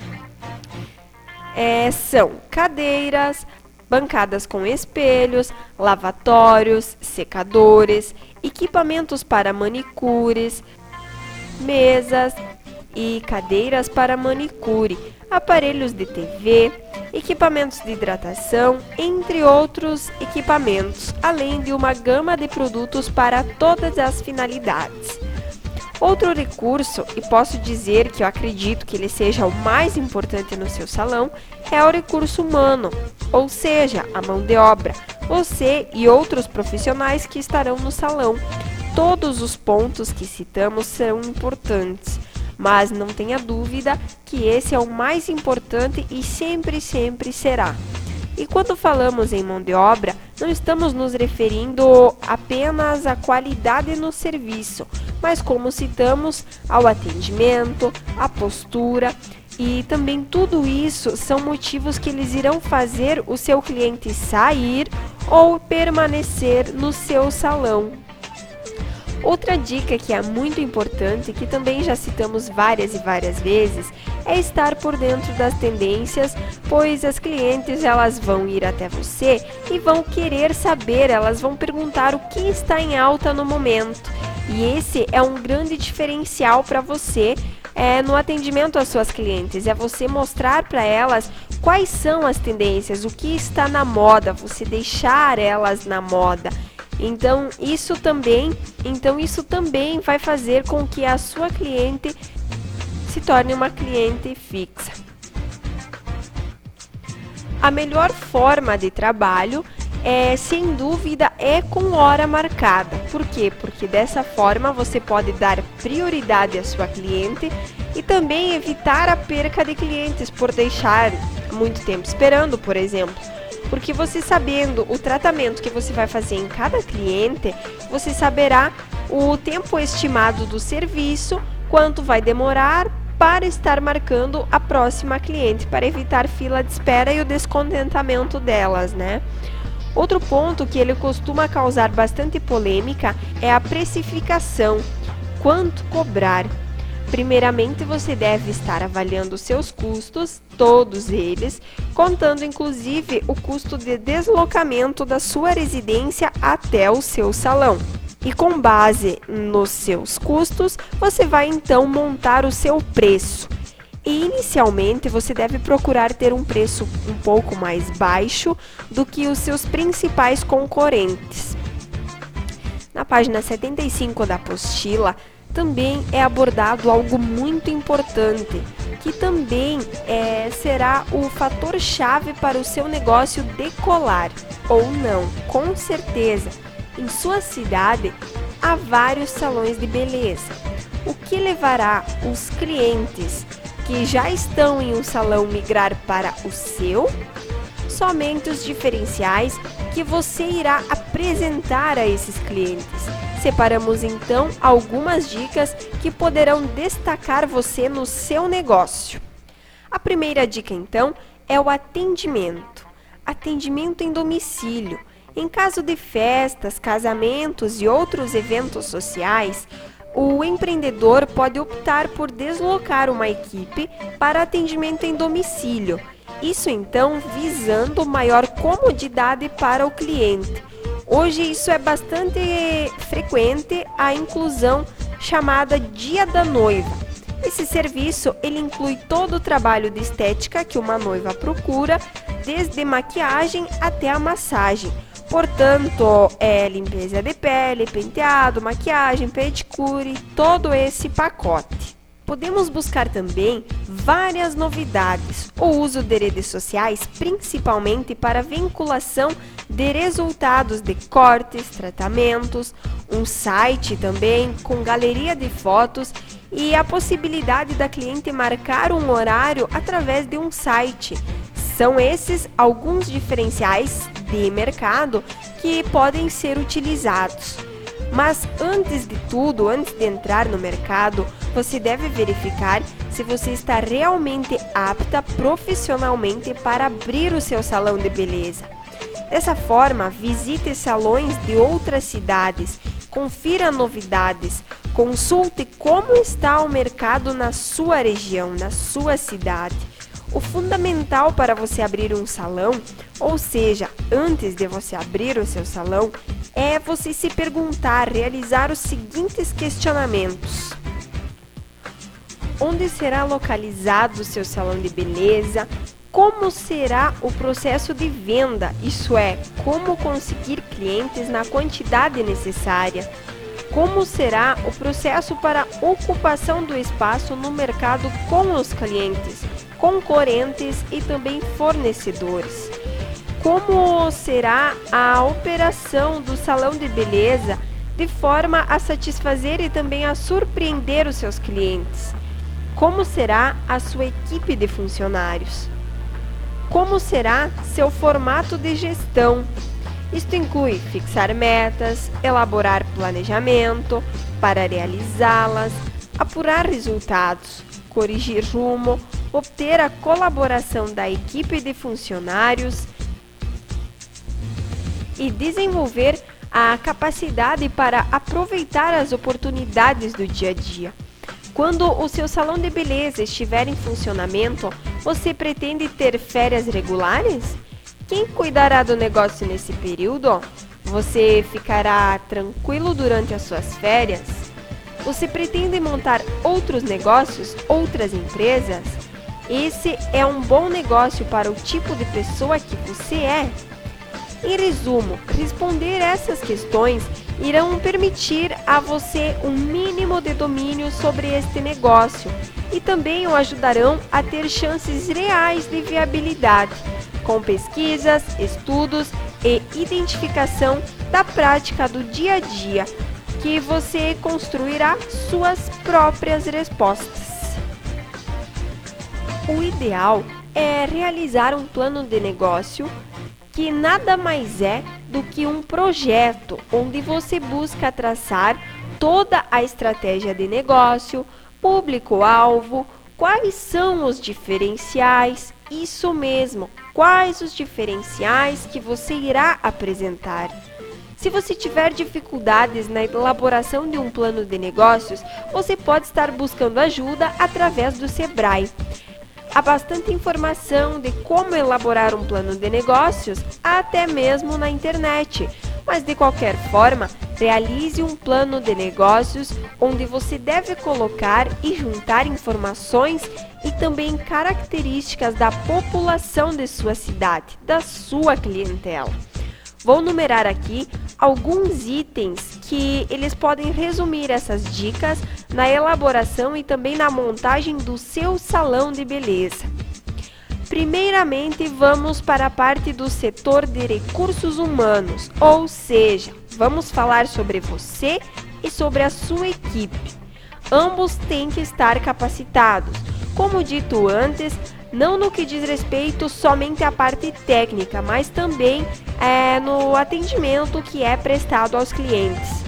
Speaker 2: São cadeiras, bancadas com espelhos, lavatórios, secadores, equipamentos para manicures, mesas e cadeiras para manicure, aparelhos de TV, equipamentos de hidratação, entre outros equipamentos, além de uma gama de produtos para todas as finalidades. Outro recurso, e posso dizer que eu acredito que ele seja o mais importante no seu salão, é o recurso humano, ou seja, a mão de obra, você e outros profissionais que estarão no salão. Todos os pontos que citamos são importantes, mas não tenha dúvida que esse é o mais importante e sempre será. E quando falamos em mão de obra, não estamos nos referindo apenas à qualidade no serviço, mas como citamos, ao atendimento, à postura, e também tudo isso são motivos que eles irão fazer o seu cliente sair ou permanecer no seu salão. Outra dica que é muito importante, que também já citamos várias vezes, é estar por dentro das tendências, pois as clientes elas vão ir até você e vão querer saber, elas vão perguntar o que está em alta no momento. E esse é um grande diferencial para você no atendimento às suas clientes, é você mostrar para elas quais são as tendências, o que está na moda, você deixar elas na moda. Então isso também vai fazer com que a sua cliente se torne uma cliente fixa. A melhor forma de trabalho sem dúvida, é com hora marcada. Por quê? Porque dessa forma você pode dar prioridade à sua cliente e também evitar a perca de clientes por deixar muito tempo esperando, por exemplo. Porque você sabendo o tratamento que você vai fazer em cada cliente, você saberá o tempo estimado do serviço, quanto vai demorar para estar marcando a próxima cliente, para evitar fila de espera e o descontentamento delas, né? Outro ponto que ele costuma causar bastante polêmica é a precificação. Quanto cobrar? Primeiramente, você deve estar avaliando seus custos, todos eles, contando inclusive o custo de deslocamento da sua residência até o seu salão. E com base nos seus custos, você vai então montar o seu preço. E inicialmente você deve procurar ter um preço um pouco mais baixo do que os seus principais concorrentes. Na página 75 da apostila, também é abordado algo muito importante, que também será o fator-chave para o seu negócio decolar, ou não, com certeza. Em sua cidade, há vários salões de beleza, o que levará os clientes que já estão em um salão migrar para o seu? Somente os diferenciais que você irá apresentar a esses clientes. Separamos então algumas dicas que poderão destacar você no seu negócio. A primeira dica então é o atendimento. Atendimento em domicílio. Em caso de festas, casamentos e outros eventos sociais, o empreendedor pode optar por deslocar uma equipe para atendimento em domicílio. Isso então visando maior comodidade para o cliente. Hoje isso é bastante frequente, a inclusão chamada Dia da Noiva. Esse serviço ele inclui todo o trabalho de estética que uma noiva procura, desde maquiagem até a massagem. Portanto, limpeza de pele, penteado, maquiagem, pedicure, todo esse pacote. Podemos buscar também várias novidades, o uso de redes sociais, principalmente para vinculação de resultados de cortes, tratamentos, um site também com galeria de fotos e a possibilidade da cliente marcar um horário através de um site. São esses alguns diferenciais de mercado que podem ser utilizados. Mas antes de tudo, antes de entrar no mercado, você deve verificar se você está realmente apta profissionalmente para abrir o seu salão de beleza. Dessa forma, visite salões de outras cidades, confira novidades, consulte como está o mercado na sua região, na sua cidade. O fundamental para você abrir um salão, ou seja, antes de você abrir o seu salão, é você se perguntar, realizar os seguintes questionamentos. Onde será localizado o seu salão de beleza? Como será o processo de venda? Isso é, como conseguir clientes na quantidade necessária? Como será o processo para ocupação do espaço no mercado com os clientes, concorrentes e também fornecedores? Como será a operação do salão de beleza de forma a satisfazer e também a surpreender os seus clientes? Como será a sua equipe de funcionários? Como será seu formato de gestão? Isto inclui fixar metas, elaborar planejamento para realizá-las, apurar resultados, corrigir rumo, obter a colaboração da equipe de funcionários e desenvolver a capacidade para aproveitar as oportunidades do dia a dia. Quando o seu salão de beleza estiver em funcionamento, você pretende ter férias regulares? Quem cuidará do negócio nesse período? Você ficará tranquilo durante as suas férias? Você pretende montar outros negócios, outras empresas? Esse é um bom negócio para o tipo de pessoa que você é? Em resumo, responder essas questões irão permitir a você um mínimo de domínio sobre este negócio e também o ajudarão a ter chances reais de viabilidade, com pesquisas, estudos e identificação da prática do dia a dia, que você construirá suas próprias respostas. O ideal é realizar um plano de negócio que nada mais é do que um projeto onde você busca traçar toda a estratégia de negócio, público-alvo, quais são os diferenciais, isso mesmo, quais os diferenciais que você irá apresentar. Se você tiver dificuldades na elaboração de um plano de negócios, você pode estar buscando ajuda através do Sebrae. Há bastante informação de como elaborar um plano de negócios, até mesmo na internet. Mas de qualquer forma, realize um plano de negócios onde você deve colocar e juntar informações e também características da população de sua cidade, da sua clientela. Vou numerar aqui alguns itens que eles podem resumir essas dicas na elaboração e também na montagem do seu salão de beleza. Primeiramente, vamos para a parte do setor de recursos humanos, ou seja, vamos falar sobre você e sobre a sua equipe. Ambos têm que estar capacitados. Como dito antes, não no que diz respeito somente à parte técnica, mas também no atendimento que é prestado aos clientes.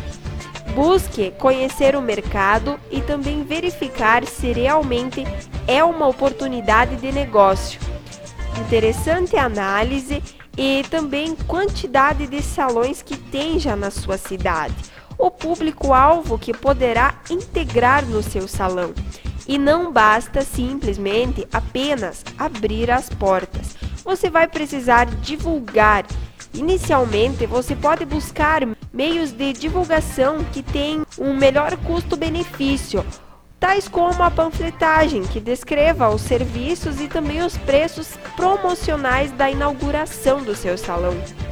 Speaker 2: Busque conhecer o mercado e também verificar se realmente é uma oportunidade de negócio. Interessante análise e também quantidade de salões que tem já na sua cidade. O público-alvo que poderá integrar no seu salão. E não basta simplesmente apenas abrir as portas. Você vai precisar divulgar. Inicialmente, você pode buscar meios de divulgação que tenham um melhor custo-benefício, tais como a panfletagem, que descreva os serviços e também os preços promocionais da inauguração do seu salão.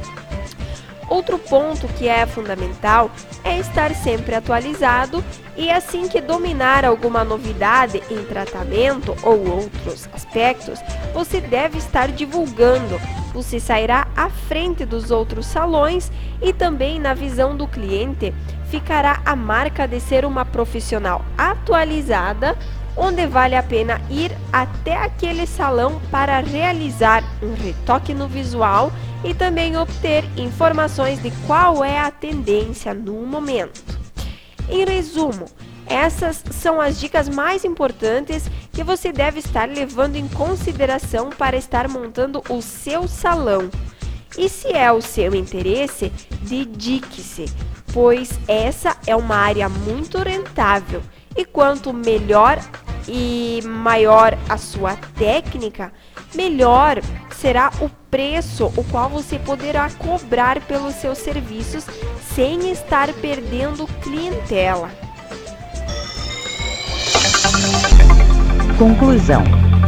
Speaker 2: Outro ponto que é fundamental é estar sempre atualizado e assim que dominar alguma novidade em tratamento ou outros aspectos, você deve estar divulgando. Você sairá à frente dos outros salões e também na visão do cliente ficará a marca de ser uma profissional atualizada, onde vale a pena ir até aquele salão para realizar um retoque no visual e também obter informações de qual é a tendência no momento. Em resumo, essas são as dicas mais importantes que você deve estar levando em consideração para estar montando o seu salão. E se é o seu interesse, dedique-se, pois essa é uma área muito rentável e quanto melhor e maior a sua técnica, melhor será o preço o qual você poderá cobrar pelos seus serviços sem estar perdendo clientela.
Speaker 1: Conclusão.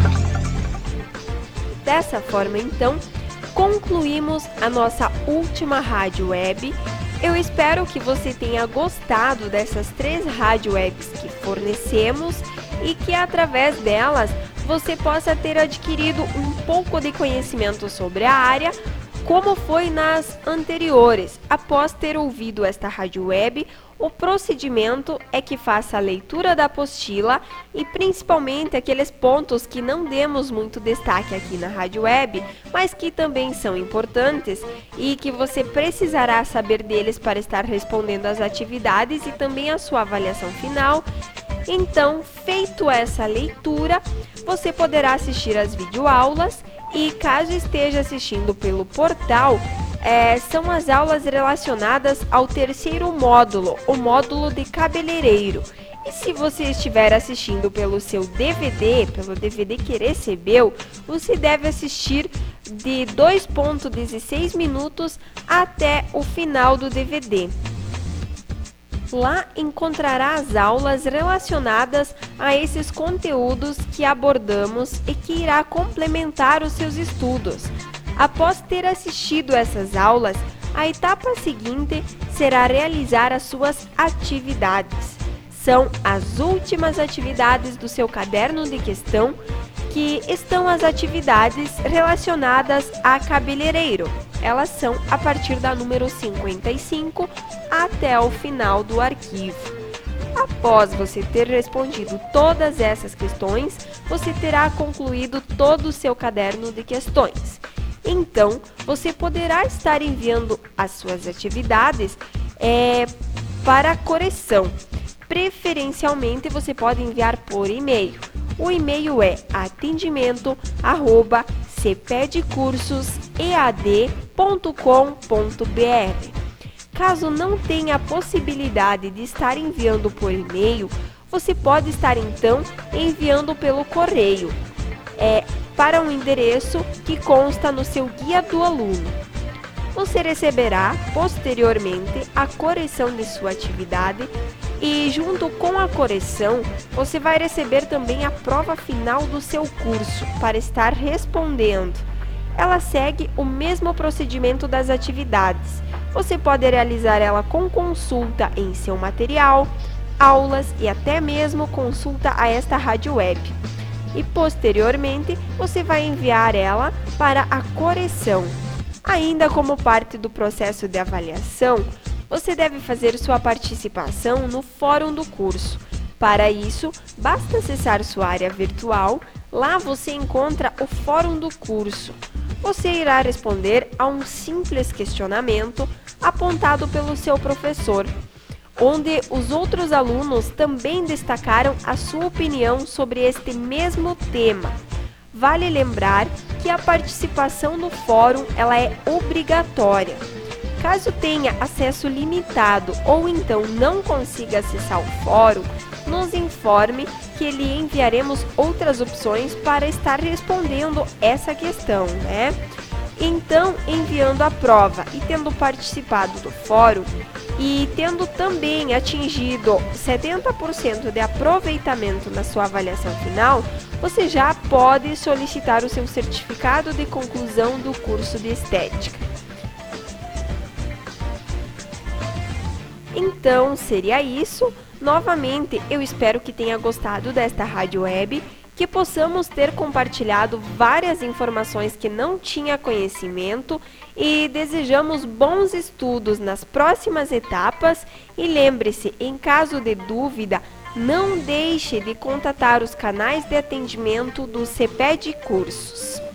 Speaker 2: Dessa forma, então, concluímos a nossa última rádio web. Eu espero que você tenha gostado dessas 3 rádio webs que fornecemos e que através delas você possa ter adquirido um pouco de conhecimento sobre a área, como foi nas anteriores. Após ter ouvido esta rádio web, o procedimento é que faça a leitura da apostila e principalmente aqueles pontos que não demos muito destaque aqui na rádio web, mas que também são importantes e que você precisará saber deles para estar respondendo às atividades e também a sua avaliação final. Então, feito essa leitura, você poderá assistir às videoaulas e caso esteja assistindo pelo portal, são as aulas relacionadas ao 3º módulo, o módulo de cabeleireiro. E se você estiver assistindo pelo seu DVD, pelo DVD que recebeu, você deve assistir de 2,16 minutos até o final do DVD. Lá encontrará as aulas relacionadas a esses conteúdos que abordamos e que irá complementar os seus estudos. Após ter assistido essas aulas, a etapa seguinte será realizar as suas atividades. São as últimas atividades do seu caderno de questão, que estão as atividades relacionadas a cabeleireiro. Elas são a partir da número 55 até o final do arquivo. Após você ter respondido todas essas questões, você terá concluído todo o seu caderno de questões. Então, você poderá estar enviando as suas atividades para correção. Preferencialmente, você pode enviar por e-mail. O e-mail é atendimento@cepedcursosead.com.br. Caso não tenha a possibilidade de estar enviando por e-mail, você pode estar então enviando pelo correio, para um endereço que consta no seu guia do aluno. Você receberá posteriormente a correção de sua atividade e junto com a correção, você vai receber também a prova final do seu curso para estar respondendo. Ela segue o mesmo procedimento das atividades. Você pode realizar ela com consulta em seu material, aulas e até mesmo consulta a esta rádio web. E posteriormente, você vai enviar ela para a correção. Ainda como parte do processo de avaliação, você deve fazer sua participação no fórum do curso. Para isso, basta acessar sua área virtual, lá você encontra o fórum do curso. Você irá responder a um simples questionamento apontado pelo seu professor, onde os outros alunos também destacaram a sua opinião sobre este mesmo tema. Vale lembrar que a participação no fórum ela é obrigatória. Caso tenha acesso limitado ou então não consiga acessar o fórum, nos informe que lhe enviaremos outras opções para estar respondendo essa questão, né? Então, enviando a prova e tendo participado do fórum e tendo também atingido 70% de aproveitamento na sua avaliação final, você já pode solicitar o seu certificado de conclusão do curso de estética. Então, seria isso. Novamente, eu espero que tenha gostado desta rádio web, que possamos ter compartilhado várias informações que não tinha conhecimento e desejamos bons estudos nas próximas etapas. E lembre-se, em caso de dúvida, não deixe de contatar os canais de atendimento do CEPED Cursos.